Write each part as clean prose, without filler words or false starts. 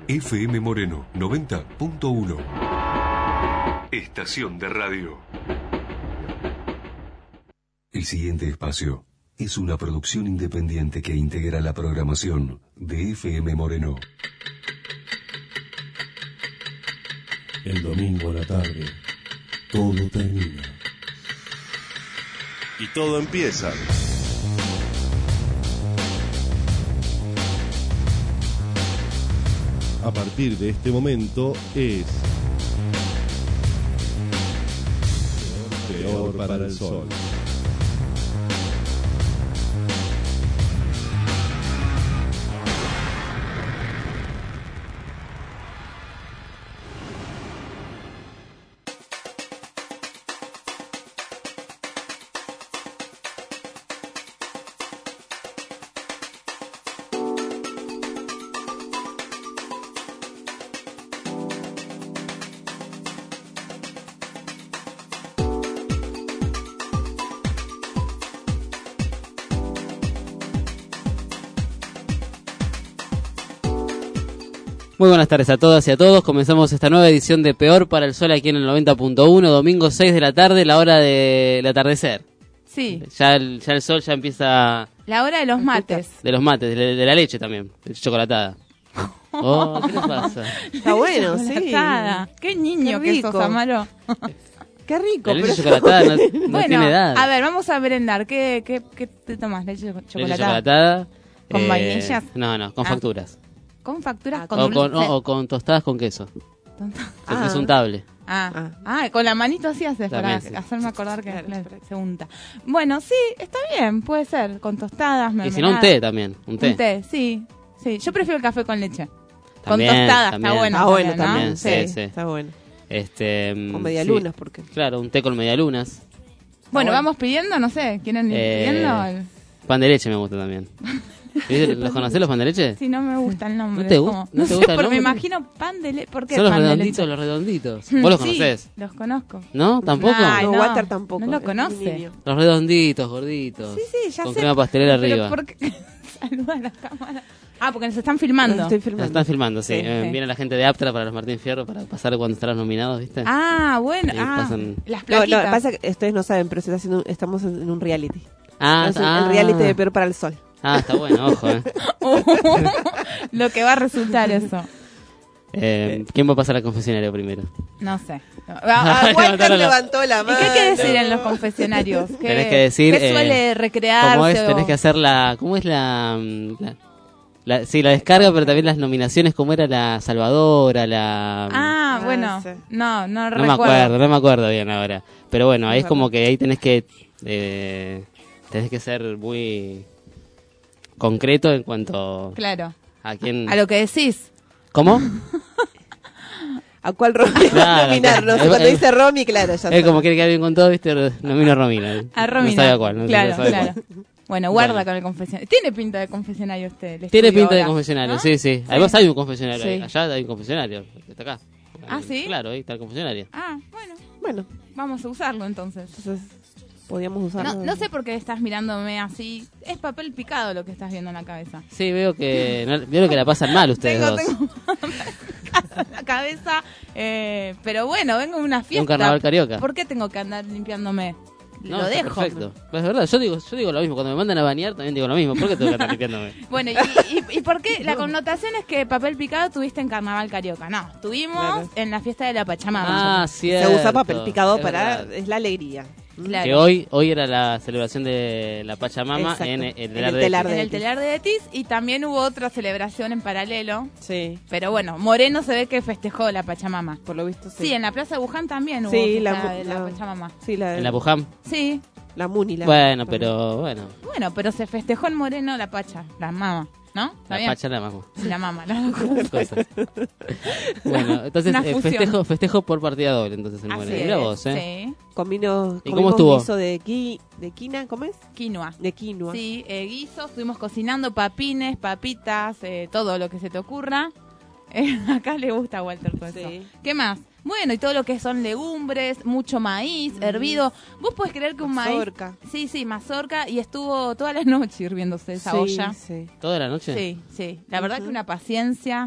FM Moreno 90.1. Estación de radio. El siguiente espacio es una producción independiente que integra la programación de FM Moreno. El domingo a la tarde, todo termina. Y todo empieza. A partir de este momento es Peor para el Sol. Muy buenas tardes a todas y a todos. Comenzamos esta nueva edición de Peor para el Sol aquí en el 90.1, domingo 6 de la tarde, la hora del atardecer. Sí. Ya el sol ya empieza... La hora de los mates. De los mates, de la leche también, de chocolatada. Oh, ¿qué les pasa? Está bueno, sí. Chocolatada. Qué niño Qué que sos, rico. Amaro. Qué rico. La leche pero- chocolatada no Bueno, tiene edad. a ver, vamos a merendar. ¿Qué te tomas? ¿Leche chocolatada? Leche chocolatada. ¿Con vainillas? No, con Ah. facturas. ¿Con facturas? O con, dulce? o con tostadas con queso. Ah. Es untable. Con la manito así haces También, para sí. hacerme acordar que Claro, se unta. Bueno, sí, está bien, puede ser. Con tostadas, Y mermelada. si no, un té también. Un té. Un té, sí. Yo prefiero el café con leche. También, con tostadas, también. está bueno. Ah, bueno, ¿no? también, sí. Está bueno. Con Con medialunas, porque. Claro, un té con medialunas. Bueno, bueno. vamos pidiendo, no sé, ¿quieren ir pidiendo? Pan de leche me gusta también. ¿Viste? ¿Los conocés los pan de leche? Sí, no me gusta el nombre. ¿No te es gu- como- no te sé, gusta el porque me nombre? imagino pan de leche. ¿Por qué Son los pan de redonditos, leche? los redonditos. ¿Vos los Sí, conocés? los conozco. ¿No? ¿Tampoco? Ay, No, no, Walter tampoco. no lo es conoce. muy niño. Los redonditos, gorditos. Sí, ya con sé. crema pastelera Pero arriba. ¿por qué? Saluda a la cámara. Ah, porque nos están filmando. Estoy Nos filmando. están filmando, sí. Sí, sí. Viene la gente de Aptra para los Martín Fierro para pasar cuando estarán nominados, ¿viste? Ah, bueno. Y Ah, pasan- las No, plaquitas. pasa que ustedes no saben, pero se está haciendo, estamos en un reality. Ah, Es el reality de Peor para el Sol. Ah, está bueno, ojo, Lo que va a resultar eso. ¿Quién va a pasar al confesionario primero? No sé. Walter Levantaron la- levantó la ¿Y mano. qué hay que decir en los confesionarios? ¿Qué, Tenés que decir, ¿qué suele recrearse? ¿Cómo es? o- Tenés que hacer la... ¿Cómo es sí, la descarga, pero también las nominaciones, ¿cómo era la Salvadora, la... Ah, bueno. sí. No no recuerdo. me acuerdo bien ahora. Pero bueno, ahí No es como que ahí tenés que ser muy concreto en cuanto Claro. a quién... A lo que decís. ¿Cómo? ¿A cuál Romy Claro, nominarnos? claro. Cuando dice Romy, claro, ya Es como sabe. quiere quedar bien con todo, ¿viste? Nomino a Romina. A Romina. No sabe a cuál. Claro, no sabe claro. cuál. Bueno, guarda Bueno. con el confesionario. Tiene pinta de confesionario usted. el Tiene estudio pinta de ahora, confesionario, ¿no? sí, sí. Además hay un confesionario. Sí. Allá hay un confesionario. Está acá. Ah, ¿sí? Claro, ahí está el confesionario. Ah, bueno. Bueno, Vamos a usarlo entonces. entonces podíamos usarlo. No sé por qué estás mirándome así. Es papel picado lo que estás viendo en la cabeza. Sí, veo que la pasan mal ustedes dos. Tengo en la cabeza. Pero bueno, vengo de una fiesta. Un carnaval carioca. ¿Por qué tengo que andar limpiándome? No, Lo está dejo. Perfecto. Pues es verdad, yo digo lo mismo. Cuando me mandan a bañar también digo lo mismo. ¿Por qué tengo que estar limpiándome? Bueno, ¿y por qué? La connotación es que papel picado tuviste en Carnaval Carioca. No, tuvimos Claro. en la fiesta de la Pachamama. Ah, cierto. Se usa papel picado Es para... verdad. Es la alegría. Claro. Que hoy era la celebración de la Pachamama Exacto. en el En telar el de telar En de el telar de Betis, y también hubo otra celebración en paralelo. Sí, Pero bueno, Moreno se ve que festejó la Pachamama. por lo visto sí. Sí, en la Plaza de Buján también hubo Sí, fiesta la- de la la- Pachamama. Sí, la, en la Pujam. Sí, la Muni. Bueno, pero bueno. bueno, pero se festejó en Moreno la Pacha, la mama, ¿no? ¿Está La bien? Pacha la mamo. Sí, la mama, las dos cosas. Cosas. Bueno, entonces Una fusión. festejo por partida doble, entonces en Así Moreno. es, Mira vos, sí. Comimos ¿Y cómo estuvo? guiso de quina, ¿cómo es? Quinoa. De quinoa. Sí, guiso, estuvimos cocinando papines, papitas, todo lo que se te ocurra. Acá le gusta a Walter todo eso. Sí. ¿Qué más? Bueno, y todo lo que son legumbres, mucho maíz, hervido. ¿Vos podés creer que un Mazorca. maíz... Sí, sí, mazorca, y estuvo toda la noche hirviéndose esa Sí, olla. sí. ¿Toda la noche? Sí, sí. La verdad que una paciencia.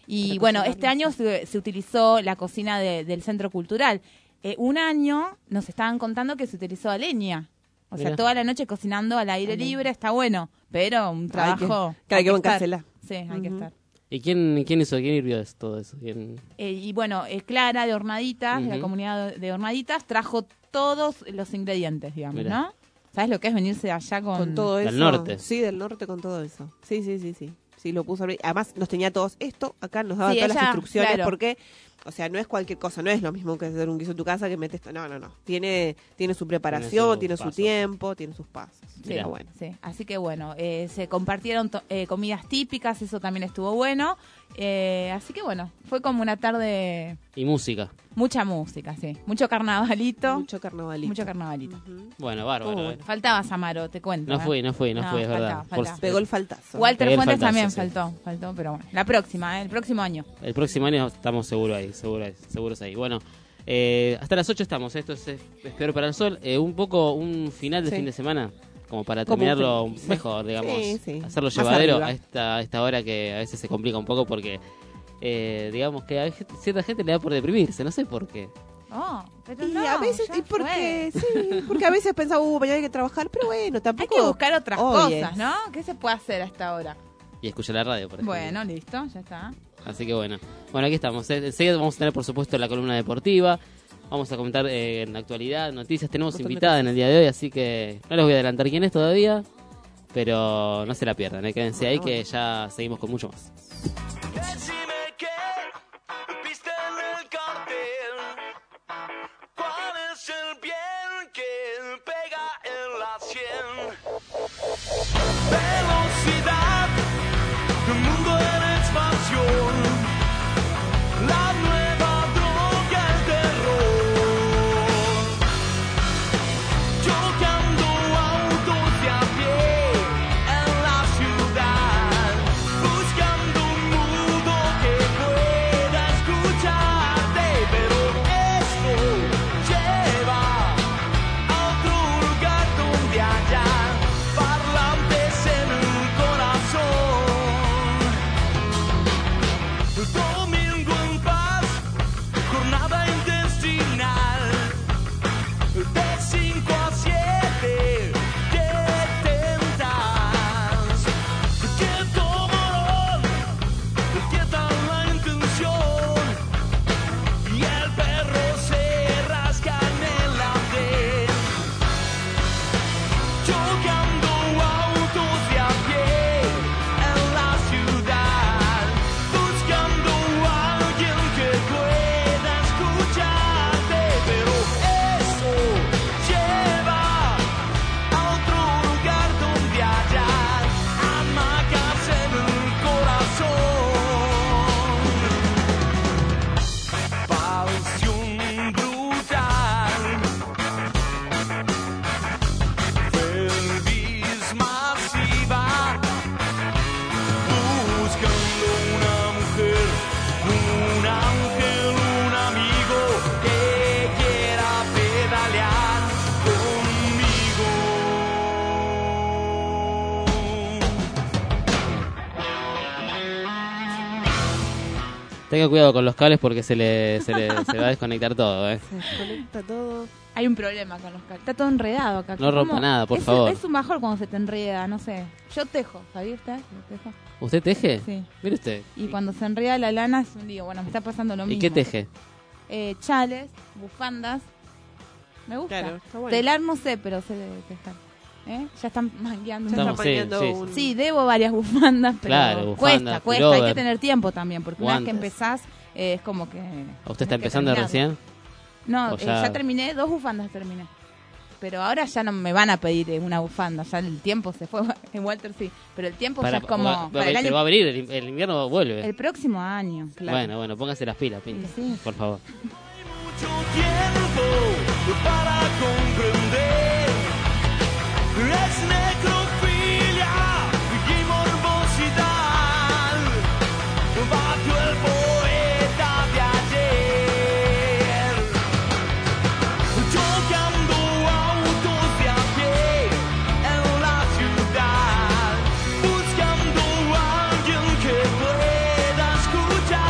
Y Para bueno, cocinar, este año se utilizó la cocina del Centro Cultural. Un año nos estaban contando que se utilizó a leña. O sea, Mirá. toda la noche cocinando al aire libre está bueno, pero un trabajo... Hay que estar. bancársela. Sí, hay que estar. ¿Y quién hirvió todo eso? ¿Quién? Y bueno, Clara de Hornaditas, de la Ujú. comunidad de Hornaditas, trajo todos los ingredientes, digamos, Mirá. ¿no? ¿Sabes lo que es venirse allá Con todo eso. Del norte. Sí, del norte con todo eso. Sí. Sí, lo puso. Además, nos tenía todos esto. Acá nos daba Sí, todas las ella, instrucciones claro. porque, o sea, no es cualquier cosa. No es lo mismo que hacer un guiso en tu casa que metes. No. Tiene su preparación, tiene su pasos. tiempo, tiene sus pasos. Sí, Mirá. bueno. sí. Así que bueno, se compartieron comidas típicas, eso también estuvo bueno. Así que bueno, fue como una tarde, Y música. mucha música, sí. Mucho carnavalito. Mucho carnavalito. Mucho carnavalito. Ujú. Bueno, bárbaro. Bueno. Faltaba Samaro, te cuento. No fui, es verdad. faltaba. Pegó el faltazo. Walter Pegué el Fuentes faltazo, también sí. faltó, pero bueno. La próxima, el próximo año. El próximo año estamos seguros ahí. Bueno, hasta las 8 estamos. Esto es Peor para el Sol. Un final de Sí. fin de semana, como para Como terminarlo un fin, mejor, digamos. Sí. Hacerlo Más llevadero arriba. a esta hora que a veces se complica un poco porque, digamos que a cierta gente le da por deprimirse. No sé por qué. Oh, pero Y no, a veces, ya y porque, fue. sí, porque a veces pensaba, mañana hay que trabajar, pero bueno, Hay tampoco. que buscar otras Oye. cosas, ¿no? ¿Qué se puede hacer a esta hora? Y escuchar la radio, por ejemplo. Bueno, listo, ya está. Así que bueno, aquí estamos. Enseguida vamos a tener, por supuesto, la columna deportiva. Vamos a comentar en la actualidad, noticias. Tenemos Un montón de invitada en el día de hoy, así que no les voy a adelantar quién es todavía. Pero no se la pierdan, quédense ahí que ya seguimos con mucho más. Decime qué viste en el cartel. ¿Cuál es el bien que pega en la 100? Velocidad, un mundo en expansión. La nueva droga, el terror. Chocando autos de a pie en la ciudad. Buscando un mundo que pueda escucharte. Pero esto lleva a otro lugar donde haya parlantes en el corazón. Domingo en paz, jornada intestinal. De 5 a 7 te tentas. Quieto morón, quieta la intención. Y el perro se rasca en el andén. Chocando autos de a pie en la ciudad. Buscando a alguien que pueda escucharte. Pero eso lleva a otro lugar donde haya hamacas en el corazón. Pasión brutal. Pelvis masiva, buscando una mujer, un ángel, un amigo que quiera pedalear conmigo. Tenga cuidado con los cables porque se va a desconectar todo, Se desconecta todo. Hay un problema con los cables. Está todo enredado acá. No rompa ¿Cómo? nada, por Es- favor. Es un bajón cuando se te enreda, no sé. Yo tejo, ¿sabía usted? Yo tejo. ¿Usted teje? Sí. Mire usted. Y cuando se enreda la lana es un lío. Bueno, me está pasando lo ¿Y mismo. qué teje? Chales, bufandas. Me gusta. Claro, está bueno. Telar no sé, pero sé de tejer. Ya están mangueando. Ya un está Estamos- poco. sí, poniendo sí. un... Sí, debo varias bufandas, pero Claro, bufanda, cuesta. Hay pullover, que tener tiempo también, porque una vez que guantes. empezás, es como que... ¿Usted está tenés que empezando terminar. recién? No, O ya- ya terminé, 2 bufandas terminé. Pero ahora ya no me van a pedir una bufanda, ya el tiempo se fue. En Walter sí, pero el tiempo ya es como... para el Pero año- va a abrir, el invierno vuelve. el próximo año, claro. Bueno, póngase las pilas, Pinto. Sí, sí. Por favor. Mucho tiempo para comprender. Es necrofilia y morbosidad. Batió el poeta de ayer. Chocando autos de a pie en la ciudad. Buscando a alguien que pueda escucharte.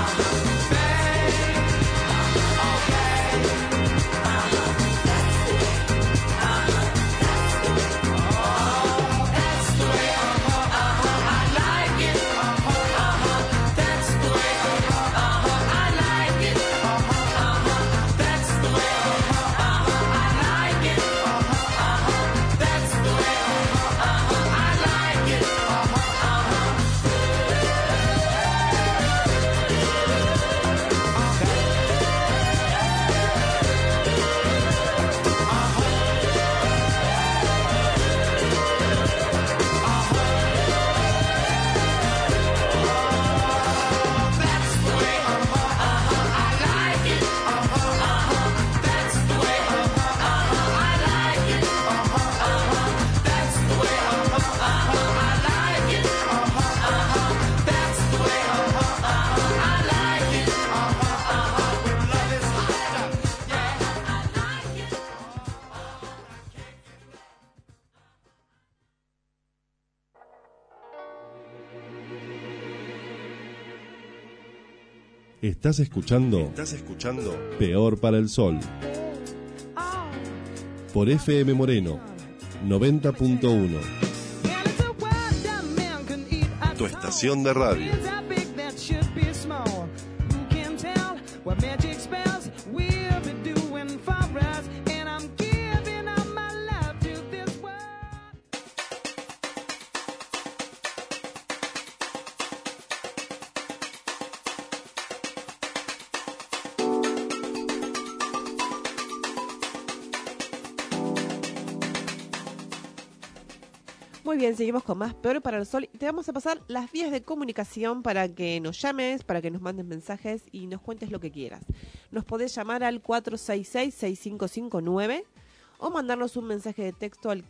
Estás escuchando Peor para el Sol por FM Moreno 90.1, tu estación de radio. Muy bien, seguimos con más Peor para el Sol. Y te vamos a pasar las vías de comunicación para que nos llames, para que nos mandes mensajes y nos cuentes lo que quieras. Nos podés llamar al 466-6559 o mandarnos un mensaje de texto al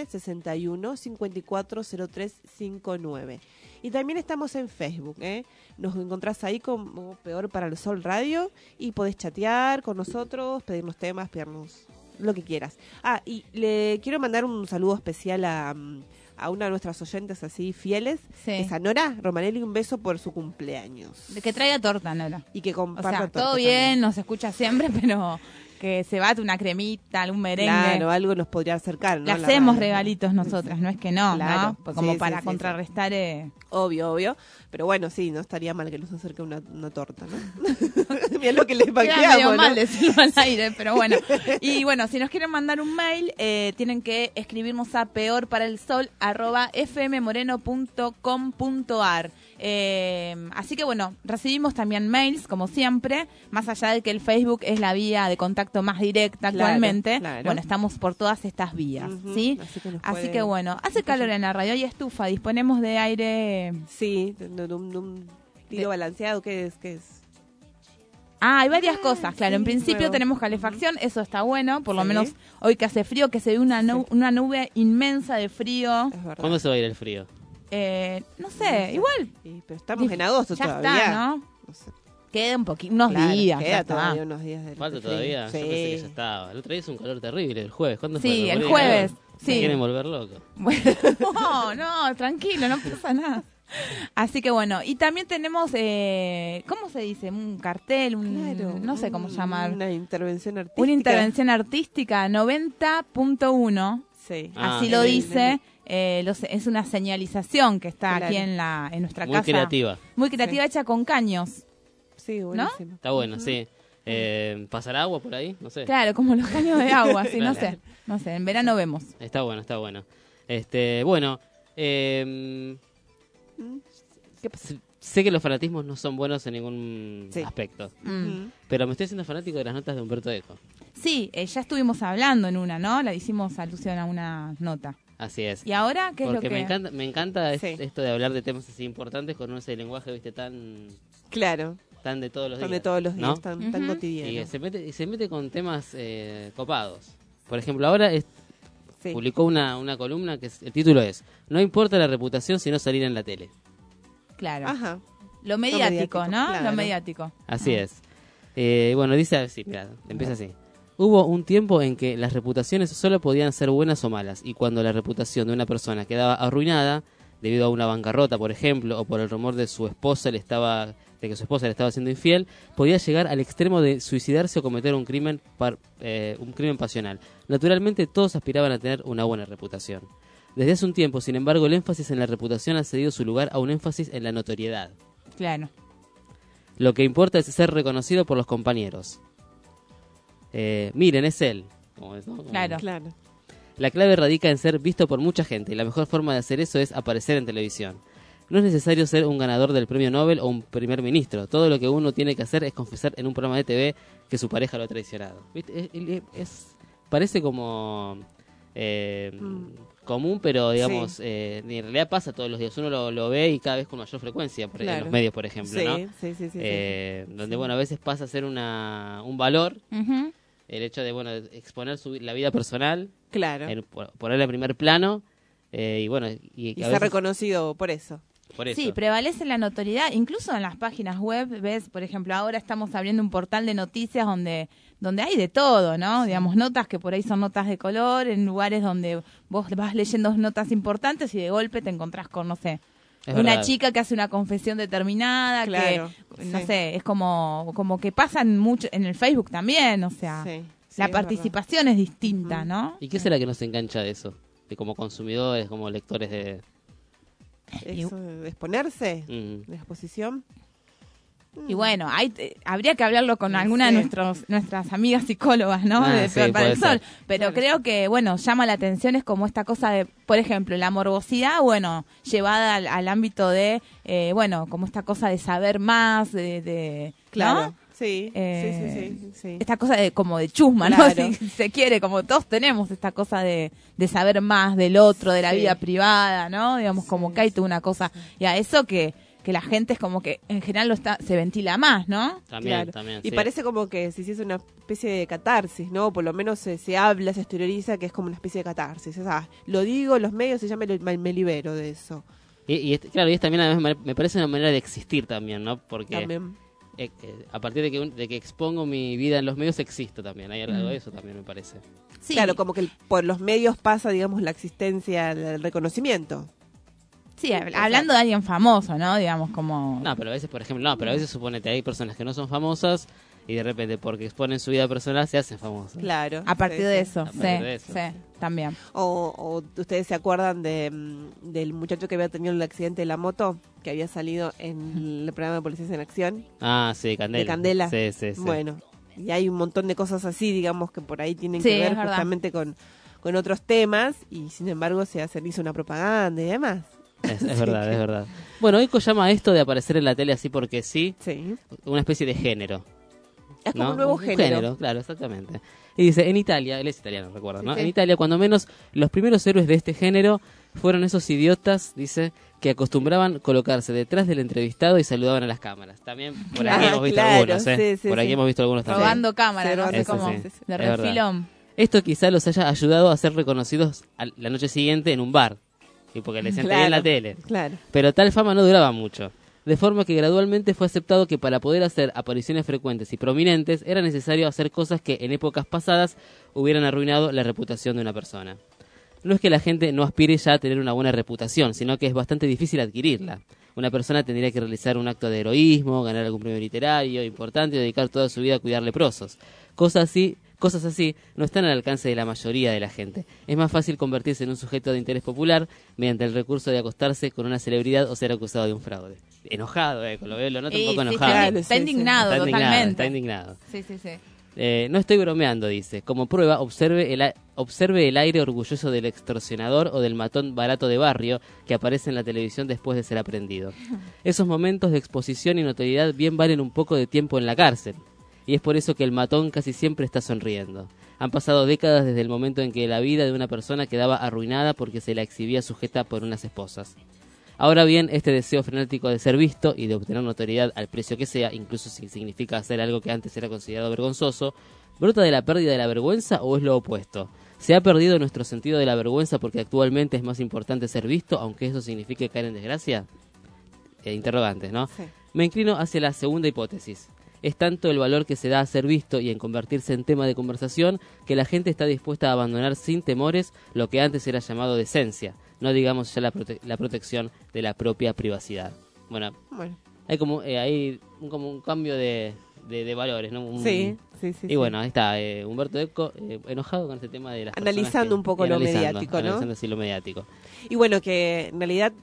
1561-540359. Y también estamos en Facebook, ¿eh? Nos encontrás ahí como Peor para el Sol Radio y podés chatear con nosotros, pedirnos temas, pedirnos lo que quieras. Ah, y le quiero mandar un saludo especial a una de nuestras oyentes así fieles, Sí. que es a Nora Romanelli, un beso por su cumpleaños. De que traiga torta, Nora. Y que O comparta sea, torta todo también. bien, nos escucha siempre, pero que se bate una cremita, algún merengue. Claro, algo nos podría acercar, ¿no? Le a la hacemos radio. regalitos nosotras, no es que no, Claro. ¿no? Pues como Sí, para sí, contrarrestar... Obvio, obvio. Pero bueno, sí, no estaría mal que nos acerque una torta, ¿no? Mira lo que les Queda paqueamos, medio ¿no? mal decirlo al aire, pero bueno. Y bueno, si nos quieren mandar un mail, tienen que escribirnos a peorparelsol@fmmoreno.com.ar. Así que bueno, recibimos también mails, como siempre, más allá de que el Facebook es la vía de contacto más directa Claro, actualmente. claro. Bueno, estamos por todas estas vías, Ujú, ¿sí? nos Así puede- que bueno, hace calor en la radio, hay estufa, disponemos de aire... Sí, de un tiro balanceado, ¿qué es? Ah, hay varias cosas, claro. En sí, principio nuevo. tenemos calefacción, eso está bueno, por lo Sí. menos hoy que hace frío, que se ve una nube inmensa de frío. Es verdad. ¿Cuándo se va a ir el frío? No sé, igual Sí, pero estamos en agosto ya todavía. está, ¿no? No sé. Queda un poquito, unos Claro, días. ya queda está. todavía unos días del ¿Falta frío. todavía? Sí. Yo pensé que ya estaba. El otro día hizo un calor terrible, el jueves. ¿Cuándo fue? Sí, ¿Me el volví jueves, calor? sí. Me quieren volver loco. Bueno, no, tranquilo, no pasa nada. Así que bueno, y también tenemos, ¿cómo se dice? Un cartel, Claro, no sé cómo llamar. Una intervención artística. Una intervención artística 90.1. Sí. Ah, Así lo sí. dice, es una señalización que está Claro. aquí en nuestra Muy casa. creativa. Muy creativa, hecha con caños. Sí, buenísimo. Está bueno, sí. ¿Pasará agua por ahí? No sé. Claro, como los caños de agua, sí, no Claro. sé. No sé, en verano vemos. Está bueno, está bueno. Bueno, ¿Qué pasa? sé que los fanatismos no son buenos en ningún Sí. aspecto, Mm. pero me estoy haciendo fanático de las notas de Humberto Eco. Sí, ya estuvimos hablando en una, ¿no? La hicimos alusión a una nota. Así es. ¿Y ahora qué es lo Porque que...? me encanta Sí. esto de hablar de temas así importantes con ese lenguaje, viste, tan Claro, de todos los son días. de todos los días, ¿no? tan Ujú. cotidianos. Y se mete con temas copados. Por ejemplo, ahora Sí. publicó una columna que el título es No importa la reputación sino salir en la tele. Claro. Ajá. Lo mediático, mediático, ¿no? claro. Lo mediático. Así es. Bueno, dice así, mira, empieza así. Hubo un tiempo en que las reputaciones solo podían ser buenas o malas, y cuando la reputación de una persona quedaba arruinada, debido a una bancarrota, por ejemplo, o por el rumor de que su esposa le estaba siendo infiel, podía llegar al extremo de suicidarse o cometer un crimen pasional. Naturalmente, todos aspiraban a tener una buena reputación. Desde hace un tiempo, sin embargo, el énfasis en la reputación ha cedido su lugar a un énfasis en la notoriedad. Claro. Lo que importa es ser reconocido por los compañeros. Miren, es él. Claro. Claro. La clave radica en ser visto por mucha gente y la mejor forma de hacer eso es aparecer en televisión. No es necesario ser un ganador del premio Nobel o un primer ministro. Todo lo que uno tiene que hacer es confesar en un programa de TV que su pareja lo ha traicionado. ¿Viste? Parece como común, pero digamos, Sí. en realidad pasa todos los días. Uno lo ve y cada vez con mayor frecuencia, en Claro. los medios, por ejemplo, Sí, ¿no? sí. Donde, bueno, a veces pasa a ser un valor Ujú. el hecho de, bueno, exponer la vida personal, Claro. ponerla en primer plano, y bueno, y Y a ser veces, reconocido por eso. por eso. Sí, prevalece la notoriedad, incluso en las páginas web, ves, por ejemplo, ahora estamos abriendo un portal de noticias donde hay de todo, ¿no? Digamos, notas que por ahí son notas de color, en lugares donde vos vas leyendo notas importantes y de golpe te encontrás con, no sé, Es una verdad. chica que hace una confesión determinada, Claro, que, no sí. sé, es como que pasan mucho, en el Facebook también, o sea, Sí, sí, la es participación es distinta, ¿no? ¿Y qué será que nos engancha de eso? De como consumidores, como lectores de... verdad. Eso de exponerse, Mm. la exposición. Y bueno, habría que hablarlo con alguna de nuestras amigas psicólogas, ¿no? Ah, De sí, Peor para el puede Sol. ser. Pero Claro. creo que, bueno, llama la atención, es como esta cosa de, por ejemplo, la morbosidad, bueno, llevada al ámbito de, bueno, como esta cosa de saber más, ¿no? Claro. Sí, sí. Esta cosa de como de chusma, ¿no? Claro. Si se quiere, como todos tenemos esta cosa de saber más del otro, de la Sí. vida privada, ¿no? Digamos, como que hay toda una cosa, y a eso que la gente es como que en general se ventila más, ¿no? También, Claro. también. Y sí. parece como que si hiciese una especie de catarsis, ¿no? Por lo menos se habla, se exterioriza que es como una especie de catarsis. O sea, lo digo, los medios, y ya me libero de eso. Claro, y es también, además, me parece una manera de existir también, ¿no? Porque También. a partir de que expongo mi vida en los medios, existo también. Hay algo de eso también, me parece. Sí. Claro, como que por los medios pasa, digamos, la existencia, el reconocimiento. Sí, hablando de alguien famoso, ¿no? Digamos, como... No, pero a veces, por ejemplo, pero a veces suponete, hay personas que no son famosas y de repente porque exponen su vida personal se hacen famosas. Claro. A partir sí, de sí. eso, A sí, partir de eso. sí, también. O ustedes se acuerdan del muchacho que había tenido el accidente de la moto, que había salido en el programa de Policías en Acción, Ah, sí, Candela. de Candela. Sí. Bueno, y hay un montón de cosas así, digamos, que por ahí tienen Sí, que ver es verdad. justamente con otros temas, y sin embargo se hizo una propaganda y demás. Es verdad, es verdad. Bueno, Eco llama a esto de aparecer en la tele así porque sí, Sí. una especie de género. Es como ¿no? un nuevo género. Claro, exactamente. Y dice, en Italia, él es italiano, recuerda, ¿no? Sí. En Italia, cuando menos, los primeros héroes de este género fueron esos idiotas, dice, que acostumbraban colocarse detrás del entrevistado y saludaban a las cámaras. También por aquí hemos visto Claro, algunos, ¿eh? sí, por aquí sí. hemos visto algunos también. Robando cámara, ¿no? Sí, Así eso como sí, de es verdad. refilón. Esto quizá los haya ayudado a ser reconocidos la noche siguiente en un bar. Y porque le decían, "Te vi en la tele". Claro. Pero tal fama no duraba mucho. De forma que gradualmente fue aceptado que para poder hacer apariciones frecuentes y prominentes era necesario hacer cosas que en épocas pasadas hubieran arruinado la reputación de una persona. No es que la gente no aspire ya a tener una buena reputación, sino que es bastante difícil adquirirla. Una persona tendría que realizar un acto de heroísmo, ganar algún premio literario importante y dedicar toda su vida a cuidar leprosos. Cosas así no están al alcance de la mayoría de la gente. Es más fácil convertirse en un sujeto de interés popular mediante el recurso de acostarse con una celebridad o ser acusado de un fraude. Enojado, lo noto un poco enojado. claro, Está sí, indignado, Está indignado, totalmente. está indignado. Sí, sí, sí. No estoy bromeando, dice. Como prueba, observe el aire orgulloso del extorsionador o del matón barato de barrio que aparece en la televisión después de ser aprendido. Esos momentos de exposición y notoriedad bien valen un poco de tiempo en la cárcel. Y es por eso que el matón casi siempre está sonriendo. Han pasado décadas desde el momento en que la vida de una persona quedaba arruinada porque se la exhibía sujeta por unas esposas. Ahora bien, este deseo frenético de ser visto y de obtener notoriedad al precio que sea, incluso si significa hacer algo que antes era considerado vergonzoso, ¿brota de la pérdida de la vergüenza o es lo opuesto? ¿Se ha perdido nuestro sentido de la vergüenza porque actualmente es más importante ser visto, aunque eso signifique caer en desgracia? Interrogantes, ¿no? Sí. Me inclino hacia la segunda hipótesis. Es tanto el valor que se da a ser visto y en convertirse en tema de conversación que la gente está dispuesta a abandonar sin temores lo que antes era llamado decencia, no digamos ya la protección de la propia privacidad. Bueno, Bueno, hay como un cambio de valores, ¿no? sí. Y bueno, ahí está, Humberto Eco, enojado con este tema de las personas Analizando un poco lo mediático, ¿no? Analizando así lo mediático. Y bueno, que en realidad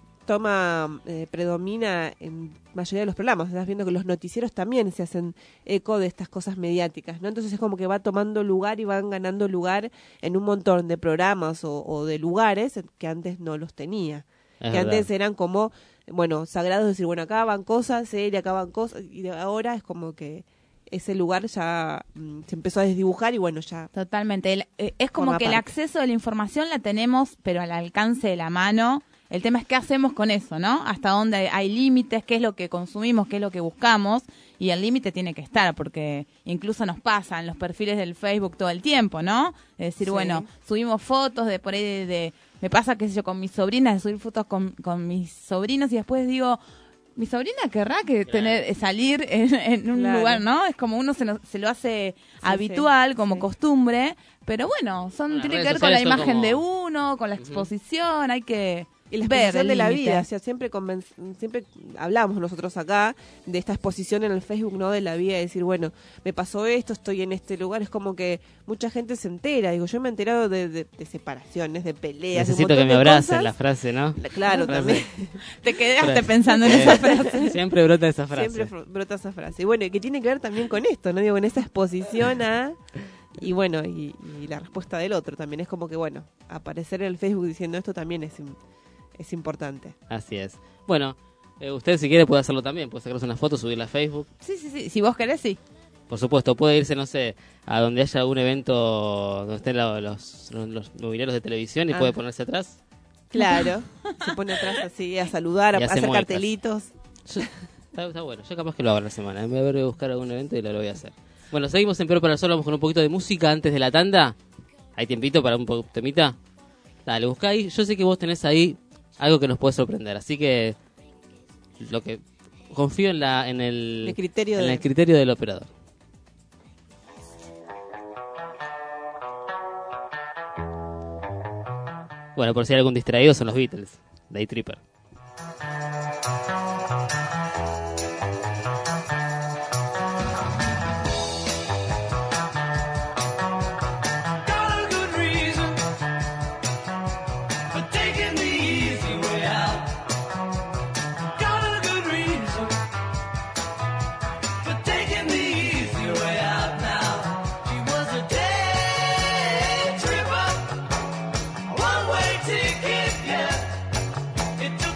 predomina en mayoría de los programas. Estás viendo que los noticieros también se hacen eco de estas cosas mediáticas, ¿no? Entonces es como que va tomando lugar y van ganando lugar en un montón de programas o de lugares que antes no los tenía. Es Que verdad. antes eran como, bueno, sagrados, decir, bueno, acá van cosas, seria, acá van cosas, y ahora es como que ese lugar ya se empezó a desdibujar y bueno, ya... Totalmente. Es como Forma que el parte. acceso a la información la tenemos, pero al alcance de la mano. El tema es qué hacemos con eso, ¿no? Hasta dónde hay límites, qué es lo que consumimos, qué es lo que buscamos. Y el límite tiene que estar, porque incluso nos pasa en los perfiles del Facebook todo el tiempo, ¿no? Es decir, Sí. bueno, subimos fotos de por ahí me pasa, qué sé yo, con mis sobrinas, de subir fotos con mis sobrinos y después digo... Mi sobrina querrá que salir en un Claro. lugar, ¿no? Es como uno se lo hace Sí, habitual, sí, como sí. costumbre, pero bueno, Las tiene que redes ver con la sociales son imagen como- de uno, con la exposición, hay que Y la ver exposición el de la límite. vida, o sea, siempre hablamos nosotros acá de esta exposición en el Facebook, ¿no? De la vida, de decir, bueno, me pasó esto, estoy en este lugar, es como que mucha gente se entera, digo, yo me he enterado de separaciones, de peleas, de un Necesito que montón me de abracen, cosas. la frase, ¿no? Claro, La también. frase. Te quedaste Frase. pensando en esa frase. Siempre brota esa frase. Siempre brota esa frase. Y bueno, y que tiene que ver también con esto, ¿no? Digo, con esa exposición a... Y bueno, y la respuesta del otro también es como que, bueno, aparecer en el Facebook diciendo esto también es importante. Así es. Bueno, usted si quiere puede hacerlo también, puede sacarse una foto, subirla a Facebook. Sí, si vos querés, sí. Por supuesto, puede irse, no sé, a donde haya un evento donde estén los mobileros de televisión y Ah. puede ponerse atrás. Claro, se pone atrás así a saludar, a Y hace hacer muecas. cartelitos. Está bueno, yo capaz que lo hago la semana. Me voy a buscar algún evento y lo voy a hacer. Bueno, seguimos en Peor para el Sol, vamos con un poquito de música antes de la tanda. ¿Hay tiempito para un temita? Dale, busca ahí. Yo sé que vos tenés ahí algo que nos puede sorprender, así que confío en el criterio el criterio del operador. Bueno, por si hay algún distraído, son los Beatles, Day Tripper. Got a good reason for taking the easy way out. Got a good reason for taking the easy way out now. She was a day tripper, one-way ticket, yeah. It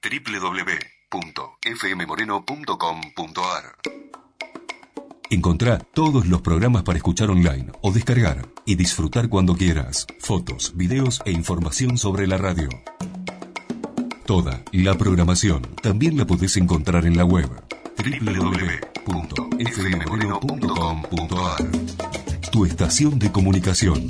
www.fmmoreno.com.ar. Encontrá todos los programas para escuchar online o descargar y disfrutar cuando quieras. Fotos, videos e información sobre la radio. Toda la programación también la podés encontrar en la web www.fmmoreno.com.ar. Tu estación de comunicación.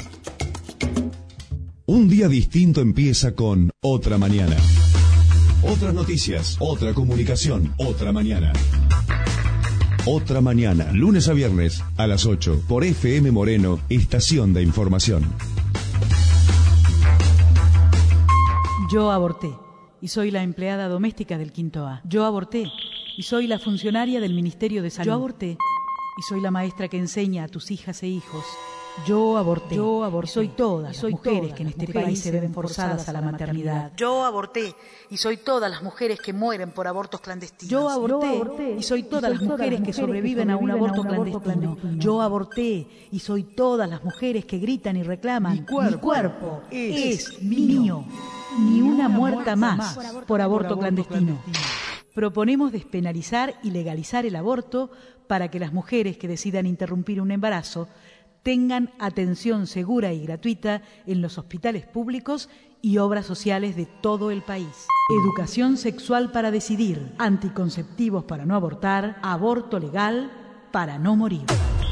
Un día distinto empieza con Otra Mañana. Otras noticias, otra comunicación, otra mañana. Otra Mañana, lunes a viernes a las 8 por FM Moreno, estación de información. Yo aborté y soy la empleada doméstica del Quinto A. Yo aborté y soy la funcionaria del Ministerio de Salud. Yo aborté y soy la maestra que enseña a tus hijas e hijos. Yo aborté. Yo aborté. Y soy todas las mujeres que en este país se ven forzadas a la maternidad. Yo aborté y soy todas las mujeres que mueren por abortos clandestinos. Yo aborté y soy todas las mujeres que sobreviven a un aborto clandestino. Yo aborté y soy todas las mujeres que gritan y reclaman: mi cuerpo es mío. Ni una muerta más por aborto clandestino. Proponemos despenalizar y legalizar el aborto para que las mujeres que decidan interrumpir un embarazo tengan atención segura y gratuita en los hospitales públicos y obras sociales de todo el país. Educación sexual para decidir, anticonceptivos para no abortar, aborto legal para no morir.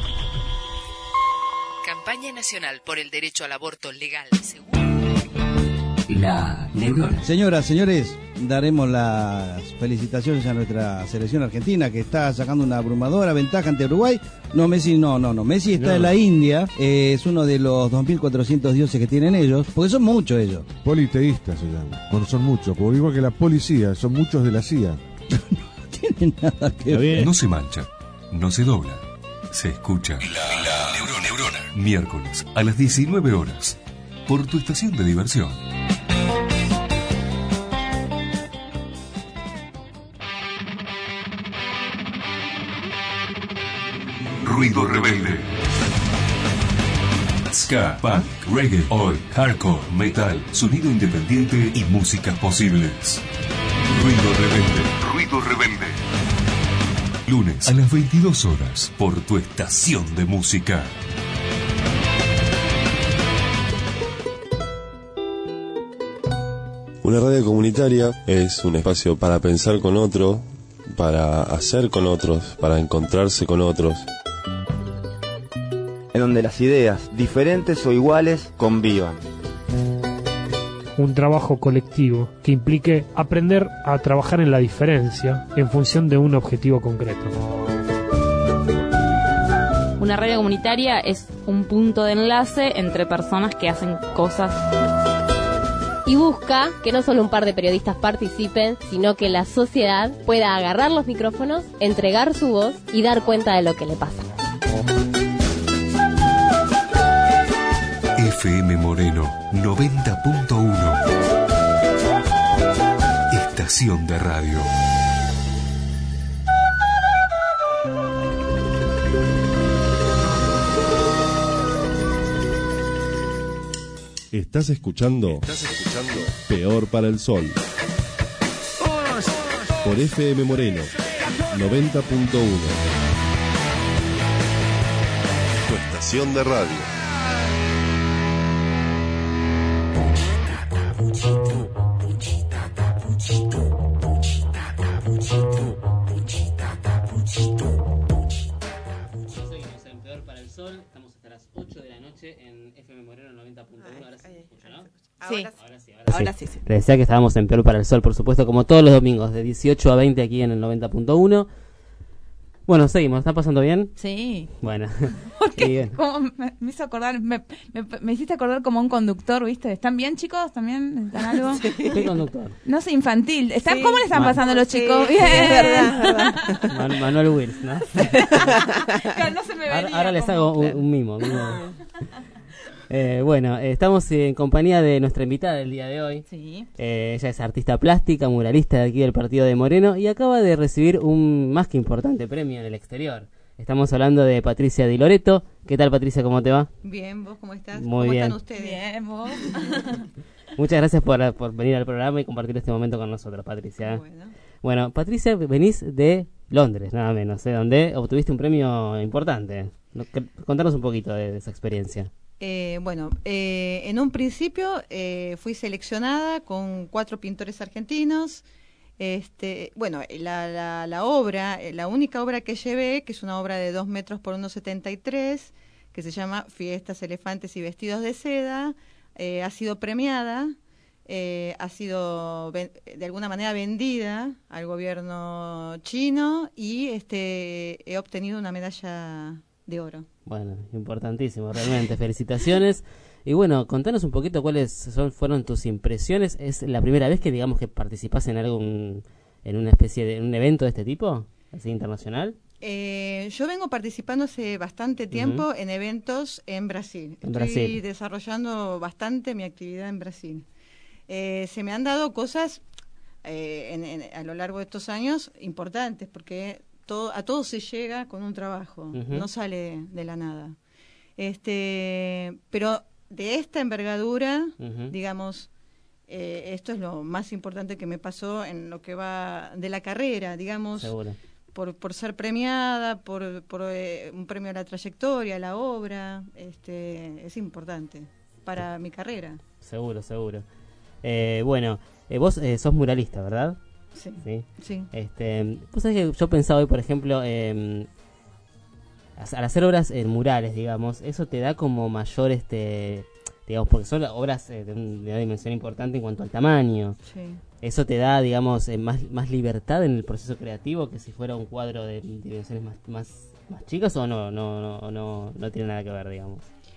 Campaña Nacional por el Derecho al Aborto Legal y Seguro. La Neurona. Señoras, señores, daremos las felicitaciones a nuestra selección argentina, que está sacando una abrumadora ventaja ante Uruguay. No, Messi no. Messi está en la India, es uno de los 2.400 dioses que tienen ellos, porque son muchos ellos. Politeístas se llaman, cuando son muchos, porque igual que la policía, son muchos de la CIA. No tiene nada que ver. No se mancha, no se dobla, se escucha. La Neurona. Miércoles a las 19 horas, por tu estación de diversión. Ruido rebelde. Ska, punk, reggae, oi, hardcore, metal, sonido independiente y músicas posibles. Ruido rebelde. Lunes a las 22 horas por tu estación de música. Una radio comunitaria es un espacio para pensar con otro, para hacer con otros, para encontrarse con otros. En donde las ideas, diferentes o iguales, convivan. Un trabajo colectivo que implique aprender a trabajar en la diferencia en función de un objetivo concreto. Una radio comunitaria es un punto de enlace entre personas que hacen cosas. Y busca que no solo un par de periodistas participen, sino que la sociedad pueda agarrar los micrófonos, entregar su voz y dar cuenta de lo que le pasa. FM Moreno 90.1. Estación de radio. Estás escuchando Peor para el Sol por FM Moreno 90.1. Tu estación de radio. Seguimos en Peor para el Sol, estamos hasta las 8 de la noche en FM Moreno 90.1. Ahora sí se escucha, ¿no? Sí. Ahora sí. Le decía que estábamos en Peor para el Sol, por supuesto, como todos los domingos, de 18 a 20 aquí en el 90.1. Bueno, seguimos. ¿Está pasando bien? Sí. Bueno. Porque me hizo acordar, me hiciste acordar como un conductor, ¿viste? ¿Están bien, chicos? ¿También necesitan algo? Sí. ¿Qué conductor? No sé, infantil. ¿Están, sí. ¿Cómo le están pasando los chicos? Sí, Bien. Es verdad. Manuel Wills, ¿no? Claro, no se me venía ahora les hago un mimo. Bueno, estamos en compañía de nuestra invitada del día de hoy. Sí. Ella es artista plástica, muralista de aquí del partido de Moreno y acaba de recibir un más que importante premio en el exterior. Estamos hablando de Patricia Di Loreto. ¿Qué tal, Patricia? ¿Cómo te va? Bien, ¿vos cómo estás? Muy bien. ¿Cómo están ustedes? Bien, vos. Muchas gracias por venir al programa y compartir este momento con nosotros, Patricia. Bueno, Patricia, venís de Londres, nada menos, donde obtuviste un premio importante. Contanos un poquito de esa experiencia. En un principio fui seleccionada con 4 pintores argentinos. La obra, la única obra que llevé, que es una obra de 2 metros por 1,73, que se llama Fiestas, Elefantes y Vestidos de Seda, ha sido premiada, ha sido de alguna manera vendida al gobierno chino y he obtenido una medalla de oro. Bueno, importantísimo, realmente. Felicitaciones. Y bueno, contanos un poquito cuáles fueron tus impresiones. ¿Es la primera vez que digamos que participás en en una especie de un evento de este tipo, así internacional? Yo vengo participando hace bastante tiempo en eventos en Brasil. Estoy desarrollando bastante mi actividad en Brasil. Se me han dado cosas a lo largo de estos años importantes, porque a todo se llega con un trabajo, no sale de la nada. Pero de esta envergadura, digamos, esto es lo más importante que me pasó en lo que va de la carrera, digamos. Seguro. Por ser premiada, por un premio a la trayectoria, a la obra, es importante para mi carrera. Seguro. Vos sos muralista, ¿verdad? Sí. Vos sabés que yo pensaba hoy, por ejemplo, al hacer obras murales, digamos, eso te da como mayor, digamos, porque son obras de una dimensión importante en cuanto al tamaño. Sí. Eso te da, digamos, más libertad en el proceso creativo que si fuera un cuadro de dimensiones más chicas, o no tiene nada que ver, digamos.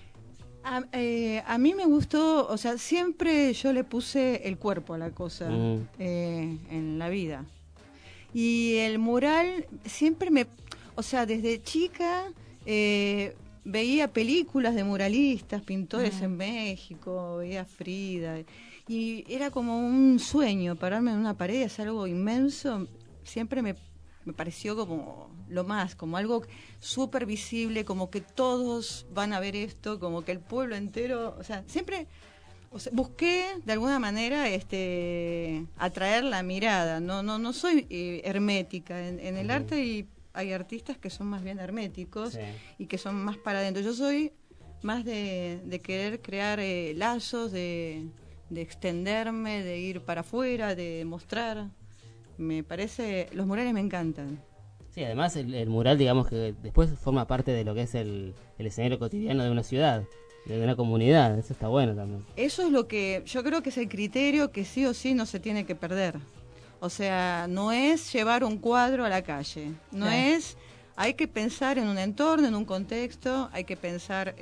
A mí me gustó, o sea, siempre yo le puse el cuerpo a la cosa en la vida. Y el mural siempre desde chica veía películas de muralistas, pintores en México, veía Frida, y era como un sueño pararme en una pared y hacer algo inmenso. Siempre me pareció como lo más, como algo súper visible, como que todos van a ver esto, como que el pueblo entero, siempre busqué de alguna manera atraer la mirada. No soy hermética en el arte, y hay artistas que son más bien herméticos y que son más para adentro. Yo soy más de querer crear lazos, de extenderme, de ir para afuera, de mostrar. Me parece, los murales me encantan. Sí, además el mural, digamos que después forma parte de lo que es el escenario cotidiano de una ciudad, de una comunidad. Eso está bueno también. Eso es lo que yo creo que es el criterio que sí o sí no se tiene que perder. O sea, no es llevar un cuadro a la calle, hay que pensar en un entorno, en un contexto, hay que pensar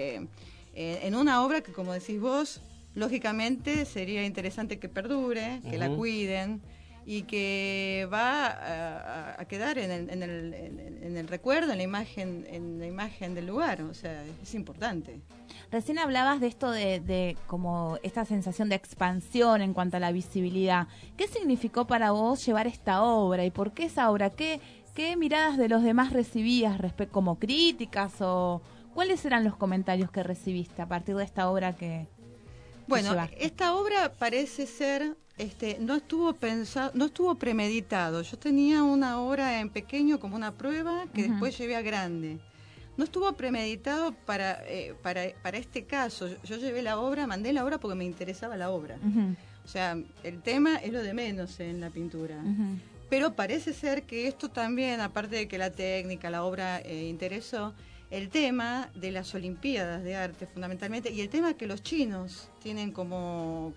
en una obra que, como decís vos, lógicamente sería interesante que perdure, que la cuiden, y que va a quedar en el recuerdo, en la imagen del lugar. O sea, es importante. Recién hablabas de esto de como esta sensación de expansión en cuanto a la visibilidad. ¿Qué significó para vos llevar esta obra y por qué esa obra? ¿Qué miradas de los demás recibías como críticas, o cuáles eran los comentarios que recibiste a partir de esta obra que llevaste? Esta obra parece ser no estuvo premeditado. Yo tenía una obra en pequeño como una prueba que después llevé a grande. No estuvo premeditado para este caso. Yo llevé la obra, mandé la obra porque me interesaba la obra. O sea, el tema es lo de menos en la pintura. Pero parece ser que esto también, aparte de que la técnica, la obra interesó, el tema de las Olimpiadas de Arte fundamentalmente, y el tema que los chinos tienen como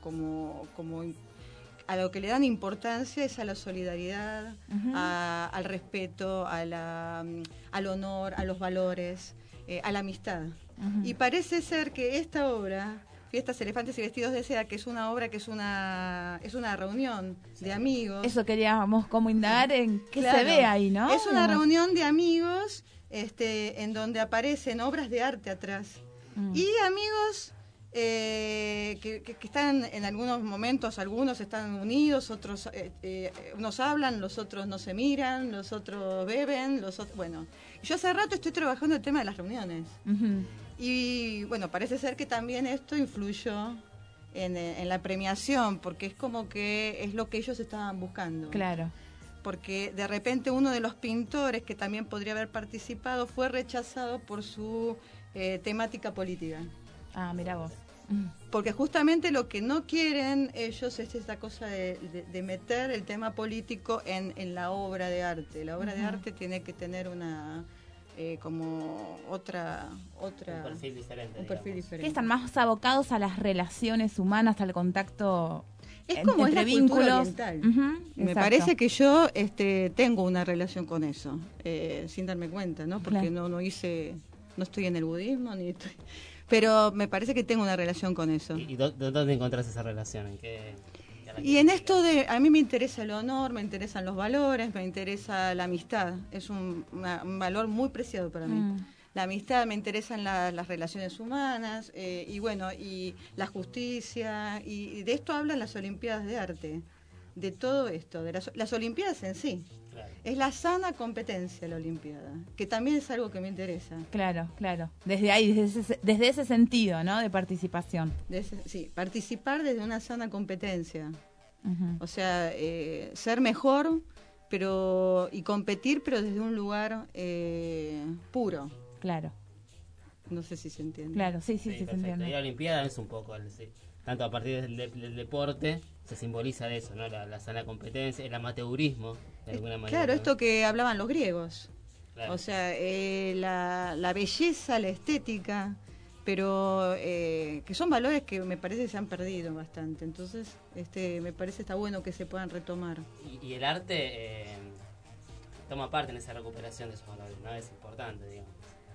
a lo que le dan importancia es a la solidaridad, al respeto, al honor, a los valores, a la amistad. Y parece ser que esta obra, Fiestas, Elefantes y Vestidos de Seda, que es una obra que es una reunión de amigos. Eso queríamos como indagar en qué se ve ahí, ¿no? Es una reunión de amigos en donde aparecen obras de arte atrás. Y amigos que están en algunos momentos, algunos están unidos, otros unos hablan, los otros no se miran, los otros beben, bueno. Yo hace rato estoy trabajando el tema de las reuniones. Y bueno, parece ser que también esto influyó en la premiación, porque es como que es lo que ellos estaban buscando. Claro. Porque de repente uno de los pintores que también podría haber participado fue rechazado por su temática política. Ah, mira vos. Porque justamente lo que no quieren ellos es esta cosa de meter el tema político en la obra de arte. La obra de arte tiene que tener una como otra un perfil diferente. Un perfil diferente. Que están más abocados a las relaciones humanas, al contacto. Es como es entre la vínculos. cultura oriental. Me parece que yo tengo una relación con eso, sin darme cuenta, ¿no? Porque Claro. no estoy en el budismo ni estoy, pero me parece que tengo una relación con eso. ¿Y dónde encontrás esa relación? ¿En qué? Y en esto a mí me interesa el honor, me interesan los valores, me interesa la amistad. Es un valor muy preciado para mí. La amistad, me interesan las relaciones humanas, y bueno, y la justicia, y de esto hablan las Olimpiadas de Arte, de todo esto, de las Olimpiadas en sí. Claro. Es la sana competencia la Olimpiada, que también es algo que me interesa. Claro, claro. Desde ahí, desde ese sentido, ¿no? De participación. Sí, participar desde una sana competencia. Ujú. O sea, ser mejor y competir, pero desde un lugar puro. Claro. No sé si se entiende. Claro, sí, se perfecto. entiende. Y la Olimpiada es un poco, tanto a partir del deporte, se simboliza de eso, ¿no? La sana competencia, el amateurismo, de alguna manera. Claro, ¿no? esto que hablaban los griegos. Claro. O sea, la belleza, la estética, pero que son valores que me parece que se han perdido bastante. Entonces, me parece está bueno que se puedan retomar. Y el arte toma parte en esa recuperación de esos valores, ¿no? Es importante, digamos.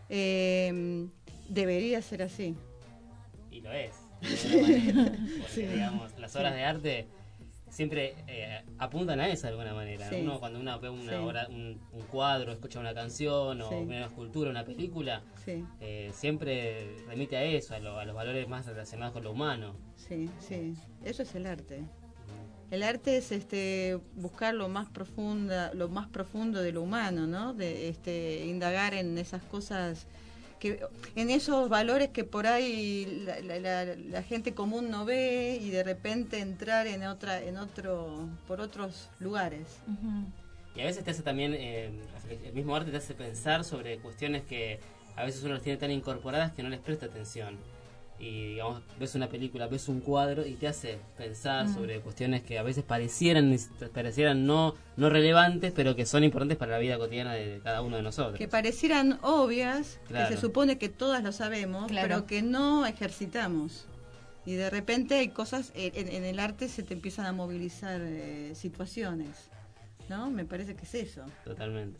Debería ser así. Y lo es, de alguna manera. Porque, Sí. digamos, las obras de arte siempre apuntan a eso de alguna manera. Sí. Cuando uno ve una Sí. obra, un cuadro, escucha una canción o Sí. ve una escultura, una película, Sí. siempre remite a eso, a los valores más relacionados con lo humano. Sí, sí. Eso es el arte. El arte es buscar lo más profundo de lo humano, ¿no? De indagar en esas cosas en esos valores que por ahí la gente común no ve, y de repente entrar por otros lugares. Y a veces te hace también, el mismo arte te hace pensar sobre cuestiones que a veces uno las tiene tan incorporadas que no les presta atención. Y digamos, ves una película, ves un cuadro y te hace pensar sobre cuestiones que a veces parecieran no relevantes, pero que son importantes para la vida cotidiana de cada uno de nosotros. Que parecieran obvias, Claro. que se supone que todas lo sabemos, Claro. pero que no ejercitamos. Y de repente hay cosas, en el arte se te empiezan a movilizar situaciones, ¿no? Me parece que es eso. Totalmente.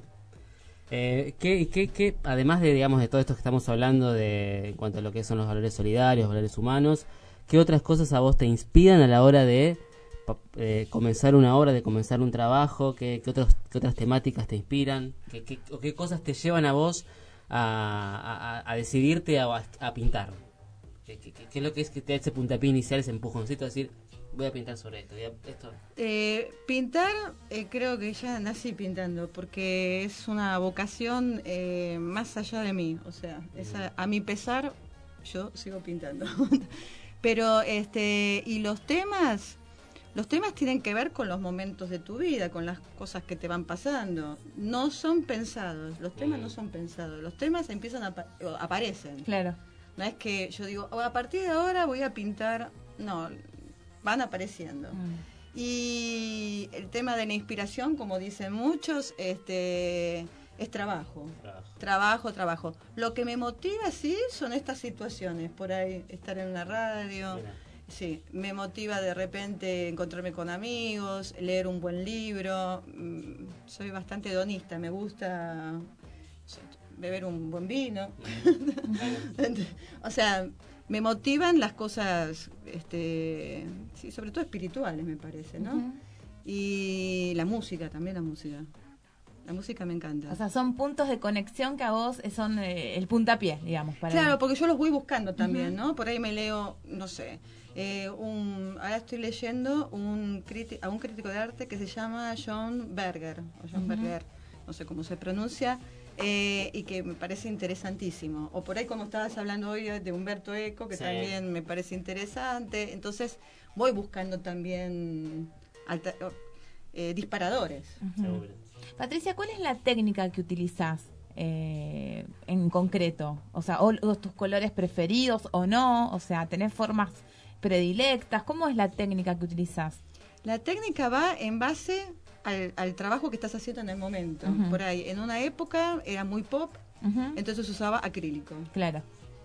¿Qué, además de, digamos, de todo esto que estamos hablando en cuanto a lo que son los valores solidarios, valores humanos, qué otras cosas a vos te inspiran a la hora de comenzar una obra, de comenzar un trabajo? ¿Qué otras temáticas te inspiran? ¿Qué cosas te llevan a vos a decidirte a pintar? ¿Qué es lo que es que te da ese puntapié inicial, ese empujoncito a decir, voy a pintar sobre esto? Pintar, creo que ya nací pintando, porque es una vocación más allá de mí. O sea, a mi pesar, yo sigo pintando. Pero, y los temas tienen que ver con los momentos de tu vida, con las cosas que te van pasando. No son pensados, los temas no son pensados. Los temas aparecen. Claro. No es que yo digo, a partir de ahora voy a pintar. No, van apareciendo. Y el tema de la inspiración, como dicen muchos, es trabajo. Trabajo. Lo que me motiva, sí, son estas situaciones. Por ahí, estar en una radio. Mira. Sí, me motiva de repente encontrarme con amigos, leer un buen libro. Soy bastante hedonista, me gusta beber un buen vino. O sea, me motivan las cosas, sí, sobre todo espirituales, me parece, ¿no? Y la música, también la música. La música me encanta. O sea, son puntos de conexión que a vos son el puntapié, digamos. Claro, porque yo los voy buscando también, ¿no? Por ahí me leo, no sé, ahora estoy leyendo a un crítico de arte que se llama John Berger, no sé cómo se pronuncia, y que me parece interesantísimo. O por ahí, como estabas hablando hoy de Humberto Eco, que Sí. también me parece interesante. Entonces voy buscando también disparadores. Ujú. Patricia, ¿cuál es la técnica que utilizás en concreto? O sea, o tus colores preferidos o no, o sea, ¿tenés formas predilectas? ¿Cómo es la técnica que utilizás? La técnica va en base al trabajo que estás haciendo en el momento. Ujú. Por ahí, en una época era muy pop, Ujú. entonces usaba acrílico. Claro.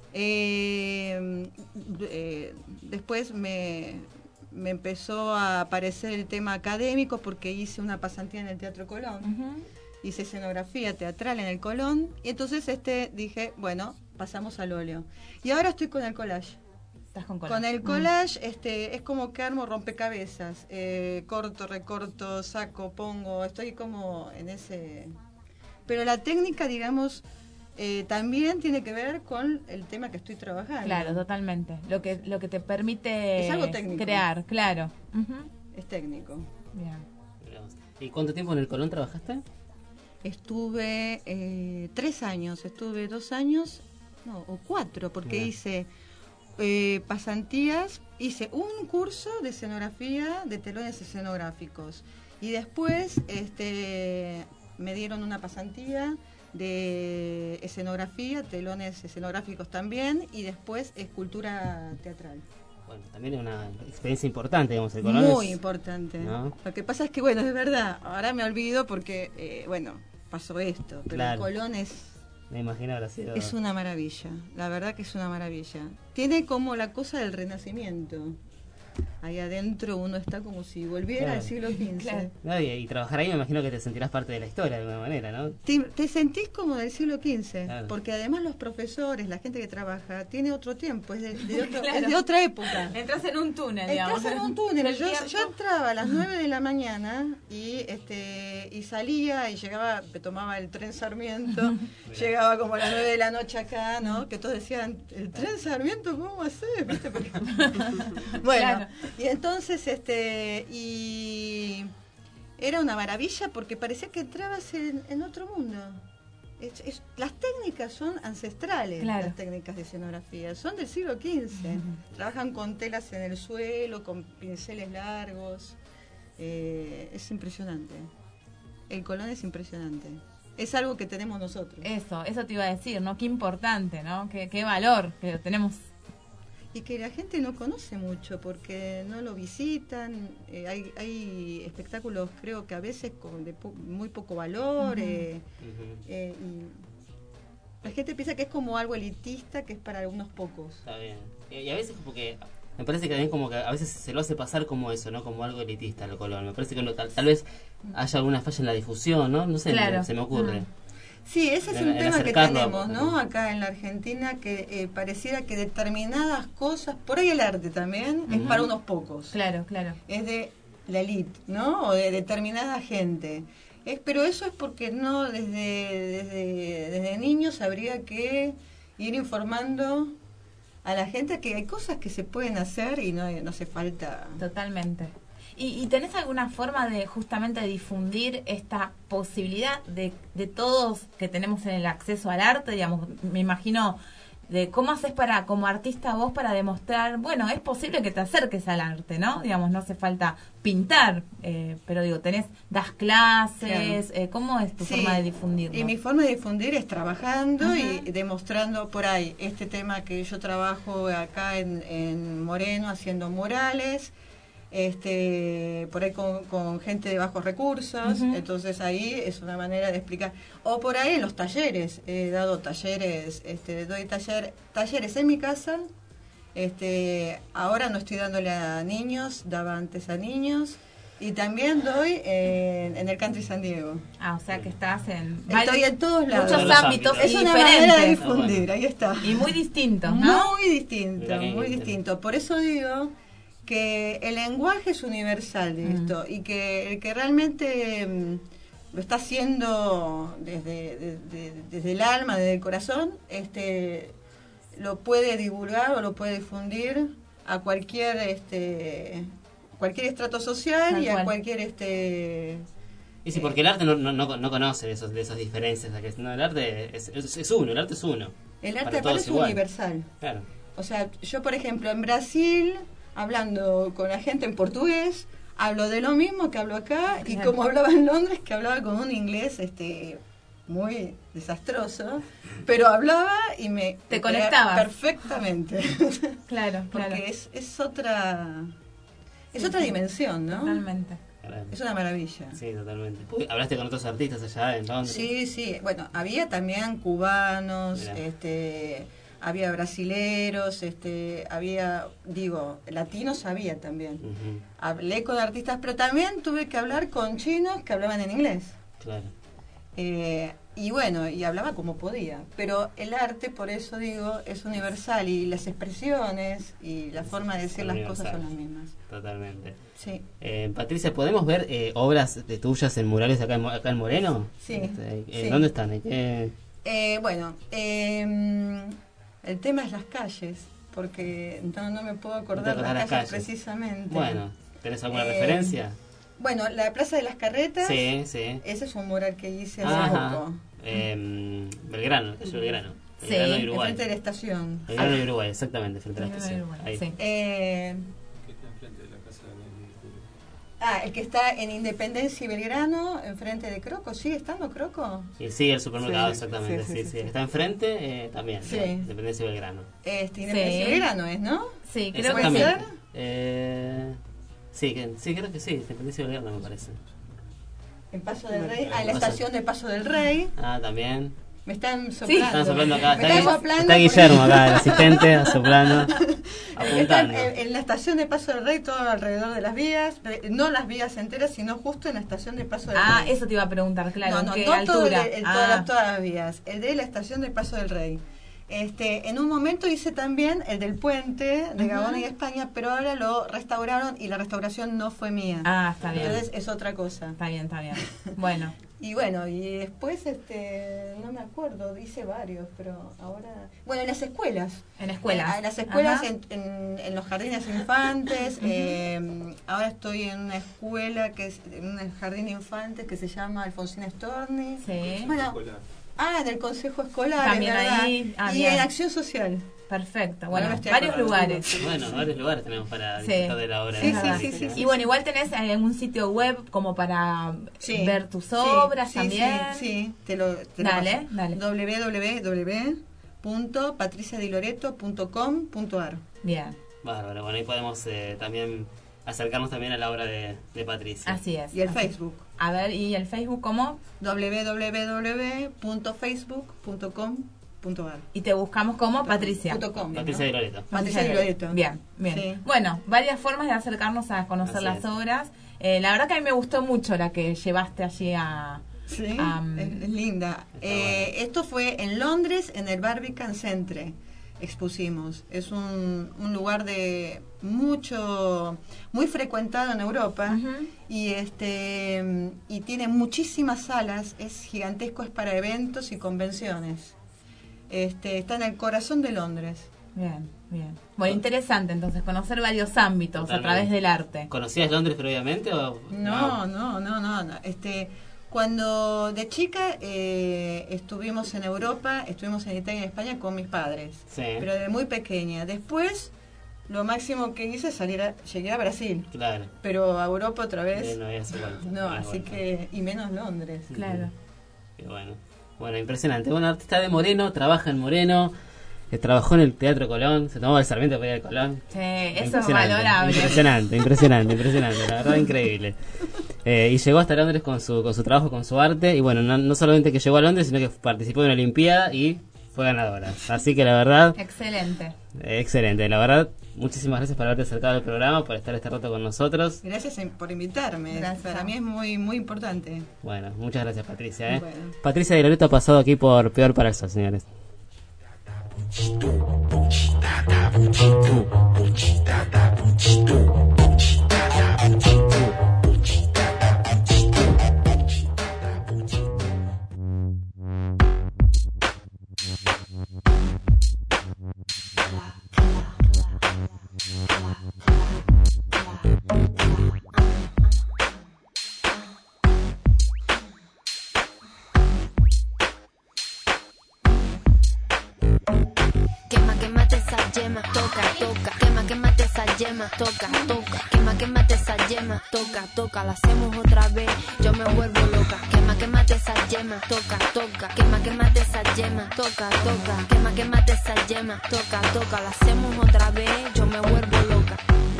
Después me empezó a aparecer el tema académico porque hice una pasantía en el Teatro Colón. Ujú. Hice escenografía teatral en el Colón y entonces dije, bueno, pasamos al óleo. Y ahora estoy con el collage. Estás con collage. Con el collage es como que armo rompecabezas. Corto, recorto, saco, pongo, estoy como en ese... Pero la técnica, digamos, también tiene que ver con el tema que estoy trabajando. Claro, totalmente. Lo que te permite Es algo técnico. crear, claro. Ujú. Es técnico. Bien. ¿Y cuánto tiempo en el Colón trabajaste? Estuve 3 años, estuve 2 años, no, o 4, porque Bien. hice pasantías, hice un curso de escenografía, de telones escenográficos, y después me dieron una pasantía de escenografía, telones escenográficos también, y después escultura teatral. Bueno, también es una experiencia importante, digamos, el Colón Muy es- importante. ¿no? Lo que pasa es que, bueno, es verdad, ahora me olvido porque, pasó esto, pero Claro. el Colón Me imagino habrá sido... es una maravilla, la verdad que es una maravilla. Tiene como la cosa del Renacimiento. Ahí adentro uno está como si volviera Claro. al siglo XV. Claro. No, y trabajar ahí me imagino que te sentirás parte de la historia de alguna manera, ¿no? Te sentís como del siglo XV, Claro. porque además los profesores, la gente que trabaja, tiene otro tiempo, es de Claro. es de otra época. Entras en un túnel, digamos. Estás en un túnel. El Yo tiempo. entraba a las 9 de la mañana y salía y llegaba, me tomaba el tren Sarmiento, llegaba como a las 9 de la noche acá, ¿no? Que todos decían, ¿el tren Sarmiento cómo haces? ¿Viste? Porque... bueno, Claro. y entonces, y era una maravilla porque parecía que entrabas en otro mundo. Las técnicas son ancestrales, Claro. las técnicas de escenografía, son del siglo XV. Trabajan con telas en el suelo, con pinceles largos. Es impresionante. El Colón es impresionante. Es algo que tenemos nosotros. Eso te iba a decir, ¿no? Qué importante, ¿no? Qué valor que lo tenemos. Y que la gente no conoce mucho porque no lo visitan. Hay espectáculos, creo que a veces de muy poco valor. Y la gente piensa que es como algo elitista, que es para algunos pocos. Está bien. Y a veces como que... Me parece que también como que a veces se lo hace pasar como eso, ¿no? Como algo elitista el Colón. Me parece que tal vez haya alguna falla en la difusión, ¿no? No sé, Claro. se me ocurre. Sí, ese es En- un en tema que acercarlo a- tenemos, ¿no? Acá en la Argentina, que pareciera que determinadas cosas, por ahí el arte también, es Ujú. para unos pocos. Claro. Es de la elite, ¿no? O de determinada gente. Pero eso es porque no desde niños habría que ir informando a la gente que hay cosas que se pueden hacer y no hace falta. Totalmente. ¿Y tenés alguna forma de justamente difundir esta posibilidad de todos que tenemos en el acceso al arte? Digamos, me imagino, de cómo haces como artista vos para demostrar, bueno, es posible que te acerques al arte, ¿no? Digamos, no hace falta pintar, pero digo, das clases, ¿cómo es tu Sí, forma de difundirlo? Y mi forma de difundir es trabajando Ajá. y demostrando por ahí este tema que yo trabajo acá en Moreno haciendo murales, por ahí con gente de bajos recursos. Ujú. Entonces ahí es una manera de explicar. O por ahí en los talleres, he dado talleres, doy talleres en mi casa. Ahora no estoy dándole a niños, daba antes a niños. Y también doy en el Country San Diego. O sea que estás en... Estoy en todos lados. Muchos ámbitos Es una diferentes. manera de difundir, ahí está. Y muy distintos, ¿no? Muy distinto, Mirá qué muy bien. distinto. Por eso digo que el lenguaje es universal de esto y que el que realmente lo está haciendo desde el alma, desde el corazón, lo puede divulgar o lo puede difundir a cualquier estrato social Tal y a cual. cualquier Y sí, porque el arte no conoce de esas diferencias. No, el arte es uno, el arte es uno. El arte Para aparte todos es igual. universal. Claro. O sea, yo por ejemplo en Brasil, hablando con la gente en portugués, hablo de lo mismo que hablo acá, y como hablaba en Londres, que hablaba con un inglés muy desastroso, pero hablaba y Te conectabas. Perfectamente. Claro, porque es otra dimensión, ¿no? Totalmente. Es una maravilla. Sí, totalmente. ¿Hablaste con otros artistas allá en Londres? Sí. Bueno, había también cubanos, Mirá. había brasileros, había, latinos había también. Ujú. Hablé con artistas, pero también tuve que hablar con chinos que hablaban en inglés. Claro. Y bueno, y hablaba como podía. Pero el arte, por eso digo, es universal, y las expresiones y la forma de decir las cosas son las mismas. Totalmente. Sí. Patricia, ¿podemos ver obras de tuyas en murales acá en Moreno? Sí. Sí. ¿Dónde están? ¿En qué? El tema es las calles, porque no me puedo acordar las calles precisamente. Bueno, ¿tenés alguna referencia? Bueno, la Plaza de las Carretas. Sí. Ese es un mural que hice hace poco. Belgrano, el calle Belgrano. Sí, Belgrano y Uruguay. enfrente de la estación. Belgrano y Uruguay, exactamente, frente a la estación. Ahí. Sí. El que está en Independencia y Belgrano, enfrente de Croco. ¿Sigue estando Croco? Sí, el supermercado, Sí, exactamente. Sí. Está enfrente también, Sí. Independencia y Belgrano. Independencia y Belgrano es, ¿no? Sí, creo que Exactamente. sí. Sí, creo que sí, Independencia y Belgrano me parece. En Paso del Rey, la estación de Paso del Rey. También. Me están soplando. Sí. Están soplando acá. Está Guillermo acá, el asistente, soplando, apuntando. En la estación de Paso del Rey, todo alrededor de las vías, no las vías enteras, sino justo en la estación de Paso del Rey. Eso te iba a preguntar, claro. No, ¿en qué no altura? todas las vías. El de la estación de Paso del Rey. En un momento hice también el del puente de Gabón y España, pero ahora lo restauraron y la restauración no fue mía. Está bien. Entonces es otra cosa. Está bien. Bueno. Y después, no me acuerdo, hice varios, pero ahora... Bueno, en las escuelas. En escuelas. En las escuelas, en los jardines infantes. Ahora estoy en una escuela, en un jardín infante que se llama Alfonsina Storni. Sí. Bueno, en el consejo escolar. También ahí. Y bien. en acción social. Perfecto. Bueno, Ahora varios lugares. Bueno, varios lugares tenemos para disfrutar de la obra. Sí. Y bueno, igual tenés algún sitio web como para ver tus obras también. Sí, te lo Dale. www.patriciadiloreto.com.ar. Bien. Bárbaro, bueno, ahí podemos también acercarnos también a la obra de Patricia. Así es. Y el Facebook. A ver, ¿y el Facebook cómo? www.facebook.com.ar. Y te buscamos como Patricia. Patricia Di Loreto. Patricia Di Loreto. Bien. Sí. Bueno, varias formas de acercarnos a conocer las obras. La verdad que a mí me gustó mucho la que llevaste allí a... Sí, es linda. Esto fue en Londres, en el Barbican Centre. Expusimos. Es un lugar de muy frecuentado en Europa. Y tiene muchísimas salas. Es gigantesco, es para eventos y convenciones. Está en el corazón de Londres. Bien. Bueno, interesante entonces conocer varios ámbitos Totalmente. a través del arte. ¿Conocías Londres previamente o...? No. Cuando de chica estuvimos en Europa, estuvimos en Italia y en España con mis padres, Sí. pero de muy pequeña. Después, lo máximo que hice es llegué a Brasil, Claro. pero a Europa otra vez, No había sido vuelta. no, así que, y menos Londres. Claro. Qué bueno, impresionante. Bueno, artista de Moreno, trabaja en Moreno, trabajó en el Teatro Colón, se tomó el Sarmiento para ir al Colón. Sí, eso es Impresionante, valorable. Impresionante, la verdad increíble. Y llegó hasta Londres con su trabajo, con su arte, y bueno, no solamente que llegó a Londres, sino que participó en una Olimpiada y fue ganadora. Así que la verdad... Excelente, la verdad, muchísimas gracias por haberte acercado al programa, por estar este rato con nosotros. Gracias por invitarme, para mí es muy, muy importante. Bueno, muchas gracias Patricia. Bueno. Patricia Di Loreto ha pasado aquí por Peor para el Sol, señores. toca, quémate esa yema, toca, toca, quémate esa yema, toca, toca, la hacemos otra vez, yo me vuelvo loca, quémate esa yema, toca, toca, quémate esa yema, toca, toca, quémate esa yema, toca, toca, la hacemos otra vez, yo me vuelvo loca.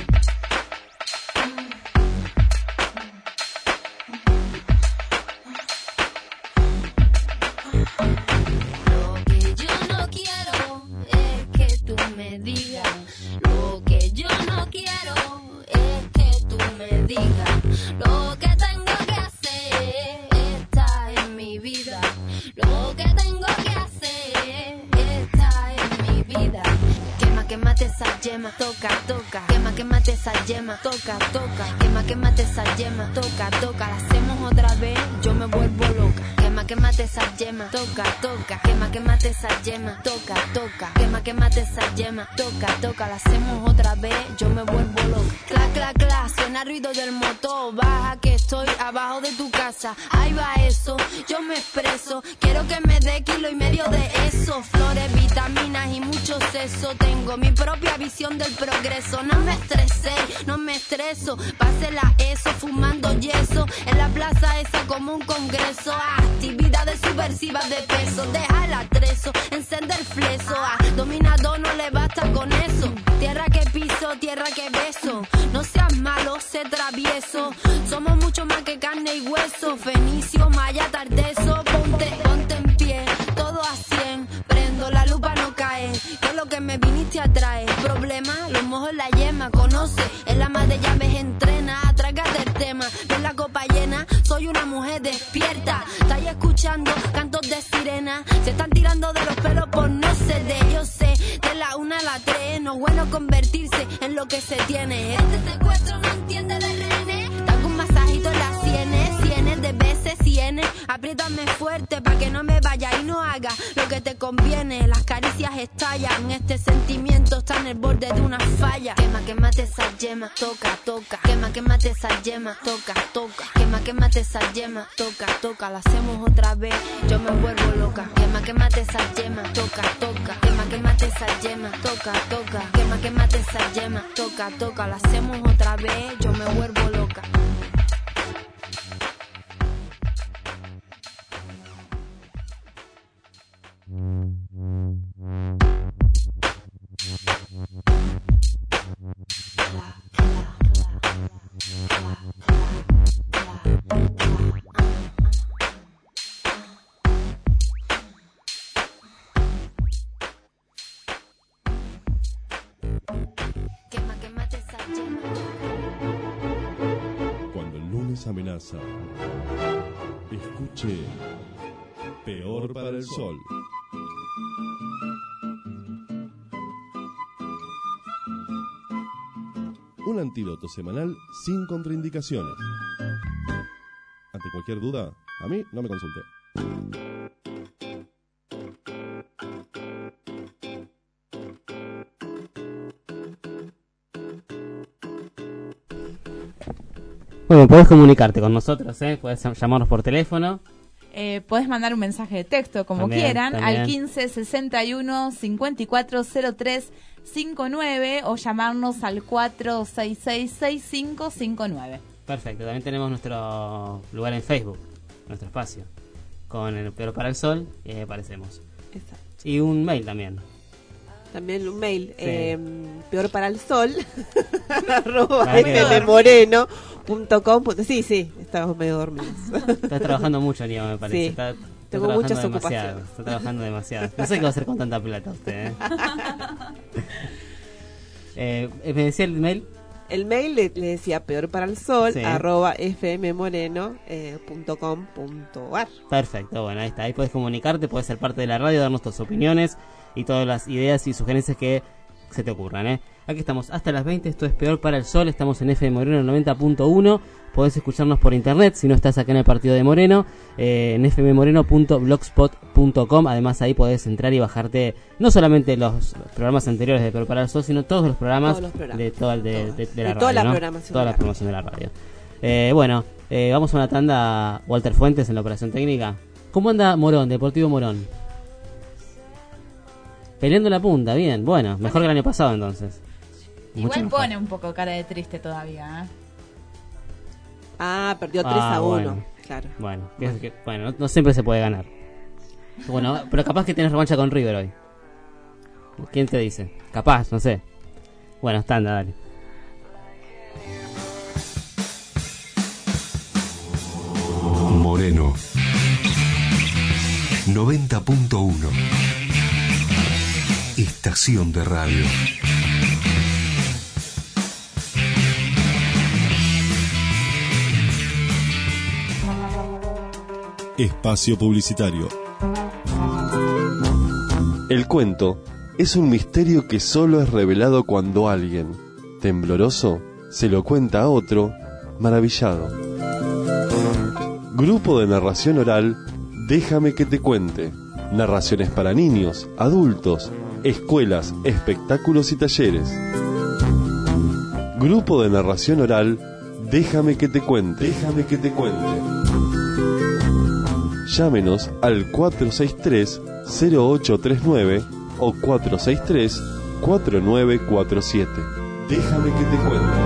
Lo que yo no quiero es que tú me digas. Lo que yo no quiero es que tú me digas. Lo que tengo que hacer está en mi vida. Lo que tengo que hacer está en mi vida. Quémate esa yema, toca, toca. Quémate esa yema, toca, toca. Quémate esa yema, toca, toca. La hacemos otra vez, yo me vuelvo loca. Quémate esa yema, toca, toca. Quémate esa yema, toca, toca. Quémate esa yema, toca, toca. La hacemos otra vez, yo me vuelvo loca. Cla, cla, cla, suena el ruido del motor. Baja que estoy abajo de tu casa. Ahí va eso, yo me expreso. Quiero que me dé 1,5 kilos de eso. Flores, vitaminas y mucho seso. Tengo mi propia visión del progreso. No me estresé, no me estreso. Pásela eso, fumando yeso. En la plaza esa como un congreso. Actividades subversivas de peso. Deja el atrezo, encender fleso. Dominador no le basta con eso. Tierra que piso, tierra que beso. No seas malo, sé travieso. Somos mucho más que carne y hueso. Fenicio, maya, tardeso. Ponte en pie, todo a 100. Prendo la lupa, no cae. Que es lo que me viniste a traer. Problema, los mojos en la yema. Conoce, el ama de llaves entrena. Trágate el tema, ven la copa llena. Soy una mujer despierta. Estáis escuchando cantos de sirena. Se están tirando de los pelos por no ceder. Yo sé, de la 1 a la 3. No es bueno convertirse en lo que se tiene. Este secuestro no entiende de renes. Dame un masajito en las sienes de veces sienes. Apriétame fuerte pa' que no me vaya y no haga lo que te conviene. Las caricias estallan. Este sentimiento está en el borde de una falla. Quémate esa yema, toca, toca. Quémate esa yema, toca, toca. Quémate esa yema, toca, toca. La hacemos otra vez, yo me vuelvo loca. Quémate esa yema, toca, toca. Quémate esa yema, toca, toca. Quémate esa yema, toca, toca. La hacemos otra vez, yo me vuelvo loca. Cuando el lunes amenaza, escuche Peor para el Sol. Un antídoto semanal sin contraindicaciones. Ante cualquier duda, a mí no me consulte. Bueno, podés comunicarte con nosotros, podés llamarnos por teléfono. Podés mandar un mensaje de texto como También, quieran también. al 15 61 54 03 59 o llamarnos al 466 6559. Perfecto, también tenemos nuestro lugar en Facebook, nuestro espacio, con el Peor para el Sol, y ahí aparecemos. Exacto. Y un mail también. También un mail, Sí. peor para el sol arroba Para que- fmmoreno.com. Sí, estábamos medio dormidos. Estás trabajando mucho, Nieva, me parece. Sí, Está tengo trabajando muchas demasiado, ocupaciones. Está trabajando demasiado. No sé qué va a hacer con tanta plata usted. Me decía el mail. El mail le decía peor para el sol Sí. arroba fmmoreno.com.ar. Perfecto, bueno, ahí está. Ahí puedes comunicarte, puedes ser parte de la radio, darnos tus opiniones y todas las ideas y sugerencias que se te ocurran, Aquí estamos hasta las 20, esto es Peor para el Sol, estamos en FM Moreno 90.1, podés escucharnos por internet si no estás acá en el partido de Moreno, en fmmoreno.blogspot.com, además ahí podés entrar y bajarte no solamente los programas anteriores de Peor para el Sol, sino todos los programas, de toda, de la De radio, toda la ¿no? programación Toda de la la programación de la radio. Bueno, vamos a una tanda. Walter Fuentes en la operación técnica. ¿Cómo anda Morón, Deportivo Morón? Peleando la punta, bien, bueno, mejor que el año pasado entonces. Igual mejor. pone un poco cara de triste todavía, ¿eh? Ah, perdió 3-1. Bueno. Claro. Bueno, no siempre se puede ganar. Bueno, pero capaz que tienes revancha con River hoy. ¿Quién te dice? Capaz, no sé. Bueno, estándar, dale. Moreno 90.1 Estación de radio. Espacio publicitario. El cuento es un misterio que solo es revelado cuando alguien, tembloroso, se lo cuenta a otro, maravillado. Grupo de narración oral, Déjame que te cuente. Narraciones para niños, adultos, escuelas, espectáculos y talleres. Grupo de narración oral, Déjame que te cuente. Déjame que te cuente. Llámenos al 463-0839 o 463-4947. Déjame que te cuente.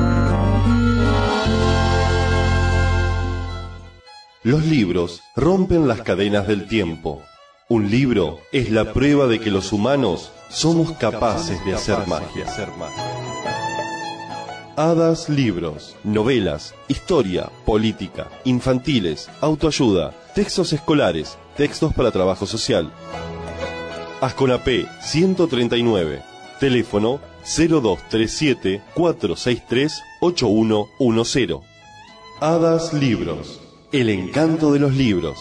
Los libros rompen las cadenas del tiempo. Un libro es la prueba de que los humanos somos capaces de hacer magia. Hadas Libros, novelas, historia, política, infantiles, autoayuda, textos escolares, textos para trabajo social. Asconapé 139, teléfono 0237-463-8110. Hadas Libros, el encanto de los libros.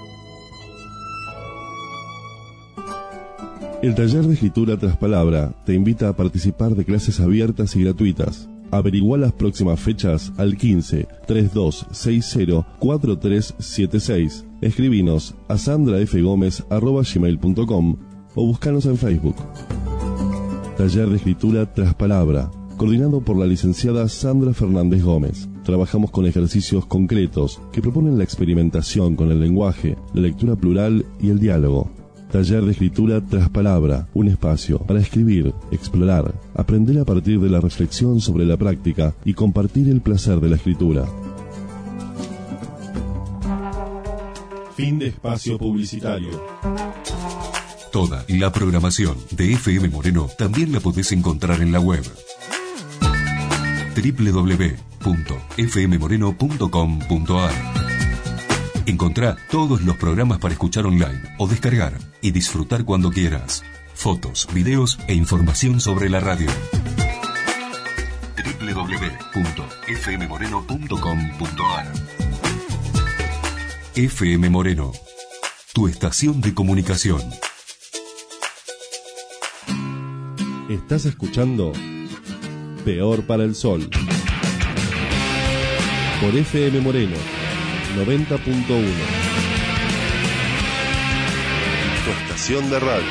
El taller de escritura tras palabra te invita a participar de clases abiertas y gratuitas. Averigua las próximas fechas al 15 3260 4376. Escribinos a sandrafgomez@gmail.com o búscanos en Facebook. Taller de escritura tras palabra, coordinado por la licenciada Sandra Fernández Gómez. Trabajamos con ejercicios concretos que proponen la experimentación con el lenguaje, la lectura plural y el diálogo. Taller de escritura tras palabra, un espacio para escribir, explorar, aprender a partir de la reflexión sobre la práctica y compartir el placer de la escritura. Fin de espacio publicitario. Toda la programación de FM Moreno también la podés encontrar en la web www.fmmoreno.com.ar. Encontrá todos los programas para escuchar online o descargar y disfrutar cuando quieras. Fotos, videos e información sobre la radio. www.fmmoreno.com.ar. FM Moreno, tu estación de comunicación. Estás escuchando Peor para el Sol por FM Moreno 90.1. Tu estación de radio.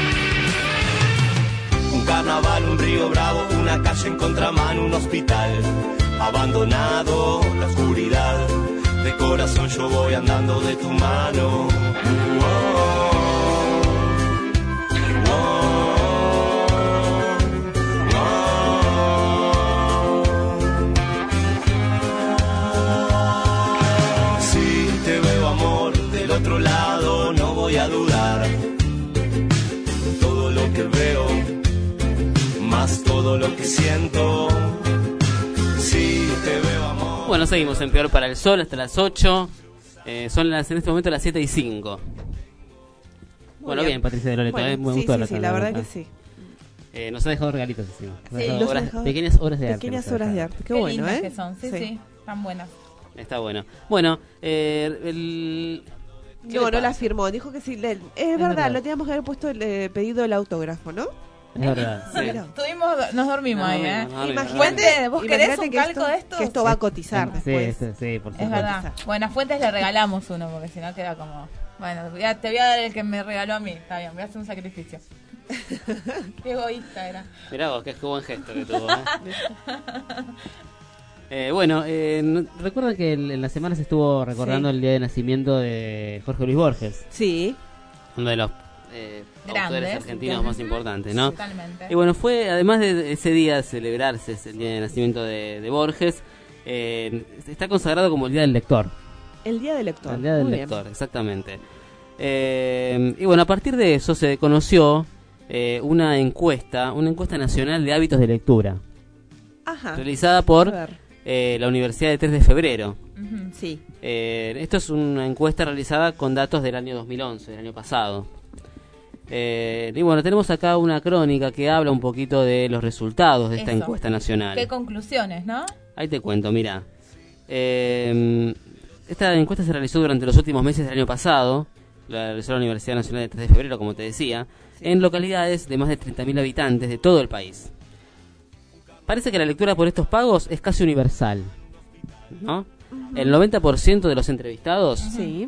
Un carnaval, un río bravo, una calle en contramano, un hospital abandonado, la oscuridad. De corazón yo voy andando de tu mano. Otro lado no voy a dudar. Todo lo que veo, más todo lo que siento. Si te veo, amor. Bueno, seguimos en Peor para el Sol hasta las 8. Son en este momento las 7:05. Bueno, bien, Patricia de Loreto, bueno, me sí, gustó sí, la sí, la verdad que sí. Nos ha dejado regalitos encima. Sí, Pequeñas obras de arte. Pequeñas obras de arte. Qué Qué bueno, lindas ¿eh? que son, sí, están buenas. Está bueno. Bueno, No, no la firmó. Dijo que sí. Es verdad, lo teníamos que haber puesto el pedido del autógrafo, ¿no? Es verdad. Sí. Nos dormimos ahí, ¿eh? Imagínate, ¿vos querés un calco de esto? Que esto va a cotizar después. Sí, por supuesto. Es verdad. Bueno, a Fuentes le regalamos uno, porque si no queda como... Bueno, te voy a dar el que me regaló a mí. Está bien, voy a hacer un sacrificio. Qué egoísta era. Mirá vos, qué buen gesto que tuvo, bueno, recuerdan que en la semana se estuvo recordando el día de nacimiento de Jorge Luis Borges. Sí. Uno de los autores argentinos más importantes, ¿no? Totalmente. Y bueno, fue, además de ese día celebrarse, es el día de nacimiento de Borges, está consagrado como el Día del Lector. El Día del Lector. El Día del Muy Lector, bien. exactamente. Y bueno, a partir de eso se conoció una encuesta nacional de hábitos de lectura. Ajá. Realizada por la Universidad de 3 de Febrero. Sí. Esto es una encuesta realizada con datos del año 2011, del año pasado. Y bueno, tenemos acá una crónica que habla un poquito de los resultados de esta Eso. encuesta nacional. ¿Qué conclusiones, no? Ahí te cuento, mira. Esta encuesta se realizó durante los últimos meses del año pasado. La realizó la Universidad Nacional de 3 de Febrero, como te decía, en localidades de más de 30.000 habitantes de todo el país. Parece que la lectura por estos pagos es casi universal, ¿no? El 90% de los entrevistados,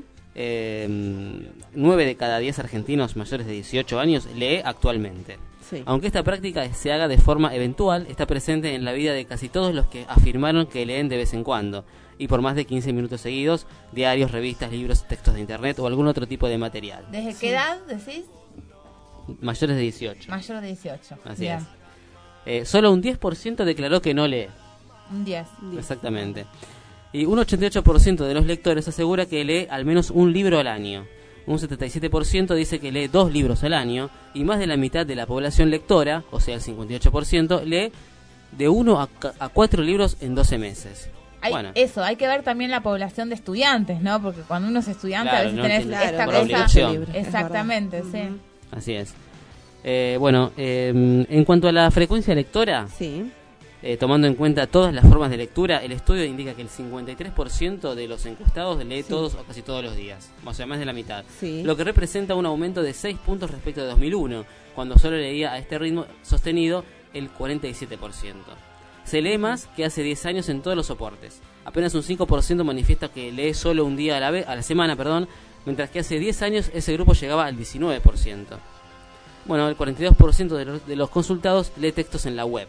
9 de cada 10 argentinos mayores de 18 años lee actualmente. Sí. Aunque esta práctica se haga de forma eventual, está presente en la vida de casi todos los que afirmaron que leen de vez en cuando, y por más de 15 minutos seguidos, diarios, revistas, libros, textos de internet o algún otro tipo de material. ¿Desde qué edad decís? Mayores de 18. Mayor de 18. Así Bien. es. Solo un 10% declaró que no lee. Un 10. Exactamente. Y un 88% de los lectores asegura que lee al menos un libro al año. Un 77% dice que lee 2 libros al año. Y más de la mitad de la población lectora, o sea el 58%, lee de 1 a 4 libros en 12 meses. Bueno, Eso, hay que ver también la población de estudiantes, ¿no? Porque cuando uno es estudiante Claro, a veces no tenés tiene- esta por cosa. obligación. Exactamente, sí. así es. Bueno, en cuanto a la frecuencia lectora, tomando en cuenta todas las formas de lectura, el estudio indica que el 53% de los encuestados lee todos o casi todos los días, o sea, más de la mitad, lo que representa un aumento de 6 puntos respecto de 2001, cuando solo leía a este ritmo sostenido el 47%. Se lee más que hace 10 años en todos los soportes. Apenas un 5% manifiesta que lee solo un día a la semana, mientras que hace 10 años ese grupo llegaba al 19%. Bueno, el 42% de los consultados lee textos en la web.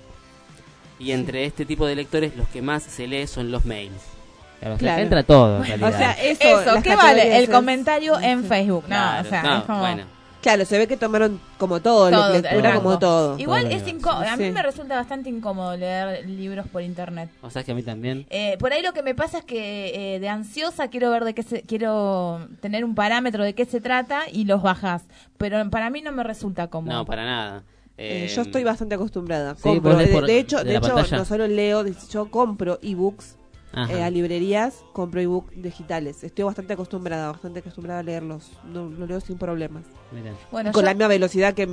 Y entre este tipo de lectores, los que más se lee son los mails. Claro, o sea, Claro. entra todo, en Bueno, realidad. o sea, las ¿qué vale? categorías El esas. comentario en Facebook. No, Claro, o sea, no, es como... bueno. Claro, se ve que tomaron como todo, Todo, el lectura rango. como todo. Igual es incómodo. A mí Sí. me resulta bastante incómodo leer libros por internet. O sea, que a mí también. Por ahí lo que me pasa es que de ansiosa quiero ver quiero tener un parámetro de qué se trata y los bajás. Pero para mí no me resulta cómodo. No, para nada. Yo estoy bastante acostumbrada. Sí, Compro, vos lees por- de hecho, de la pantalla. no solo leo, yo compro ebooks Ajá. a librerías, compro ebooks digitales. Estoy bastante acostumbrada a leerlos. No, lo leo sin problemas. Miren. Bueno, con yo- la misma velocidad que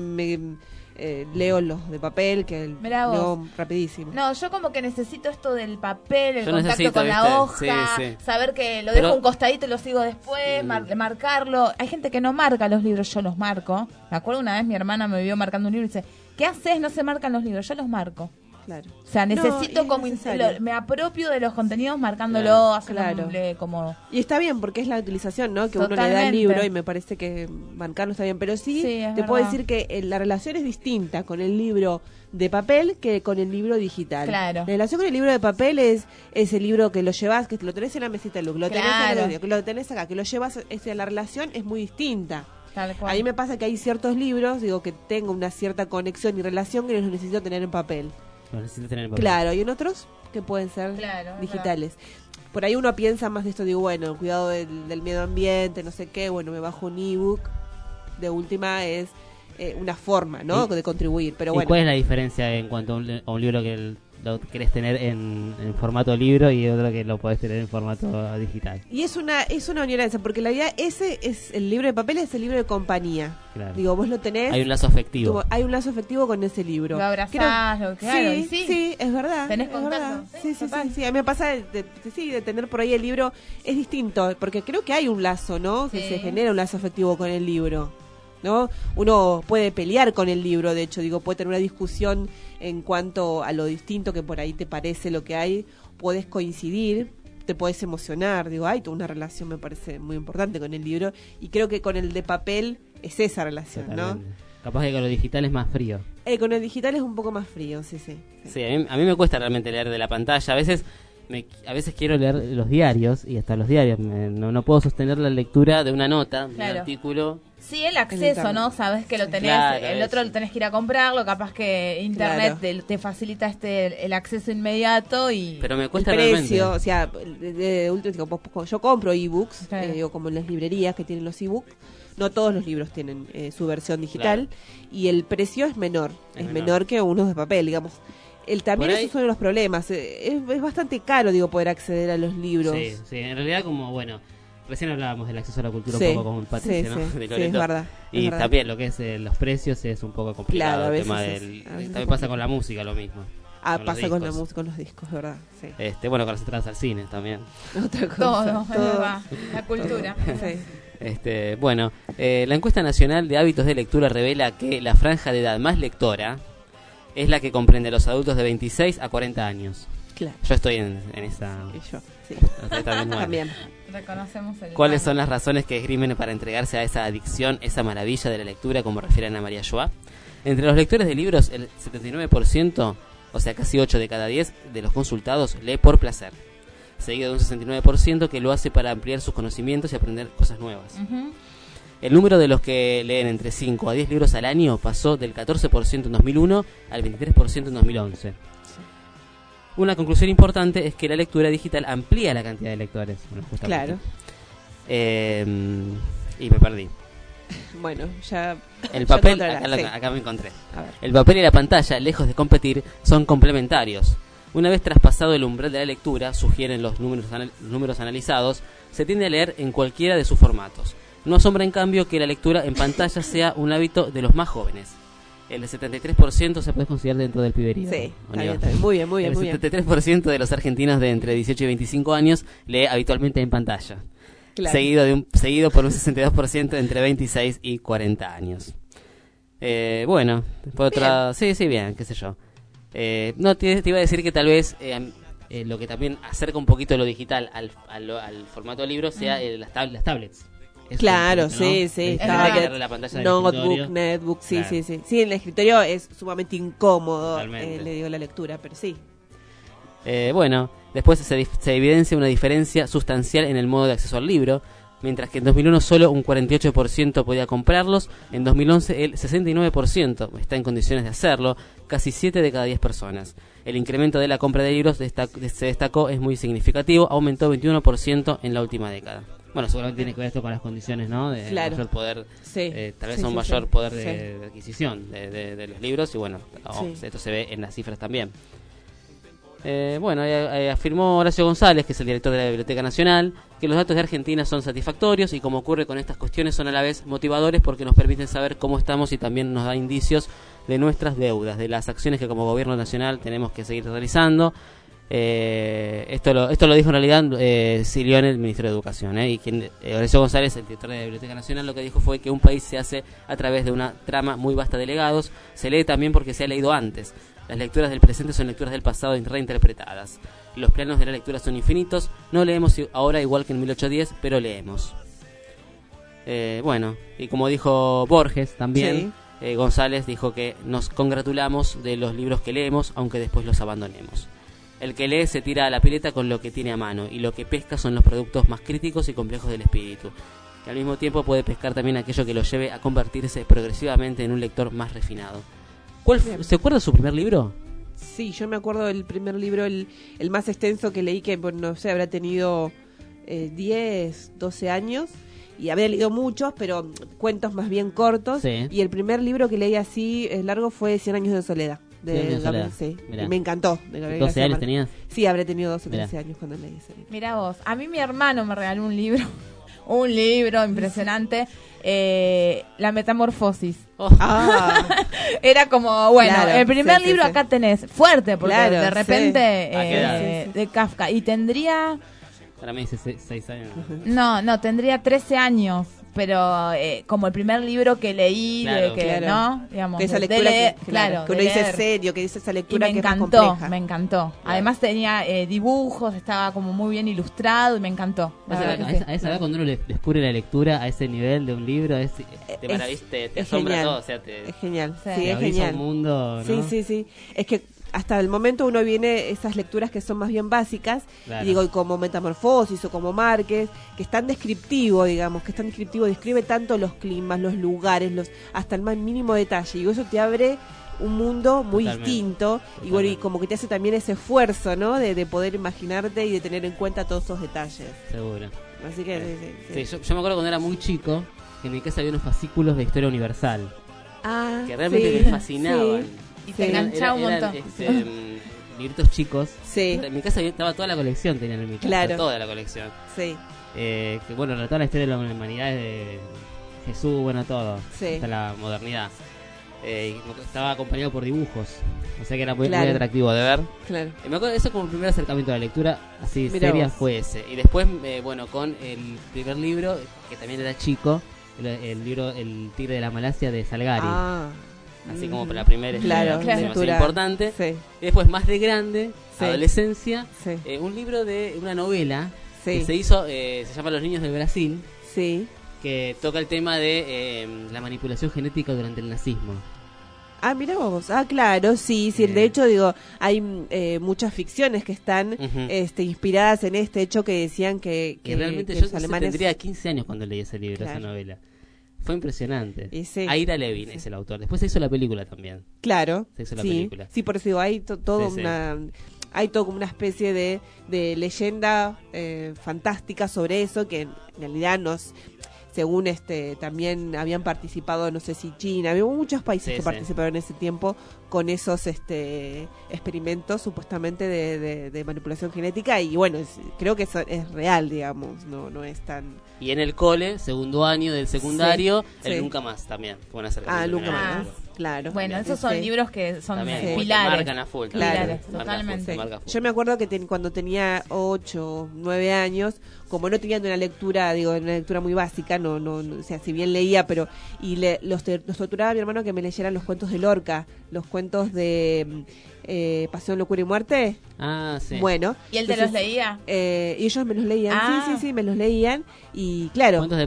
leo los de papel, que Mirá vos. leo rapidísimo. No, yo como que necesito esto del papel, el Yo contacto necesito, con la ¿viste? hoja, Sí, sí. saber que lo Pero- dejo un costadito y lo sigo después, marcarlo. Hay gente que no marca los libros, yo los marco. Me acuerdo una vez mi hermana me vio marcando un libro y dice, ¿qué haces? No se marcan los libros, yo los marco. Claro. O sea, No, necesito y es como necesario. me apropio de los contenidos marcándolo, Claro, haciéndole claro. como... Y está bien, porque es la utilización, ¿no? Que uno le da Totalmente. el libro y me parece que marcarlo está bien. Pero sí, Sí, es te puedo verdad. decir que la relación es distinta con el libro de papel que con el libro digital. Claro. La relación con el libro de papel es el libro que lo llevas, que lo tenés en la mesita de luz, lo tenés, Claro. que lo tenés acá, que lo llevas, la relación es muy distinta. Tal cual. A mí me pasa que hay ciertos libros, digo, que tengo una cierta conexión y relación que los necesito tener en papel. Lo necesito tener en papel. Claro, y en otros que pueden ser Claro, es digitales. Por ahí uno piensa más de esto, digo, bueno, cuidado del medio ambiente, no sé qué, bueno, me bajo un ebook, de última es una forma, ¿no? ¿Y- De contribuir, pero ¿Y bueno. cuál es la diferencia en cuanto a un libro que lo querés tener en formato libro y otro que lo podés tener en formato digital? Y es una añoranza, porque la idea, ese es el libro de papel, es el libro de compañía. Claro. Digo, vos lo tenés. Hay un lazo afectivo. Hay un lazo afectivo con ese libro. Lo abrazás, Creo- lo- claro, y sí, sí. sí, es verdad. Tenés es contacto. verdad. Sí, Sí, sí. A mí me pasa de tener por ahí el libro. Es distinto, porque creo que hay un lazo, ¿no? Que Sí. se genera un lazo afectivo con el libro. ¿No? Uno puede pelear con el libro, de hecho, digo, puede tener una discusión en cuanto a lo distinto que por ahí te parece lo que hay, puedes coincidir, te puedes emocionar, digo, hay toda una relación, me parece muy importante con el libro, y creo que con el de papel es esa relación, Totalmente. Capaz que con lo digital es más frío. ¿no? Con el digital es un poco más frío, sí. Sí, a mí me cuesta realmente leer de la pantalla. A veces a veces quiero leer los diarios y hasta los diarios no puedo sostener la lectura de una nota, de un artículo. Sí, el acceso, ¿no? Sabes que lo tenés, Claro, el otro lo tenés que ir a comprarlo, capaz que internet te facilita el acceso inmediato y Pero me cuesta el precio, realmente. o sea, de último, yo compro ebooks, Claro. o como en las librerías que tienen los ebooks, no todos los libros tienen su versión digital, y el precio es menor, es menor que unos de papel, digamos. También Por ahí- esos son los problemas, es bastante caro, poder acceder a los libros. Sí, en realidad como, bueno, recién hablábamos del acceso a la cultura Sí, un poco con Patricia, sí, ¿no? sí, De sí, Loreto. es verdad, Y es verdad. también lo que es los precios es un poco complicado. Claro, a el veces tema es- del, a veces también es pasa con la música lo mismo. Ah, con los pasa con la discos. música, con los discos, de verdad, sí. Bueno, con las entradas al cine también. Otra cosa. todo, es verdad, la cultura. Sí. Bueno, la encuesta nacional de hábitos de lectura revela que la franja de edad más lectora es la que comprende a los adultos de 26 a 40 años. Claro. Yo estoy en esa... Y yo, sí. Usted también, bueno. También. Reconocemos el ¿Cuáles son las razones que esgrimen para entregarse a esa adicción, esa maravilla de la lectura, como refiere Ana María Joa? Entre los lectores de libros, el 79%, o sea, casi 8 de cada 10 de los consultados, lee por placer, seguido de un 69% que lo hace para ampliar sus conocimientos y aprender cosas nuevas. Ujú. El número de los que leen entre 5 a 10 libros al año pasó del 14% en 2001 al 23% en 2011. Una conclusión importante es que la lectura digital amplía la cantidad de lectores. Bueno, justamente. Claro. Y me perdí. Bueno, ya... El ya papel, encontrarás, sí. acá me encontré. A ver. El papel y la pantalla, lejos de competir, son complementarios. Una vez traspasado el umbral de la lectura, sugieren los números analizados, se tiende a leer en cualquiera de sus formatos. No asombra en cambio que la lectura en pantalla sea un hábito de los más jóvenes. El 73% se puede considerar dentro del piberío. Sí, ¿O está no? bien. Muy bien, muy bien, El muy bien. 73% de los argentinos de entre 18 y 25 años lee habitualmente en pantalla. Claro. Seguido por un 62% entre 26 y 40 años. Bueno, por otra... Sí, bien, qué sé yo. No, te iba a decir que tal vez lo que también acerca un poquito lo digital al formato de libro sea las tablets. Es Claro, un poquito, ¿no? sí, sí. La pantalla del Notebook, escritorio. netbook, sí, Claro. sí. Sí, en el escritorio es sumamente incómodo, Totalmente. le digo, la lectura, pero sí. Bueno, después se evidencia una diferencia sustancial en el modo de acceso al libro. Mientras que en 2001 solo un 48% podía comprarlos, en 2011 el 69% está en condiciones de hacerlo, casi 7 de cada 10 personas. El incremento de la compra de libros se destacó, es muy significativo, aumentó 21% en la última década. Bueno, seguramente tiene que ver esto con las condiciones, ¿no? De Claro. mayor poder, Sí. tal vez Sí, un sí, mayor sí. poder Sí. de adquisición de los libros, y bueno, Sí. esto se ve en las cifras también. Bueno, afirmó Horacio González, que es el director de la Biblioteca Nacional, que los datos de Argentina son satisfactorios y, como ocurre con estas cuestiones, son a la vez motivadores porque nos permiten saber cómo estamos y también nos da indicios de nuestras deudas, de las acciones que como gobierno nacional tenemos que seguir realizando. Esto lo dijo en realidad Silione, el ministro de Educación, y quien Horacio González, el director de la Biblioteca Nacional, lo que dijo fue que un país se hace a través de una trama muy vasta de legados. Se lee también porque se ha leído antes. Las lecturas del presente son lecturas del pasado reinterpretadas. Los planos de la lectura son infinitos. No leemos ahora igual que en 1810, pero leemos. Bueno, y como dijo Borges también, González dijo que nos congratulamos de los libros que leemos, aunque después los abandonemos. El que lee se tira a la pileta con lo que tiene a mano, y lo que pesca son los productos más críticos y complejos del espíritu, que al mismo tiempo puede pescar también aquello que lo lleve a convertirse progresivamente en un lector más refinado. ¿Se acuerda de su primer libro? Sí, yo me acuerdo del primer libro, el más extenso que leí, que bueno, no sé, habrá tenido 10, 12 años, y había leído muchos, pero cuentos más bien cortos. Sí. Y el primer libro que leí así largo fue 100 años de soledad. 100 años de soledad. Sí, Mirá. y me encantó. De Gabriel ¿12 García años Márquez. tenías? Sí, habré tenido 12 o Mirá. 13 años cuando leí ese libro. Mira vos, a mí mi hermano me regaló un libro, un libro impresionante, La Metamorfosis. Era como, bueno, Claro, el primer sí, libro sí. acá tenés, fuerte, porque Claro, de repente, sí. ¿A qué edad? de Kafka, y tendría, Para mí dice 6 años. no, tendría 13 años, pero como el primer libro que leí, Claro, claro. ¿no? Digamos, Que esa de lectura leer, que claro, uno de dice leer. serio, que dice esa Y lectura me que es más encantó, compleja. me encantó. Además tenía dibujos, estaba como muy bien ilustrado y me encantó. La verdad que sí. A esa edad, cuando uno descubre la lectura a ese nivel de un libro, te Es asombra genial. todo. O sea, Es genial, Sí. sí, te es abrís a genial. un mundo, ¿no? Sí. Es que hasta el momento uno viene esas lecturas que son más bien básicas, Claro. y digo, como Metamorfosis o como Márquez, que es tan descriptivo, digamos, describe tanto los climas, los lugares, hasta el más mínimo detalle, y eso te abre un mundo muy Totalmente. distinto, y bueno, y como que te hace también ese esfuerzo, ¿no? De poder imaginarte y de tener en cuenta todos esos detalles. Seguro. Así que sí. Sí, yo me acuerdo cuando era muy chico, que en mi casa había unos fascículos de historia universal, Ah, que realmente sí, me fascinaban. sí. Y te enganchaba un montón. Libritos chicos. Sí. En mi casa estaba toda la colección, tenían en mi casa, Claro. toda la colección. Sí. Que bueno, toda la historia de la humanidad, de Jesús, bueno, todo, Sí. hasta la modernidad. Y estaba acompañado por dibujos, o sea que era muy, Claro. muy atractivo de ver. Claro. Me acuerdo, eso como el primer acercamiento a la lectura, así Mirá seria, vos. fue ese. Y después, bueno, con el primer libro, que también era chico, el libro El Tigre de la Malasia de Salgari. Ah. Así como para la primera Claro, lectura importante. Sí. Y después, más de grande, Sí. adolescencia, Sí. un libro de una novela Sí. que se hizo, se llama Los Niños del Brasil, Sí. que toca el tema de la manipulación genética durante el nazismo. Ah, mira vos. Ah, claro, sí. De hecho, digo, hay muchas ficciones que están Ujú. inspiradas en este hecho, que decían que Y realmente que yo los alemanes... tendría 15 años cuando leí ese libro, Claro. esa novela. Fue impresionante. Y sí. Aira Levin es el autor. Después se hizo la película también. Claro. Se hizo la sí. película. Sí, por eso digo, hay todo Sí, sí. hay todo como una especie de leyenda fantástica sobre eso, que en realidad según también habían participado, no sé si China, había muchos países Sí, que sí. participaron en ese tiempo con esos experimentos supuestamente de manipulación genética, y bueno, creo que eso es real, digamos, no es tan... Y en el cole, segundo año del secundario, Sí, el sí. Nunca Más también. Fue un acercamiento. Nunca también. más, claro. Bueno, esos son Sí. libros que son También, Sí. pilares. te marcan a full. Claro. Te marcan a full, Totalmente. te marca a full. Yo me acuerdo que cuando tenía 8, 9 años, como no tenía una lectura, una lectura muy básica, no, o sea, si bien leía, pero los torturaba a mi hermano que me leyeran los cuentos de Lorca, los cuentos de Pasión, Locura y Muerte. Ah, sí. Bueno. ¿Y él te los leía? Y ellos me los leían, Ah. sí, me los leían, y claro. ¿Cuántos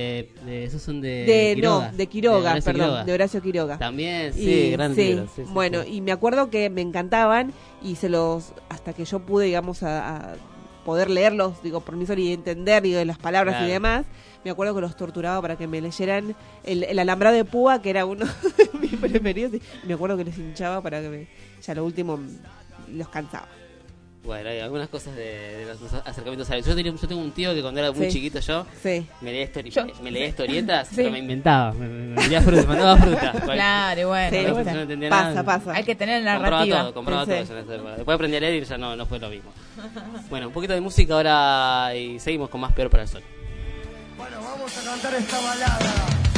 esos son de Quiroga? De Quiroga, Horacio perdón, Quiroga. de Horacio Quiroga. También, sí, Y, gran sí, libro. Sí, sí, bueno, sí. y me acuerdo que me encantaban, y hasta que yo pude, digamos, a poder leerlos, digo, por mí solo, y entender, digo, las palabras Claro. y demás, me acuerdo que los torturaba para que me leyeran el alambrado de púa, que era uno de mis preferidos, y me acuerdo que les hinchaba para que ya lo último los cansaba. Bueno, hay algunas cosas de los acercamientos a la lectura. Yo tengo un tío que cuando era muy Sí. chiquito Sí. me leía historietas, Sí. pero me inventaba. Me leía fruta, me mandaba fruta. Claro, y bueno. Sí, ¿viste? No entendía Pasa, nada. pasa. Hay que tener Compraba narrativa. compraba Sí. todo ya en esa época. Después aprendí a leer y ya no fue lo mismo. Bueno, un poquito de música ahora y seguimos con más Peor para el Sol. Bueno, vamos a cantar esta balada.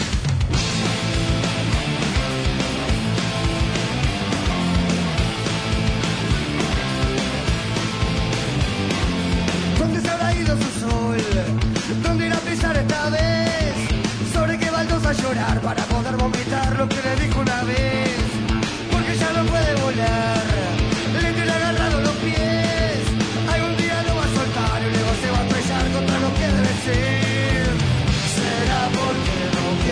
¿Dónde se habrá ido su sol? ¿Dónde irá a pisar esta vez? ¿Sobre qué baldos a llorar para poder vomitar lo que le dijo una vez? Porque ya no puede volar, le tiene agarrado los pies. Algún día lo va a soltar y luego se va a estrellar contra lo que debe ser. Será porque no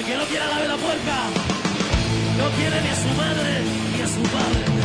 que no quiere a la vela puerca, no quiere ni a su madre ni a su padre.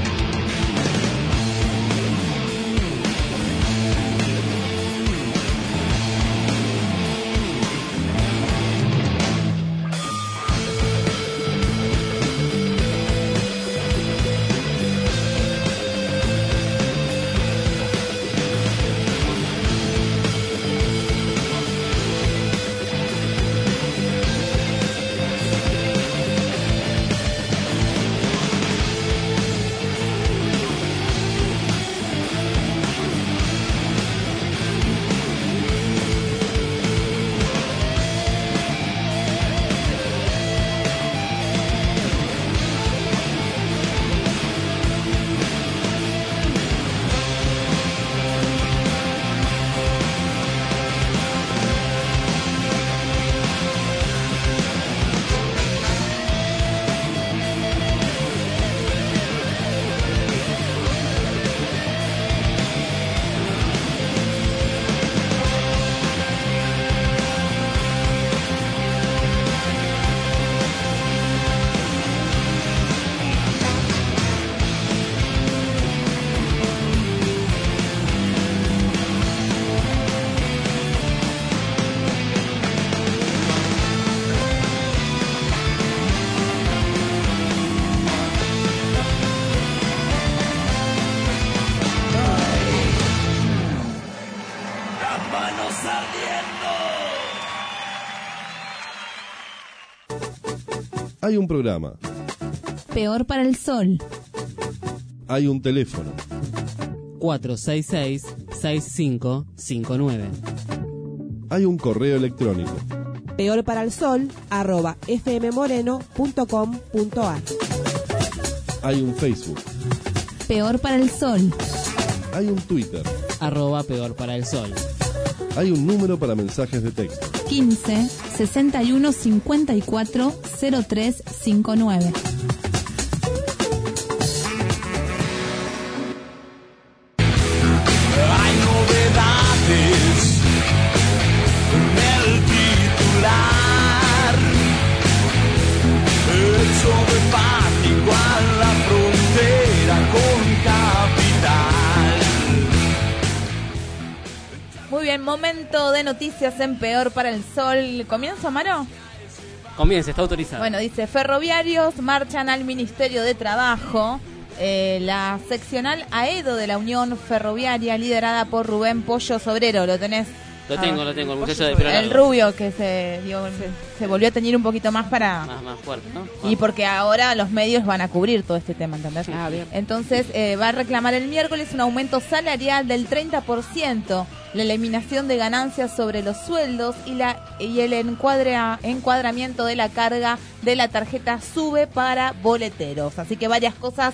Hay un programa. Peor para el sol. Hay un teléfono. 466-6559. Hay un correo electrónico. peorparalsol@fmmoreno.com.ar. Hay un Facebook. Peor para el sol. Hay un Twitter. @peor para el sol. Hay un número para mensajes de texto. 15 61 54 0359. Hay novedades en el titular. Hecho de paz igual la frontera con capital. Muy bien, momento de noticias en Peor para el Sol. ¿Comienzo, Amaro? Comienza, está autorizado. Bueno, dice, ferroviarios marchan al Ministerio de Trabajo. La seccional AEDO de la Unión Ferroviaria, liderada por Rubén Pollo Sobrero. ¿Lo tenés? Lo tengo, el muchacho de pelo largo. El rubio que se volvió a teñir un poquito más para... Más fuerte, ¿no? Y porque ahora los medios van a cubrir todo este tema, ¿entendés? Ah, bien. Entonces va a reclamar el miércoles un aumento salarial del 30%, la eliminación de ganancias sobre los sueldos y el encuadramiento de la carga de la tarjeta SUBE para boleteros. Así que varias cosas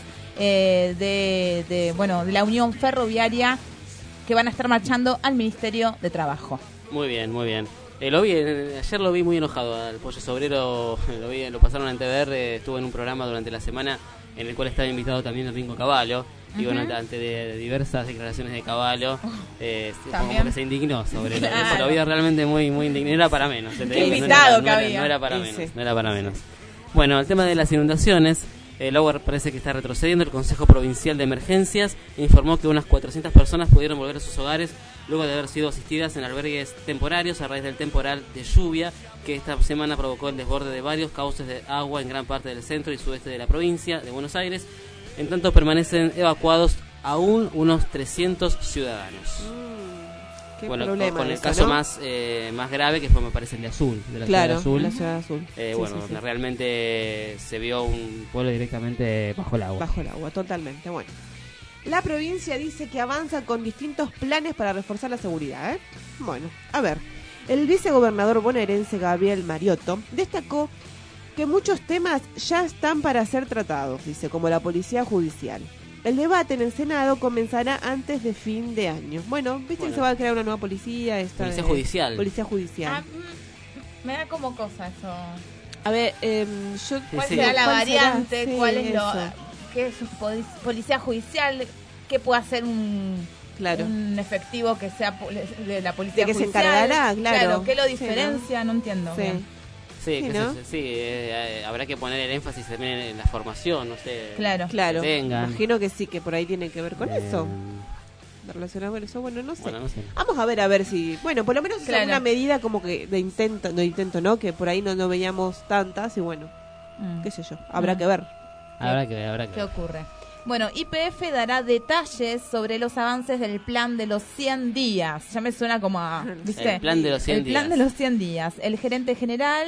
de la Unión Ferroviaria que van a estar marchando al Ministerio de Trabajo. Muy bien, muy bien. Ayer lo vi muy enojado al Pollo Sobrero, lo pasaron en TVR, estuvo en un programa durante la semana en el cual estaba invitado también Ringo Cavallo. Y bueno, ante de diversas declaraciones de Cavallo, como que se indignó sobre lo vi realmente muy indignado. No era para menos. Qué invitado que había. No era para menos. Bueno, el tema de las inundaciones. El agua parece que está retrocediendo. El Consejo Provincial de Emergencias informó que unas 400 personas pudieron volver a sus hogares luego de haber sido asistidas en albergues temporarios a raíz del temporal de lluvia que esta semana provocó el desborde de varios cauces de agua en gran parte del centro y sudeste de la provincia de Buenos Aires. En tanto, permanecen evacuados aún unos 300 ciudadanos. Bueno, con el caso, ¿no? más grave, que fue, me parece, el de Azul, de la ciudad de Azul. La ciudad de Azul. Donde realmente se vio un pueblo directamente bajo el agua. Bajo el agua, totalmente. Bueno, la provincia dice que avanza con distintos planes para reforzar la seguridad. Bueno, a ver, el vicegobernador bonaerense Gabriel Mariotto destacó que muchos temas ya están para ser tratados, dice, como la policía judicial. El debate en el Senado comenzará antes de fin de año. Bueno, ¿viste que se va a crear una nueva policía? Judicial. Policía judicial. Me da como cosa eso. A ver, ¿cuál será la variante? Sí, ¿cuál es qué es policía judicial? ¿Qué puede hacer un efectivo que sea de la policía judicial? ¿De qué se encargará? Claro. ¿Qué lo diferencia? No entiendo. Sí. Sí, Sí, qué sé ¿no? yo, sí, habrá que poner el énfasis también en la formación, no sé. Claro. Claro, Que tengan. imagino que sí, que por ahí tiene que ver con eso. Relacionado con eso, bueno, no sé. Bueno, no sé. Vamos a ver si, bueno, por lo menos es Claro. una medida como que de intento, ¿no? Que por ahí no veíamos tantas y bueno, qué sé yo, habrá que ver. Habrá que ver. ¿Qué ocurre? Bueno, YPF dará detalles sobre los avances del plan de los 100 días. Ya me suena como a, ¿viste? El plan de los 100 El plan días. de los 100 días. El gerente general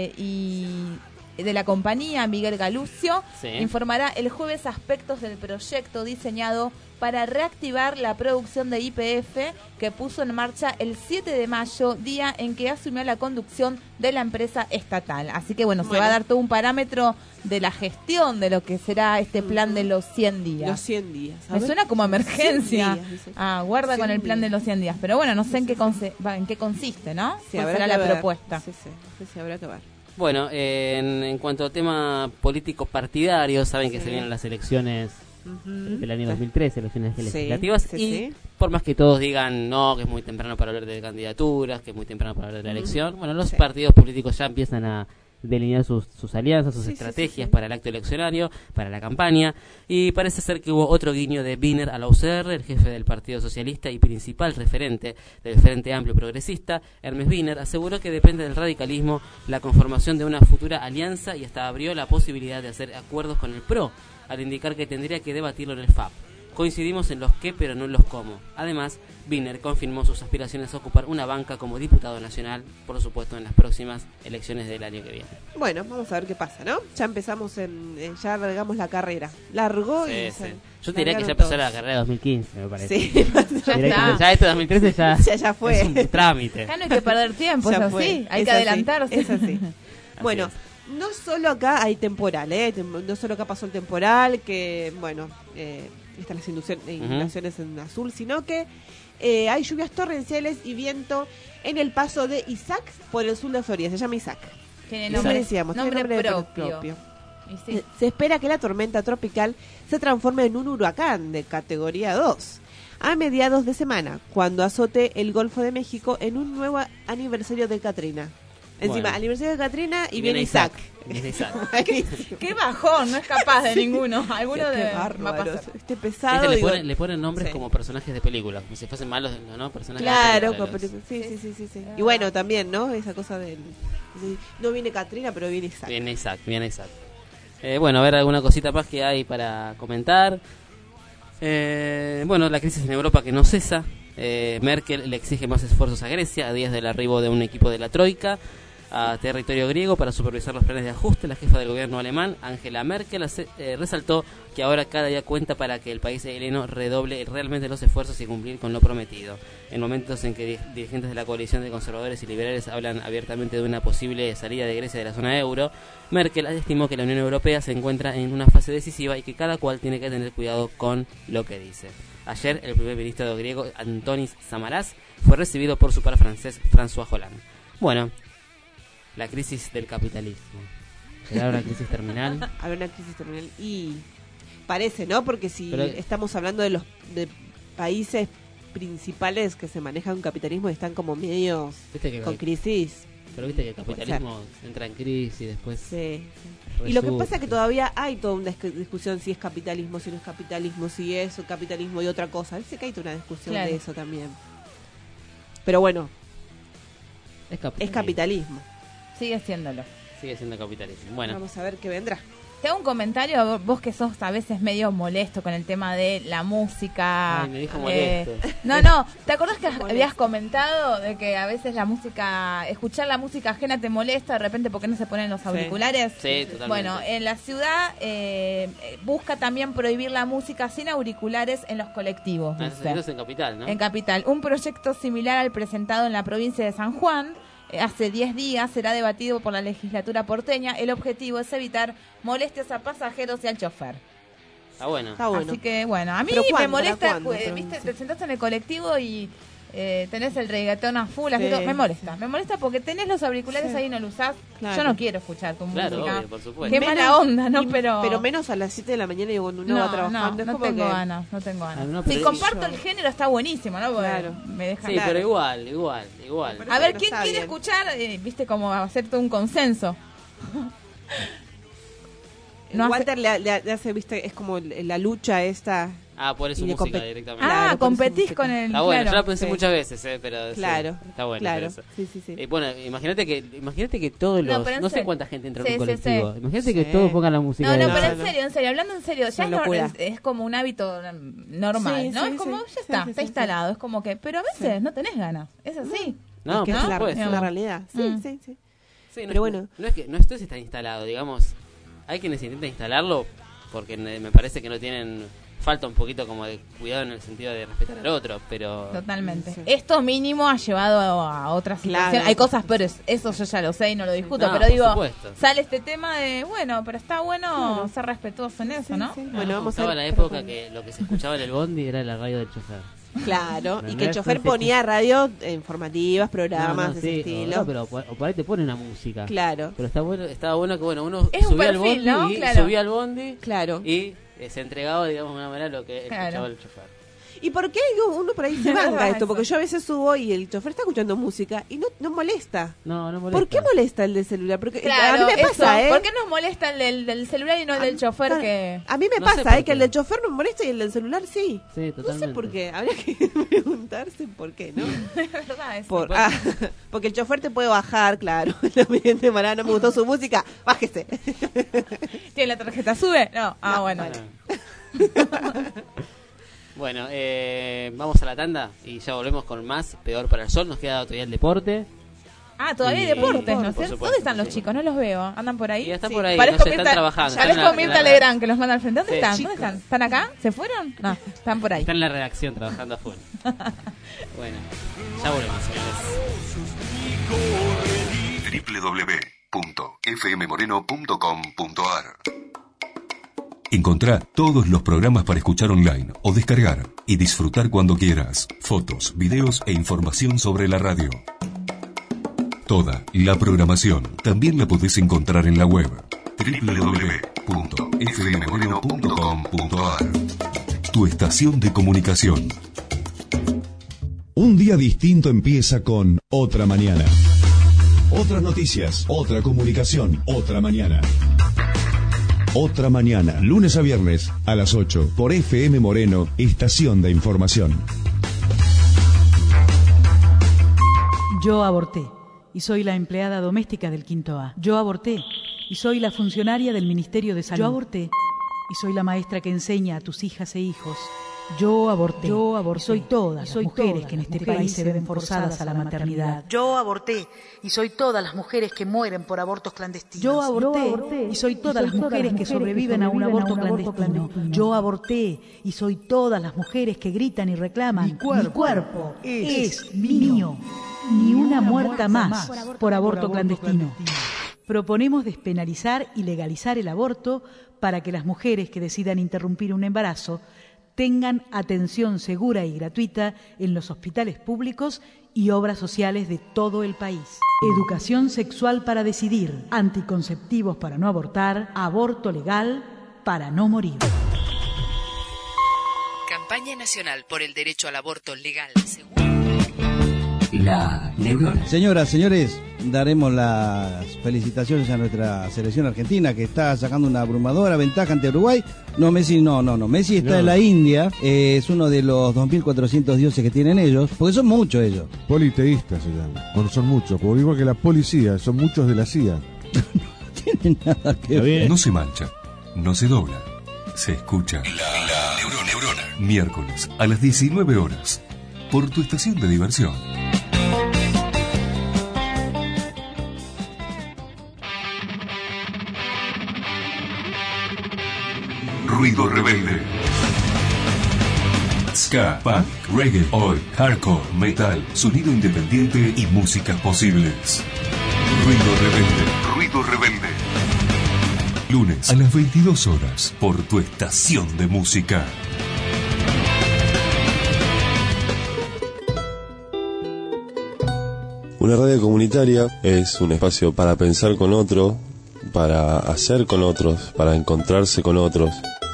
y de la compañía, Miguel Galucio, Sí. informará el jueves aspectos del proyecto diseñado para reactivar la producción de YPF que puso en marcha el 7 de mayo, día en que asumió la conducción de la empresa estatal. Así que bueno, se va a dar todo un parámetro de la gestión de lo que será este plan de los 100 días. Los 100 días. A Me ver. suena como emergencia. 100 días, dice. Guarda 100 con el plan días. de los 100 días. Pero bueno, no sé en qué consiste, ¿no? Sí, ¿Cuál habrá será que la ver. propuesta? Sí, habrá que ver. Bueno, en cuanto a tema político partidario, saben que Sí. se vienen las elecciones Ujú. del año 2013, elecciones Sí, legislativas, sí, y sí. por más que todos digan no, que es muy temprano para hablar de candidaturas, que es muy temprano para hablar de la Ujú. elección, bueno, los Sí. partidos políticos ya empiezan a delinear sus alianzas, sus Sí, sí, estrategias sí, sí. para el acto eleccionario, para la campaña, y parece ser que hubo otro guiño de Wiener a la UCR, el jefe del Partido Socialista y principal referente del Frente Amplio Progresista. Hermes Wiener aseguró que depende del radicalismo la conformación de una futura alianza y hasta abrió la posibilidad de hacer acuerdos con el PRO, al indicar que tendría que debatirlo en el FAP. Coincidimos en los qué, pero no en los cómo. Además, Wiener confirmó sus aspiraciones a ocupar una banca como diputado nacional, por supuesto, en las próximas elecciones del año que viene. Bueno, vamos a ver qué pasa, ¿no? Ya empezamos ya largamos la carrera. Largó Sí, y sí. Yo te diría que ya empezó la carrera de 2015, me parece. Sí, Directamente, ya este 2013 ya fue. es un trámite. Ya no hay que perder tiempo, Ya es fue. así. Hay Es que así, adelantarse. es así. Bueno, no solo acá hay temporal, no solo acá pasó el temporal, que bueno, están las inundaciones en azul, sino que hay lluvias torrenciales y viento en el paso de Isaac por el sur de Florida. Se llama Isaac. Tiene Eso nombre, decíamos, tiene nombre nombre propio. Y sí. Se espera que la tormenta tropical se transforme en un huracán de categoría 2 a mediados de semana, cuando azote el Golfo de México en un nuevo aniversario de Katrina. Encima, Bueno. aniversario de Katrina y viene Isaac. Viene Isaac. Qué bajón, no es capaz de ninguno. Alguno Qué va a bárbaro. pasar. Este pesado. Viste, digo, le ponen nombres sí. como personajes de películas, como si fuesen malos, ¿no? Personajes Claro, de con películas. películas. Sí. Y bueno, también, ¿no? Esa cosa no viene Katrina, pero viene Isaac. Viene Isaac. Bueno, a ver alguna cosita más que hay para comentar. Bueno, la crisis en Europa que no cesa. Merkel le exige más esfuerzos a Grecia a días del arribo de un equipo de la Troika a territorio griego para supervisar los planes de ajuste. La jefa del gobierno alemán, Angela Merkel, resaltó que ahora cada día cuenta para que el país heleno redoble realmente los esfuerzos y cumplir con lo prometido. En momentos en que dirigentes de la coalición de conservadores y liberales hablan abiertamente de una posible salida de Grecia de la zona euro, Merkel estimó que la Unión Europea se encuentra en una fase decisiva y que cada cual tiene que tener cuidado con lo que dice. Ayer, el primer ministro griego, Antonis Samaras, fue recibido por su par francés, François Hollande. Bueno, la crisis del capitalismo. ¿Será una crisis terminal? Habrá una crisis terminal. Y parece, ¿no? Porque si Pero- estamos hablando de los países principales que se manejan un capitalismo y están como medios Viste que- con crisis. Pero viste que el Puede capitalismo entra en crisis y después... Sí. Y lo que resurge. pasa es que todavía hay toda una discusión si es capitalismo, si no es capitalismo, si es capitalismo y otra cosa. Dice que hay toda una discusión Claro. de eso también. Pero bueno, Es capitalismo. Sigue siéndolo. Sigue siendo capitalismo. Bueno, Vamos a ver qué vendrá. Te hago un comentario, vos que sos a veces medio molesto con el tema de la música. Ay, me dijo molesto. No, ¿te acordás que habías comentado de que a veces la música, escuchar la música ajena te molesta de repente porque no se ponen los auriculares? Sí, totalmente. Bueno, en la ciudad busca también prohibir la música sin auriculares en los colectivos. dice. eso es en Capital, ¿no? En Capital. Un proyecto similar al presentado en la provincia de San Juan hace 10 días será debatido por la legislatura porteña. El objetivo es evitar molestias a pasajeros y al chofer. Está bueno. Está bueno. Así que bueno, a mí ¿Pero me cuándo? molesta, ¿Para cuándo? pues, Pero viste, sí. te sentás en el colectivo y tenés el reggaetón a full, así Sí, todo. Me molesta porque tenés los auriculares ahí y no lo usás. Claro. Yo no quiero escuchar tu Claro, música. obvio, por supuesto. Qué mala onda, ¿no? Pero menos a las 7 de la mañana y cuando uno va trabajando. No es como tengo que... ganas, no tengo ganas. no, Si pero comparto el género está buenísimo, ¿no? Porque Claro. me deja Sí, claro. pero igual. A ver, Pero ¿quién está quiere bien. escuchar? Viste, como hacer todo un consenso. No Walter le hace, viste, es como la lucha esta. Ah, por eso Y de música compet- directamente. Ah, Claro, por competís eso con el... Está bueno, claro. yo la pensé Sí. muchas veces, pero sí, Claro, está bueno. claro. Eso. Sí. Bueno, imagínate que todos los... No, pero en No sé serio. cuánta gente entra en Sí, un sí, colectivo. sí. Imagínate que Sí. todos pongan la música. No, de- pero en serio, hablando en serio, ya Una locura. es como un hábito normal, Sí, ¿no? sí, Es como, sí. ya está, Sí, está sí, instalado, es como que, pero a veces no tenés ganas, es así. No, Es que por es la supuesto. realidad. Sí, Mm. sí. Sí, Pero bueno. No es que no esto está instalado, digamos. Hay quienes intentan instalarlo porque me parece que no tienen... Falta un poquito como de cuidado en el sentido de respetar al otro, pero... Totalmente. Esto mínimo ha llevado a otras situaciones. Claro. Hay cosas peores, eso yo ya lo sé y no lo discuto, No, pero por digo, supuesto. sale este tema de, bueno, pero está bueno ser respetuoso en eso, ¿no? Bueno, vamos a Estaba ver. la época que lo que se escuchaba en el bondi era la radio del chofer. Claro, y que el ¿Entendés? chofer Entonces, ponía radio informativas, programas No, de sí, ese estilo. no, pero o por ahí te pone una música. Claro. Pero estaba bueno que uno Es un subía al perfil, bondi ¿no? y Claro. subía al bondi Claro. y se entregaba, digamos, de una manera lo que Claro. escuchaba el chofer. ¿Y por qué uno por ahí se banca esto? Porque yo a veces subo y el chofer está escuchando música y no molesta. No molesta. ¿Por qué molesta el del celular? Porque Claro, a mí me pasa, eso. ¿Por qué nos molesta el del celular y no el del chofer claro, que... A mí me No sé pasa, por que el qué. del chofer no me molesta y el del celular sí. Sí, No totalmente. sé por qué. Habría que preguntarse por qué, ¿no? Es verdad, eso. Porque el chofer te puede bajar, claro. La gente mala, no me gustó su música, bájese. ¿Tiene la tarjeta? ¿Sube? No. Ah, bueno. Bueno, vamos a la tanda y ya volvemos con más Peor para el Sol. Nos queda todavía el deporte. Ah, todavía hay Y- deportes, ¿no? por supuesto, ¿Dónde están los sí. chicos? No los veo. ¿Andan por ahí? Y están por ahí, Parezco no sé, están Mirta- trabajando. Parezco Están en Mirta la- Legrand, que los manda al frente. ¿Dónde Sí. están? ¿Dónde están? ¿Están acá? ¿Se fueron? No, están por ahí. Está en la redacción trabajando a full. Bueno, ya volvemos, señores. www.fmmoreno.com.ar. Encontrá todos los programas para escuchar online o descargar y disfrutar cuando quieras. Fotos, videos e información sobre la radio. Toda la programación también la podés encontrar en la web www.fmmoreno.com.ar. Tu estación de comunicación. Un día distinto empieza con Otra Mañana. Otras noticias, otra comunicación, otra mañana. Otra Mañana, lunes a viernes a las 8 por FM Moreno, estación de información. Yo aborté y soy la empleada doméstica del Quinto A. Yo aborté y soy la funcionaria del Ministerio de Salud. Yo aborté y soy la maestra que enseña a tus hijas e hijos. Yo aborté. Yo aborté. Y soy todas las mujeres que en este país se ven forzadas a la maternidad. Yo aborté y soy todas las mujeres que mueren por abortos clandestinos. Yo aborté y soy todas las mujeres que sobreviven a un aborto clandestino. Yo aborté y soy todas las mujeres que gritan y reclaman. Mi cuerpo es mío. Ni una muerta más por aborto clandestino. Proponemos despenalizar y legalizar el aborto para que las mujeres que decidan interrumpir un embarazo tengan atención segura y gratuita en los hospitales públicos y obras sociales de todo el país. Educación sexual para decidir, anticonceptivos para no abortar, aborto legal para no morir. Campaña Nacional por el Derecho al Aborto Legal, Seguro. La Neurona. Señoras, señores, daremos las felicitaciones a nuestra selección argentina que está sacando una abrumadora ventaja ante Uruguay. No, Messi no. Messi está No. en la India, es uno de los 2.400 dioses que tienen ellos, porque son muchos ellos. Politeístas se llama. Bueno, son muchos, porque igual que la policía, son muchos de la CIA. Tienen nada que ver. No se mancha, no se dobla, se escucha. La Neurona. Miércoles a las 19 horas. Por tu estación de diversión. Ruido rebelde. Ska, punk, reggae, oi, hardcore, metal, sonido independiente y músicas posibles. Ruido rebelde. Ruido rebelde. Lunes a las 22 horas por tu estación de música. Una radio comunitaria es un espacio para pensar con otro, para hacer con otros, para encontrarse con otros.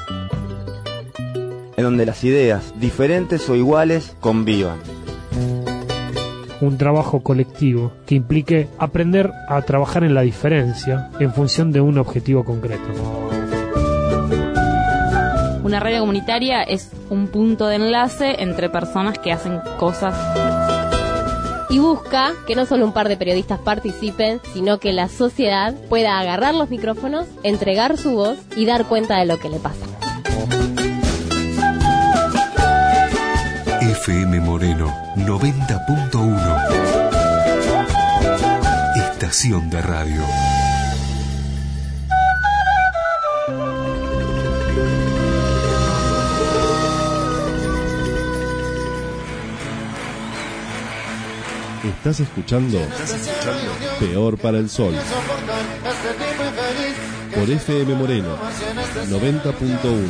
En donde las ideas, diferentes o iguales, convivan. Un trabajo colectivo que implique aprender a trabajar en la diferencia en función de un objetivo concreto. Una radio comunitaria es un punto de enlace entre personas que hacen cosas. Y busca que no solo un par de periodistas participen, sino que la sociedad pueda agarrar los micrófonos, entregar su voz y dar cuenta de lo que le pasa. FM Moreno 90.1. Estación de radio. Estás escuchando Peor para el Sol por FM Moreno 90.1.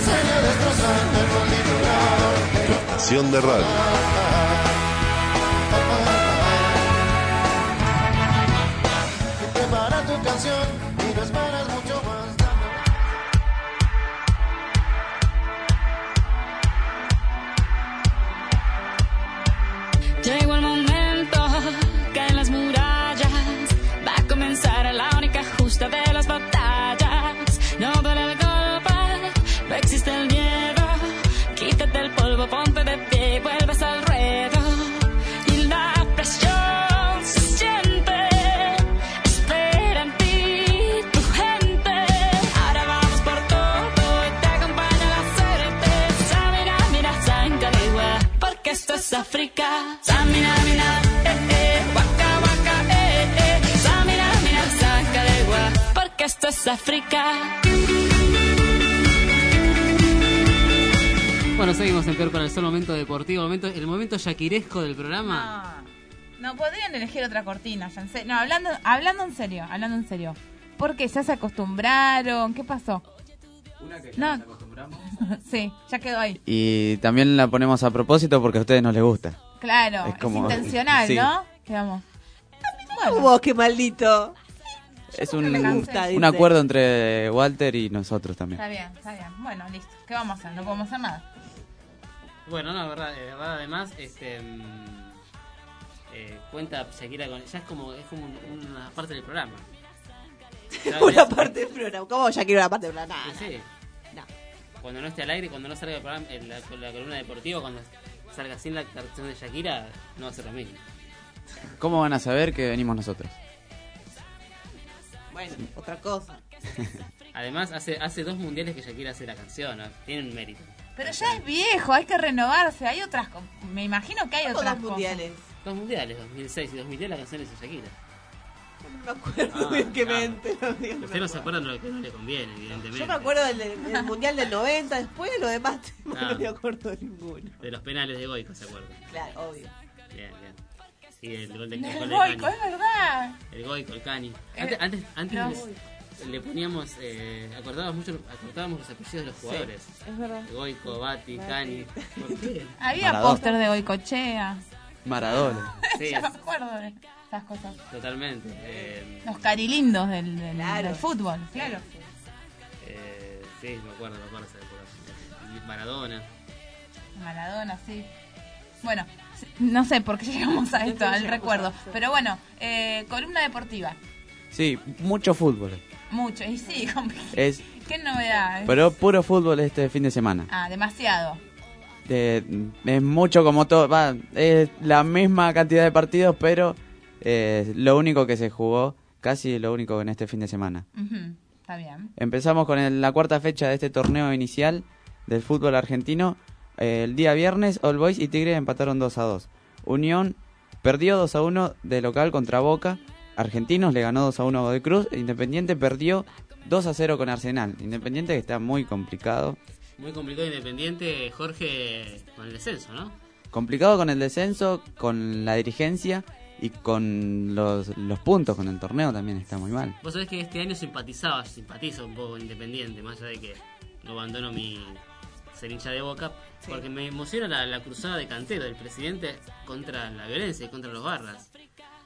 Tu estación de radio. Prepara tu canción y no esperas mucho más. Llegó el momento, caen las murallas, va a comenzar la única justa de las batallas. No duele el golpe, no existe el miedo, quítate el polvo, ponte de pie, vuelves al ruedo. Y la presión se siente, espera en ti tu gente. Ahora vamos por todo y te acompaña la suerte. Samina, mira, Sangalegua, porque esto es África. Samina, mira, waka, waka, Samina, mira, Sangalegua, porque esto es África. Bueno, seguimos en Peor para el Sol, momento deportivo, el momento yaquiresco del programa. No podrían elegir otra cortina. Ya no, hablando en serio. ¿Por qué? ¿Ya se acostumbraron? ¿Qué pasó? Una que ya nos acostumbramos. Sí, ya quedó ahí. Y también la ponemos a propósito porque a ustedes no les gusta. Claro, es intencional, sí. ¿No? Quedamos. Bueno. Qué maldito. Es un acuerdo entre Walter y nosotros también. Está bien. Bueno, listo. ¿Qué vamos a hacer? No podemos hacer nada. Bueno, no, verdad, además, cuenta Shakira con... Ya es como una parte del programa. Una parte del programa. ¿Cómo Shakira una parte del programa? Sí. No. Cuando no esté al aire, cuando no salga el programa, la columna deportiva, cuando salga sin la canción de Shakira, no va a ser lo mismo. ¿Cómo van a saber que venimos nosotros? Bueno, otra cosa. Además, hace 2 mundiales que Shakira hace la canción, ¿no? Tiene un mérito. Pero ya es viejo, hay que renovarse. Hay otras, me imagino que hay otras mundiales. 2 mundiales, 2006 y 2010 la canción es de Shakira. No me acuerdo bien qué mente. Usted no se acuerdan de lo que no le conviene, evidentemente. Yo me acuerdo del mundial del 90, después lo demás no me acuerdo de ninguno. De los penales de Goico, ¿se acuerdan? Claro, obvio. Bien. Y el gol de Goico, es verdad. El Goico, el Cani. Antes le poníamos, acortábamos los apellidos de los jugadores. Sí, es verdad. Goico, Bati, Cani. ¿Por qué? Había póster de Goicochea. Maradona. Sí, ya me acuerdo de esas cosas. Totalmente. Los carilindos del fútbol, claro. Sí, me acuerdo. Maradona, sí. Bueno, no sé por qué llegamos a esto, al recuerdo. Pero bueno, columna deportiva. Sí, mucho fútbol. Mucho, y sí, qué novedad. Pero puro fútbol este fin de semana. Demasiado. Es mucho como todo, es la misma cantidad de partidos, pero lo único que se jugó, casi lo único en este fin de semana. Está bien. Empezamos con la cuarta fecha de este torneo inicial del fútbol argentino. El día viernes, All Boys y Tigre empataron 2-2. Unión perdió 2-1 de local contra Boca. Argentinos le ganó 2-1 a Godoy Cruz. Independiente perdió 2-0 con Arsenal. Independiente que está muy complicado. Muy complicado Independiente, Jorge, con el descenso, ¿no? Complicado con el descenso, con la dirigencia y con los puntos, con el torneo también está muy mal. Vos sabés que este año simpatizo un poco con Independiente, más allá de que no abandono mi ser hincha de Boca, porque me emociona la cruzada de Cantero, del presidente, contra la violencia y contra los barras.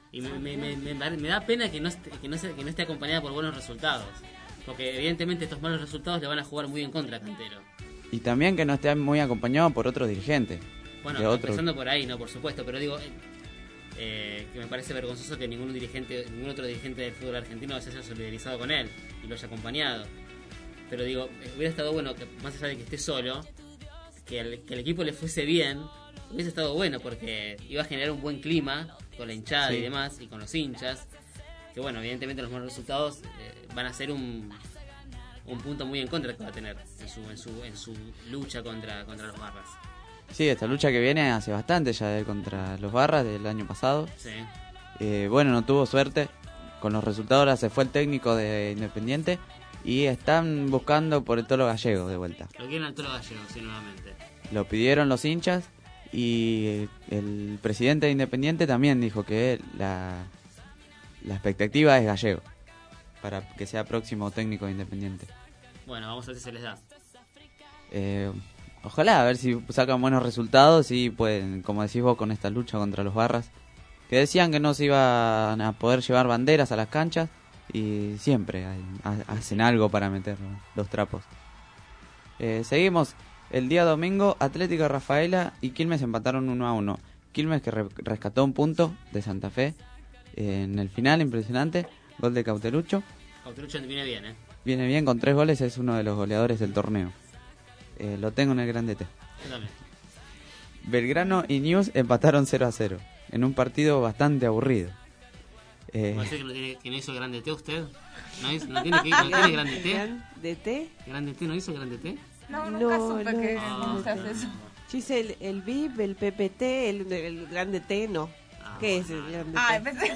Y me da pena que no esté acompañada por buenos resultados. Porque evidentemente estos malos resultados le van a jugar muy en contra a Cantero. Y también que no esté muy acompañado por otros dirigentes. Bueno, empezando por ahí, no, por supuesto, pero digo que me parece vergonzoso que ningún otro dirigente del fútbol argentino se haya solidarizado con él y lo haya acompañado. Pero digo, hubiera estado bueno que, más allá de que esté solo, que el equipo le fuese bien, hubiese estado bueno porque iba a generar un buen clima con la hinchada y demás, y con los hinchas. Que bueno, evidentemente los malos resultados van a ser un punto muy en contra que va a tener en su lucha contra los Barras. Sí, esta lucha que viene hace bastante ya contra los Barras del año pasado. Sí. Bueno, no tuvo suerte con los resultados, ahora se fue el técnico de Independiente y están buscando por el Tolo Gallego de vuelta. Lo quieren al Tolo Gallego, sí, nuevamente. Lo pidieron los hinchas y el presidente de Independiente también dijo que la expectativa es Gallego para que sea próximo técnico de Independiente. Bueno, vamos a ver si se les da. Ojalá, a ver si sacan buenos resultados y pueden, como decís vos, con esta lucha contra los Barras, que decían que no se iban a poder llevar banderas a las canchas y siempre hacen algo para meter los trapos. Seguimos. El día domingo, Atlético Rafaela y Quilmes empataron 1-1. Quilmes que rescató un punto de Santa Fe en el final, impresionante. Gol de Cauterucho. Cauterucho viene bien, Viene bien, con 3 goles, es uno de los goleadores del torneo. Lo tengo en el Grande T. Yo también. Belgrano y News empataron 0-0 en un partido bastante aburrido. ¿Parece que no hizo Grande T usted? ¿No tiene Grande T? ¿Grande T? ¿Grande T no hizo Grande T? No, nunca supe que se hace eso. Yo hice el VIP, el PPT, el Grande T, no. ¿Qué es el Grande T? Empecé.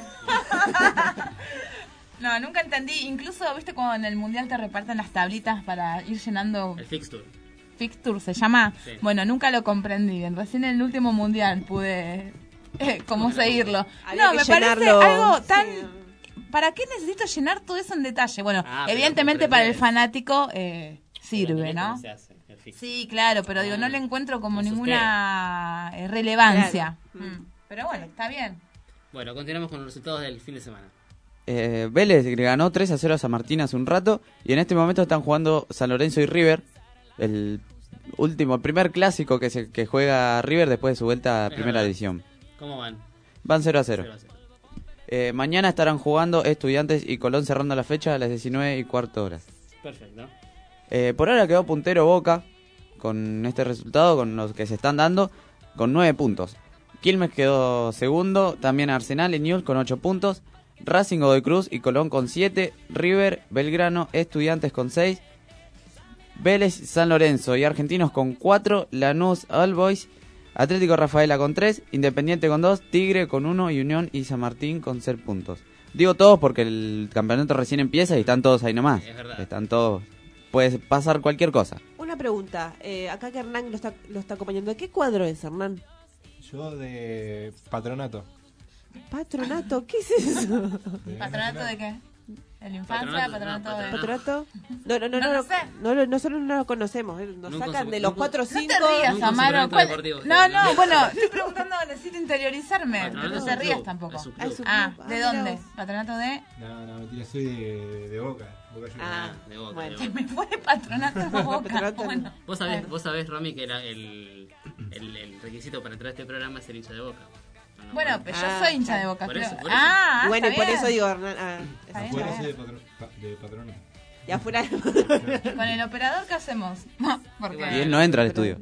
No, nunca entendí. Incluso, ¿viste cuando en el Mundial te reparten las tablitas para ir llenando? El Fixture. Fixture se llama. Sí. Bueno, nunca lo comprendí. Recién en el último Mundial pude cómo seguirlo. No, me parece algo tan... ¿Para qué necesito llenar todo eso en detalle? Bueno, evidentemente para el fanático sirve, ¿no? Sí, claro, pero digo, no le encuentro como ninguna relevancia. Claro. Pero bueno, está bien. Bueno, continuamos con los resultados del fin de semana. Vélez le ganó 3-0 a San Martín hace un rato y en este momento están jugando San Lorenzo y River, el primer clásico que juega River después de su vuelta a primera división. ¿Cómo van? Van 0-0. Mañana estarán jugando Estudiantes y Colón cerrando la fecha a las 19:15. Perfecto. Por ahora quedó puntero Boca con este resultado, con los que se están dando, con 9 puntos. Quilmes quedó segundo, también Arsenal y Newell's con 8 puntos. Racing, Godoy Cruz y Colón con 7, River, Belgrano, Estudiantes con 6, Vélez, San Lorenzo y Argentinos con 4, Lanús, All Boys, Atlético Rafaela con 3, Independiente con 2, Tigre con 1 y Unión y San Martín con 0 puntos. Digo todos porque el campeonato recién empieza y están todos ahí nomás. Es verdad. Están todos, puede pasar cualquier cosa. Una pregunta, acá que Hernán lo está acompañando, ¿de qué cuadro es, Hernán? Yo de Patronato. ¿Patronato? ¿Qué es eso? ¿Patronato de qué? ¿De la infancia? ¿Patronato de...? ¿Patronato? No sé. No, nosotros no lo conocemos, nos sacan de los 4 o 5. No te rías, Amaro. No, bueno, estoy preguntando, necesito interiorizarme. No te rías tampoco. ¿De dónde? ¿Patronato de...? No, mentira, soy de Boca. De Boca. Bueno, me fue Patronato de Boca. Bueno. Vos sabés, Romy, que era el requisito para entrar a este programa es ser hincha de Boca. Bueno, pero yo soy hincha de Boca. Por eso. Bueno, y por eso digo, Hernán. Afuera soy de Patronato. Y afuera ¿Con el operador qué hacemos? Porque... Y él no entra al estudio.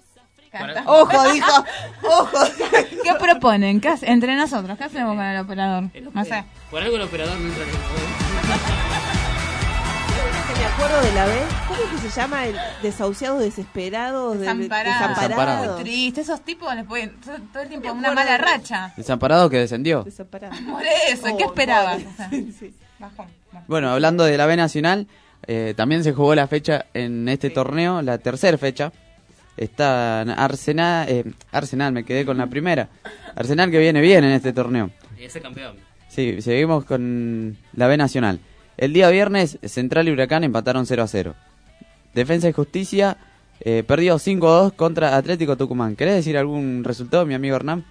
Ojo, dijo. Ojo. ¿Qué proponen? Entre nosotros, ¿qué hacemos con el operador? No sé. Por algo el operador no entra al estudio. Me acuerdo de la vez, ¿cómo es que se llama? El desahuciados desesperados, desamparados. Muy triste, esos tipos les pueden todo el tiempo una mala racha. Desamparado que descendió. Por eso, ¿qué esperabas? Sí. Bajón. Bueno, hablando de la B Nacional, también se jugó la fecha en este torneo, la tercera fecha. Está Arsenal, me quedé con la primera. Arsenal que viene bien en este torneo. Y ese campeón. Sí, seguimos con la B Nacional. El día viernes, Central y Huracán empataron 0-0. Defensa y Justicia perdió 5-2 contra Atlético Tucumán. ¿Querés decir algún resultado, mi amigo Hernán?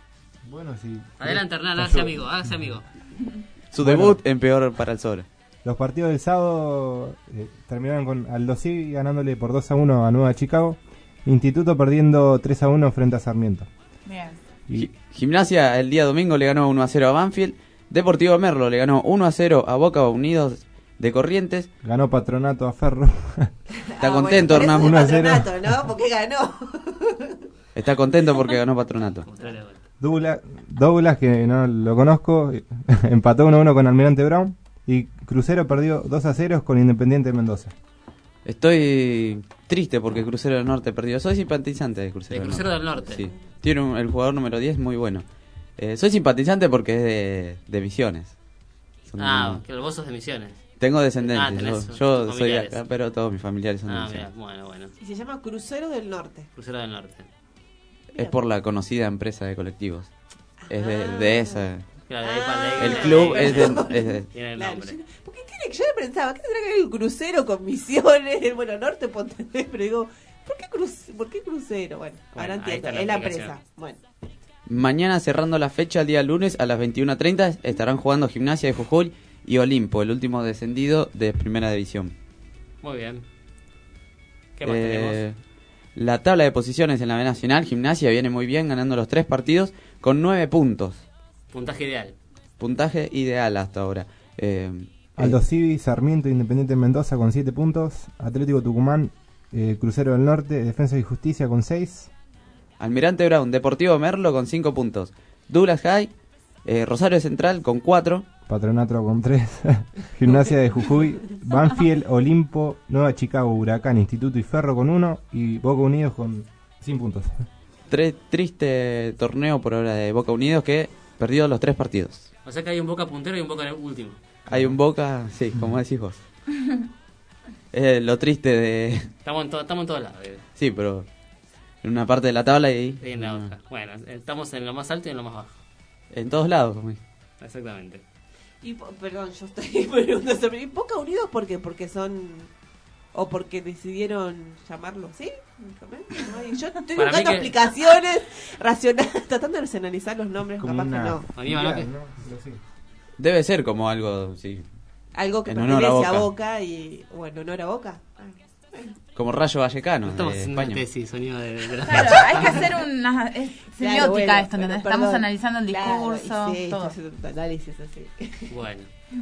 Bueno, sí. Adelante, Hernán, hágase amigo, hágase amigo. Su debut en Peor para el Sobre. Los partidos del sábado terminaron con Aldo Civi ganándole por 2-1 a Nueva Chicago. Instituto perdiendo 3-1 frente a Sarmiento. Bien. Gimnasia el día domingo le ganó 1-0 a Banfield. Deportivo Merlo le ganó 1-0 a Boca Unidos de Corrientes. Ganó Patronato a Ferro. Está contento, Hernán. 1-0, ¿no? Porque ganó. Está contento porque ganó Patronato. Douglas, que no lo conozco, empató 1-1 con Almirante Brown. Y Crucero perdió 2-0 con Independiente Mendoza. Estoy triste porque Crucero del Norte perdió. Soy simpatizante de Crucero, del Norte. Sí. Tiene el jugador número 10 muy bueno. Soy simpatizante porque es de Misiones. Que vos sos de Misiones. Tengo descendencia. Yo soy de familiares. acá, pero todos mis familiares son de Misiones. Bueno. Y se llama Crucero del Norte. Crucero del Norte. Es por la conocida empresa de colectivos. Es de esa. Claro, el club es tiene el nombre. Porque yo pensaba, ¿qué tendrá que ver el crucero con Misiones? Bueno, Norte, Pontevedra, pero digo, ¿por qué crucero? Bueno, ahora entiendo, es la empresa. Bueno. Mañana, cerrando la fecha, el día lunes a las 21:30, estarán jugando Gimnasia de Jujuy y Olimpo, el último descendido de Primera División. Muy bien. ¿Qué más tenemos? La tabla de posiciones en la B Nacional, Gimnasia viene muy bien, ganando los 3 partidos con 9 puntos. Puntaje ideal. Puntaje ideal hasta ahora. Aldo Civi, Sarmiento, Independiente Mendoza con 7 puntos. Atlético Tucumán, Crucero del Norte, Defensa y Justicia con 6. Almirante Brown, Deportivo Merlo con 5 puntos. Douglas High, Rosario Central con 4. Patronato con 3. Gimnasia de Jujuy, Banfield, Olimpo, Nueva Chicago, Huracán, Instituto y Ferro con 1. Y Boca Unidos con 100 puntos. Triste torneo por ahora de Boca Unidos que perdió los 3 partidos. O sea que hay un Boca puntero y un Boca último. Hay un Boca, sí, como decís vos. Lo triste de... Estamos en todos lados. Sí, pero en una parte de la tabla y... en la otra. Bueno, estamos en lo más alto y en lo más bajo. En todos lados. Exactamente. Y, perdón, yo estoy preguntando sobre... ¿Y Boca Unidos por qué? Porque son... ¿O porque decidieron llamarlo así? Yo estoy buscando explicaciones racionales, tratando de racionalizar los nombres, como capaz que no. Debe ser como algo, sí. Algo que pertenece a Boca y... Bueno, ¿no era Boca? Como Rayo Vallecano. Estamos de haciendo España. tesis, sonido de la... Claro, hay que hacer una semiótica esto, ¿entendés? Estamos analizando el discurso, sí, todo. Análisis así. Bueno.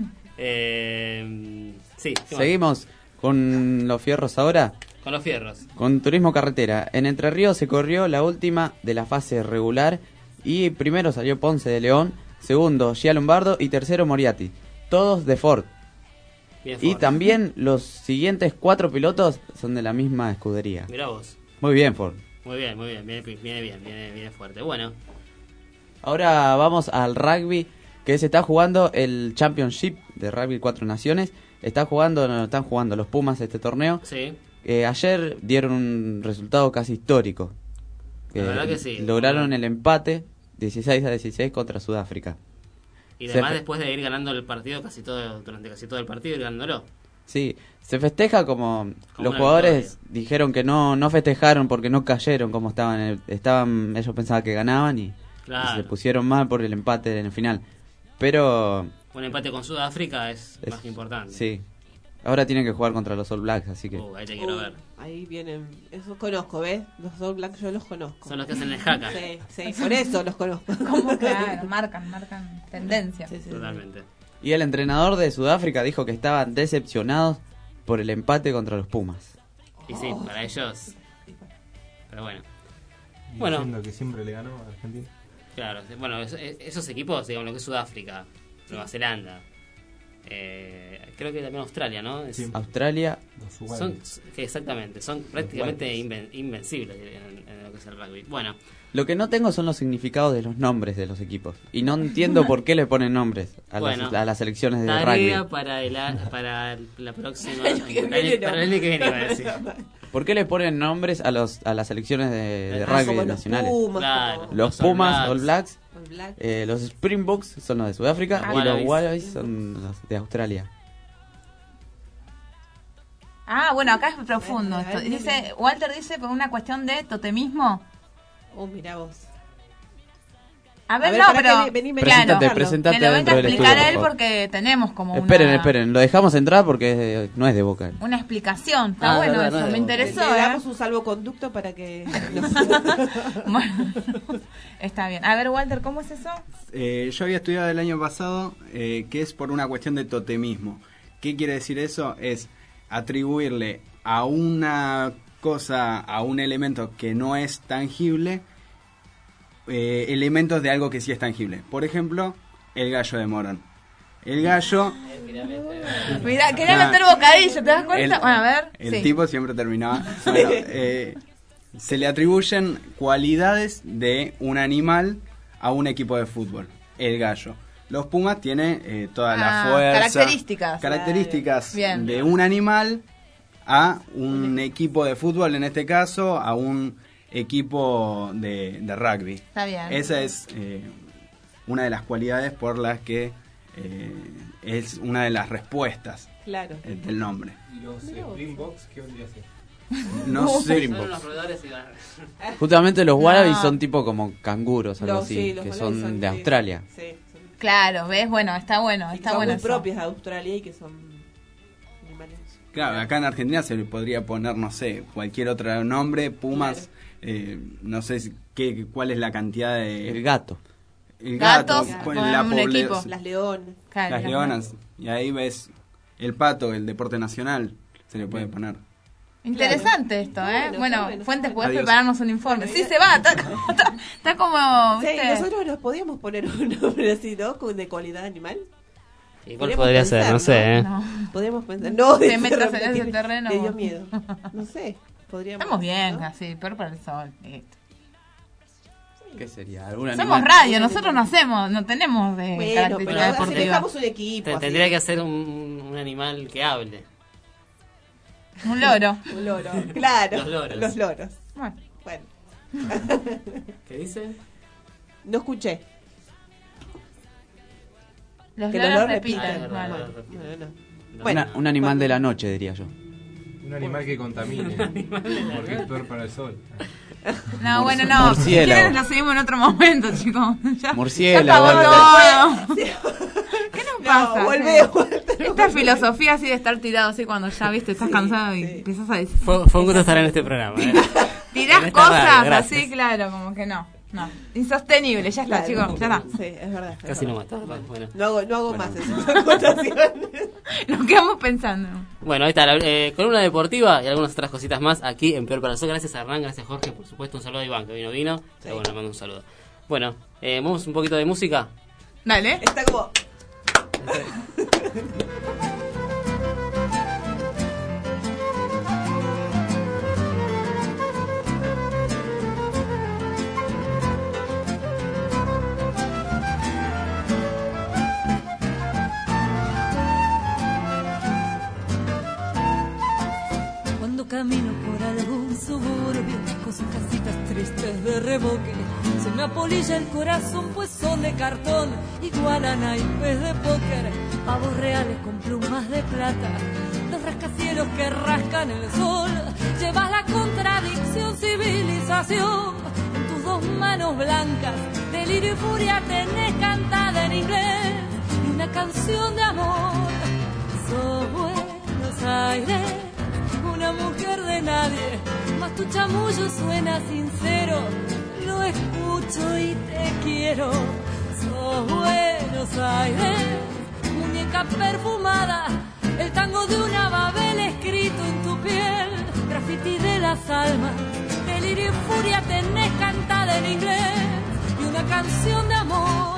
Sí. Seguimos con los fierros ahora. Con los fierros. Con Turismo Carretera. En Entre Ríos se corrió la última de la fase regular y primero salió Ponce de León, segundo Gia Lombardo y tercero Moriarty. Todos de Ford. Bien, y Ford. también los siguientes 4 pilotos son de la misma escudería. Mirá vos. Muy bien, Ford. Muy bien, viene fuerte. Bueno. Ahora vamos al rugby, que se está jugando el Championship de Rugby 4 Naciones. Están jugando los Pumas este torneo. Sí. Ayer dieron un resultado casi histórico. La verdad que sí. Lograron el empate 16-16 contra Sudáfrica. Y además después de ir ganando el partido durante casi todo el partido, ir ganándolo. Sí, se festeja como los jugadores dijeron que no festejaron porque no cayeron como estaban, ellos pensaban que ganaban y se pusieron mal por el empate en el final. Pero un empate con Sudáfrica es más que importante. Sí. Ahora tienen que jugar contra los All Blacks, así que... ahí te quiero ver. Ahí vienen... Eso conozco, ¿ves? Los All Blacks yo los conozco. Son los que hacen el jaca. Sí, por eso los conozco. ¿Cómo? Claro, marcan tendencia. Sí. Totalmente. Y el entrenador de Sudáfrica dijo que estaban decepcionados por el empate contra los Pumas. Y sí, para ellos... Pero bueno. Diciendo que siempre le ganó a Argentina. Claro, bueno, esos equipos, digamos, lo que es Sudáfrica, Nueva Zelanda... creo que también Australia, ¿no? Sí. Australia exactamente, son prácticamente invencibles en lo que es el rugby. Bueno, lo que no tengo son los significados de los nombres de los equipos y no entiendo por qué le ponen nombres a las selecciones de tarea rugby. para la próxima para el año que viene, iba a decir. ¿Por qué le ponen nombres a las selecciones de rugby nacionales? Los Pumas, All Blacks. Los Springboks son los de Sudáfrica y los Wallabies son los de Australia. Bueno, acá es profundo esto. Walter dice por una cuestión de totemismo. Mirá vos. A ver, para pero que vení, claro, presentate que lo venga a dentro del explicar estudio, a él por favor. porque tenemos como Esperen, lo dejamos entrar porque no es de Boca. una explicación. Está bueno verdad, eso, no es me de interesó. Le damos un salvoconducto para que... Bueno, está bien. A ver, Walter, ¿cómo es eso? Yo había estudiado el año pasado que es por una cuestión de totemismo. ¿Qué quiere decir eso? Es atribuirle a una cosa, a un elemento que no es tangible, elementos de algo que sí es tangible. Por ejemplo, el gallo de Morón. El gallo... Mirá, quería meter bocadillo, ¿te das cuenta? Bueno, a ver. El sí. tipo siempre terminaba... Bueno, se le atribuyen cualidades de un animal a un equipo de fútbol. El gallo. Los Pumas tienen toda la fuerza... Características Bien. de un animal a un equipo de fútbol, en este caso, a un equipo de rugby. Está bien. Esa es una de las cualidades por las que es una de las respuestas Claro. del nombre. ¿Y los Springboks qué vendría a ser? No sé. Son los roedores y Justamente los wallabies No. son tipo como canguros, algo Los- así, sí, los que wallabies son son de sí. Australia. Sí, Claro, ¿ves? Bueno, está bueno, y está son bueno muy eso. propias de Australia y que son animales. Claro, acá en Argentina se le podría poner, no sé, cualquier otro nombre, Pumas, no sé cuál es la cantidad de... El gato. El gato, Gatos, pues, con un equipo. Las leonas. Claro, las leonas, y ahí ves el pato, el deporte nacional, se le puede poner. Interesante esto, ¿eh? Bueno, Fuentes, podés Adiós. prepararnos un informe. Sí, se va, está como, Sí, ¿viste? nosotros nos podíamos poner un nombre así, ¿no? De cualidad animal. ¿Y cuál Podríamos podría ser? pensar, No sé, ¿eh? No. Podemos pensar. No, Te de metas repente en ese terreno. Le dio miedo. No sé. Podríamos. Estamos bien, ¿no? así, peor para el sol. listo. ¿Qué sería? ¿Algún Somos animal? radio, nosotros no hacemos, no tenemos Bueno, características pero deportivas. dejamos un equipo. así. Tendría que ser un animal que hable. Un loro. Un loro. Claro. Los loros. Los loros. Bueno. Bueno. ¿Qué dice? No escuché. Los Que loros los loros repitan. repitan. Bueno. Bueno, Un animal de la noche, diría yo. Un animal que contamine. Porque es peor para el sol. No, bueno, no. Si Murciélago. quieren lo seguimos en otro momento, chicos. Ya, Murciélago. ya pagó todo. ¿Qué nos pasa? No, volvé. Esta filosofía así de estar tirado así cuando ya viste, estás cansado y empiezas a decir. Fue un gusto estar en este programa. Tirás En esta cosas radio, gracias. así, claro, como que no. No. Insostenible, ya está, Claro. chicos, ya está. Sí, es verdad. Casi no mataba. Bueno. No hago más esas acotaciones. Nos quedamos pensando. Bueno, ahí está la columna deportiva y algunas otras cositas más aquí en Peor para el Sol. Gracias a Hernán, gracias Jorge, por supuesto. Un saludo a Iván, que vino. Pero bueno, le mando un saludo. Bueno, vamos un poquito de música. Dale. Está como. Cuando camino por algún suburbio con sus casitas tristes de revoque, se me apolilla el corazón pues son de cartón, igual a naipes de póker, pavos reales con plumas de plata, los rascacielos que rascan el sol. Llevas la contradicción, civilización en tus dos manos blancas, delirio y furia tenés cantada en inglés y una canción de amor. Sos Buenos Aires, una mujer de nadie, mas tu chamullo suena sincero, lo escucho y te quiero. Sos Buenos Aires, muñeca perfumada, el tango de una Babel escrito en tu piel, graffiti de las almas, delirio y furia tenés cantada en inglés y una canción de amor.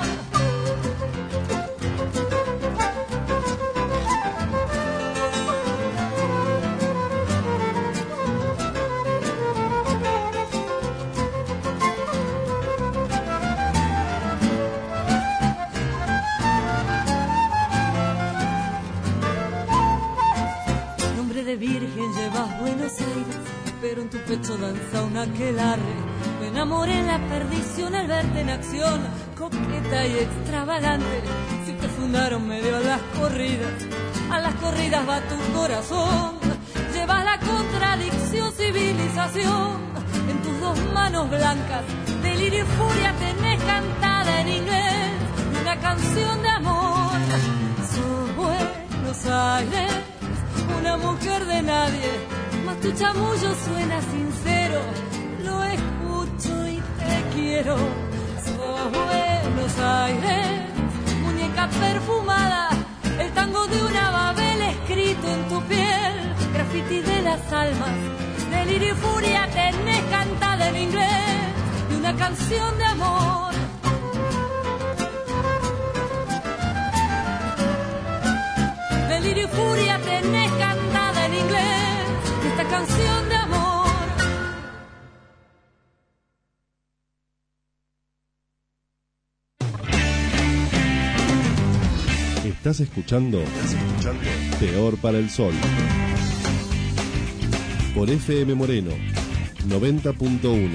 Nombre de virgen llevas Buenos Aires, pero en tu pecho danza un aquelarre. Me enamoré en la perdición al verte en acción, coqueta y extravagante. Si te fundaron medio a las corridas va tu corazón. Llevas la contradicción, civilización en tus dos manos blancas, delirio y furia tenés cantada en en inglés, una canción de amor. Sos Buenos Aires, una mujer de nadie, mas tu chamullo suena sincero, lo escucho y te quiero. Sos Buenos Aires, muñeca perfumada, el tango de una Babel escrito en tu piel, graffiti de las almas, delirio y furia tenés cantada en inglés, y una canción de amor. Delirio y furia tenés cantada en inglés, y esta canción de amor. Estás escuchando Peor para el Sol por FM Moreno 90.1,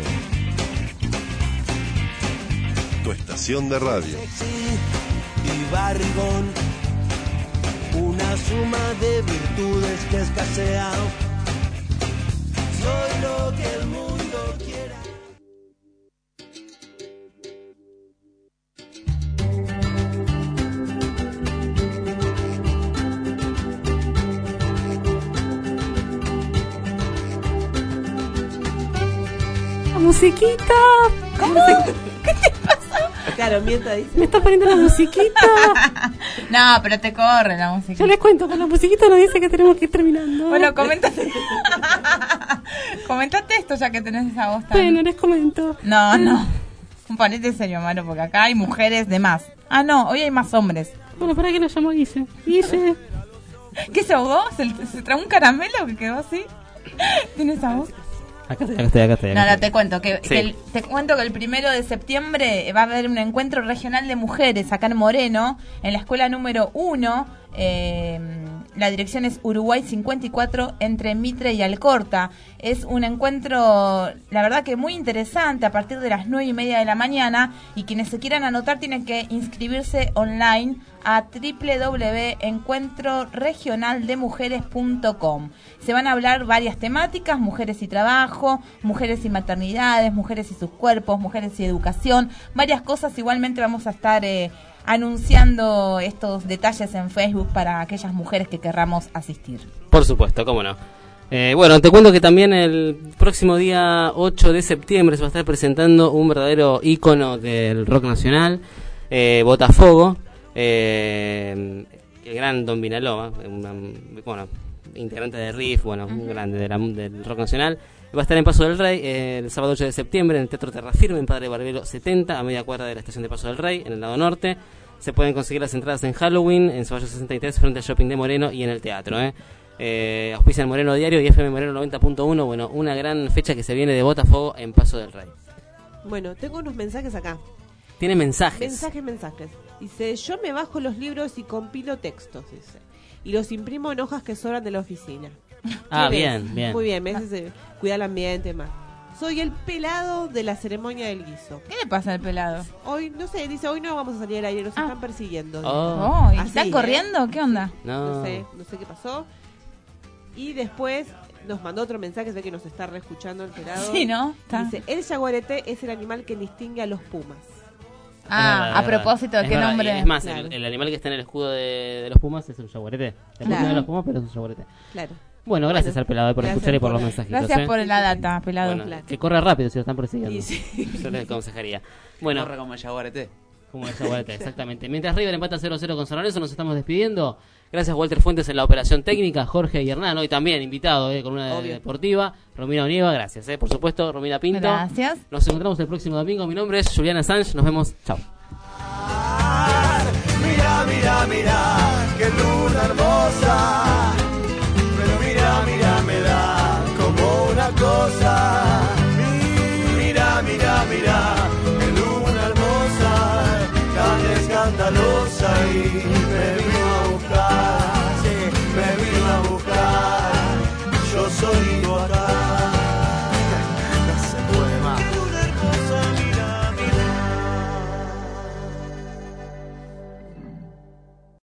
tu estación de radio. Y barrigón, una suma de virtudes que escasean. Soy lo que el mundo quiera. Musiquita. ¿Cómo? ¿Qué te pasa? Claro, mientras dice. Me está poniendo la musiquita. No, pero te corre la musiquita. Yo les cuento, con la musiquita nos dice que tenemos que ir terminando. Bueno, comentate. Comentate esto ya que tenés esa voz tan... Bueno, les comento. No. Ponete serio, Maro, porque acá hay mujeres de más. Ah, no, hoy hay más hombres. Bueno, ¿para qué lo llamo Guille? Guille. ¿Qué se ahogó? ¿Se tragó un caramelo que quedó así? ¿Tiene esa voz? Acá estoy. No, te cuento que, Sí. te cuento que el 1 de septiembre va a haber un encuentro regional de mujeres acá en Moreno, en la escuela número 1. La dirección es Uruguay 54 entre Mitre y Alcorta. Es un encuentro, la verdad que muy interesante, a partir de las 9:30 de la mañana, y quienes se quieran anotar tienen que inscribirse online a www.encuentroregionaldemujeres.com. Se van a hablar varias temáticas: mujeres y trabajo, mujeres y maternidades, mujeres y sus cuerpos, mujeres y educación, varias cosas. Igualmente vamos a estar anunciando estos detalles en Facebook para aquellas mujeres que querramos asistir. Por supuesto, cómo no. Bueno, te cuento que también el próximo día 8 de septiembre se va a estar presentando un verdadero ícono del rock nacional, Botafogo, el gran Don Vinalova, integrante de Riff, muy grande del rock nacional. Va a estar en Paso del Rey el sábado 8 de septiembre en el Teatro Terra Firme, en Padre Barbero 70, a media cuadra de la estación de Paso del Rey, en el lado norte. Se pueden conseguir las entradas en Halloween, en Ceballos 63, frente al Shopping de Moreno, y en el teatro. Auspician Moreno Diario y FM Moreno 90.1. Bueno, una gran fecha que se viene de Botafogo en Paso del Rey. Bueno, tengo unos mensajes acá. Tiene mensajes. Mensajes. Dice, yo me bajo los libros y compilo textos, dice. Y los imprimo en hojas que sobran de la oficina. Ah, bien. Muy bien, me hace cuidar el ambiente más. Soy el pelado de la ceremonia del guiso. ¿Qué le pasa al pelado? Hoy, no sé, dice, hoy no vamos a salir al aire, nos están persiguiendo. ¿Y Así, están corriendo? ¿Qué onda? No sé qué pasó. Y después nos mandó otro mensaje, sé que nos está reescuchando el pelado. Sí, ¿no? Dice, el jaguarete es el animal que distingue a los pumas. A propósito de qué nombre. Es más, Claro. el animal que está en el escudo de los pumas es un jaguarete. La punta de los pumas, pero es un jaguarete. Claro. Bueno, gracias al pelado por escuchar y por los mensajitos. Gracias por la data, pelado. Bueno, que corra rápido si lo están persiguiendo. Sí. Yo les aconsejaría. Bueno, Corre como el jaguarete. Como el jaguarete, exactamente. Mientras River empata 0-0 con San Lorenzo, nos estamos despidiendo. Gracias Walter Fuentes en la operación técnica, Jorge y Hernán, hoy también invitado con una deportiva. Romina Onieva, gracias. Por supuesto, Romina Pinto. Gracias. Nos encontramos el próximo domingo. Mi nombre es Juliana Sánchez. Nos vemos. Chao.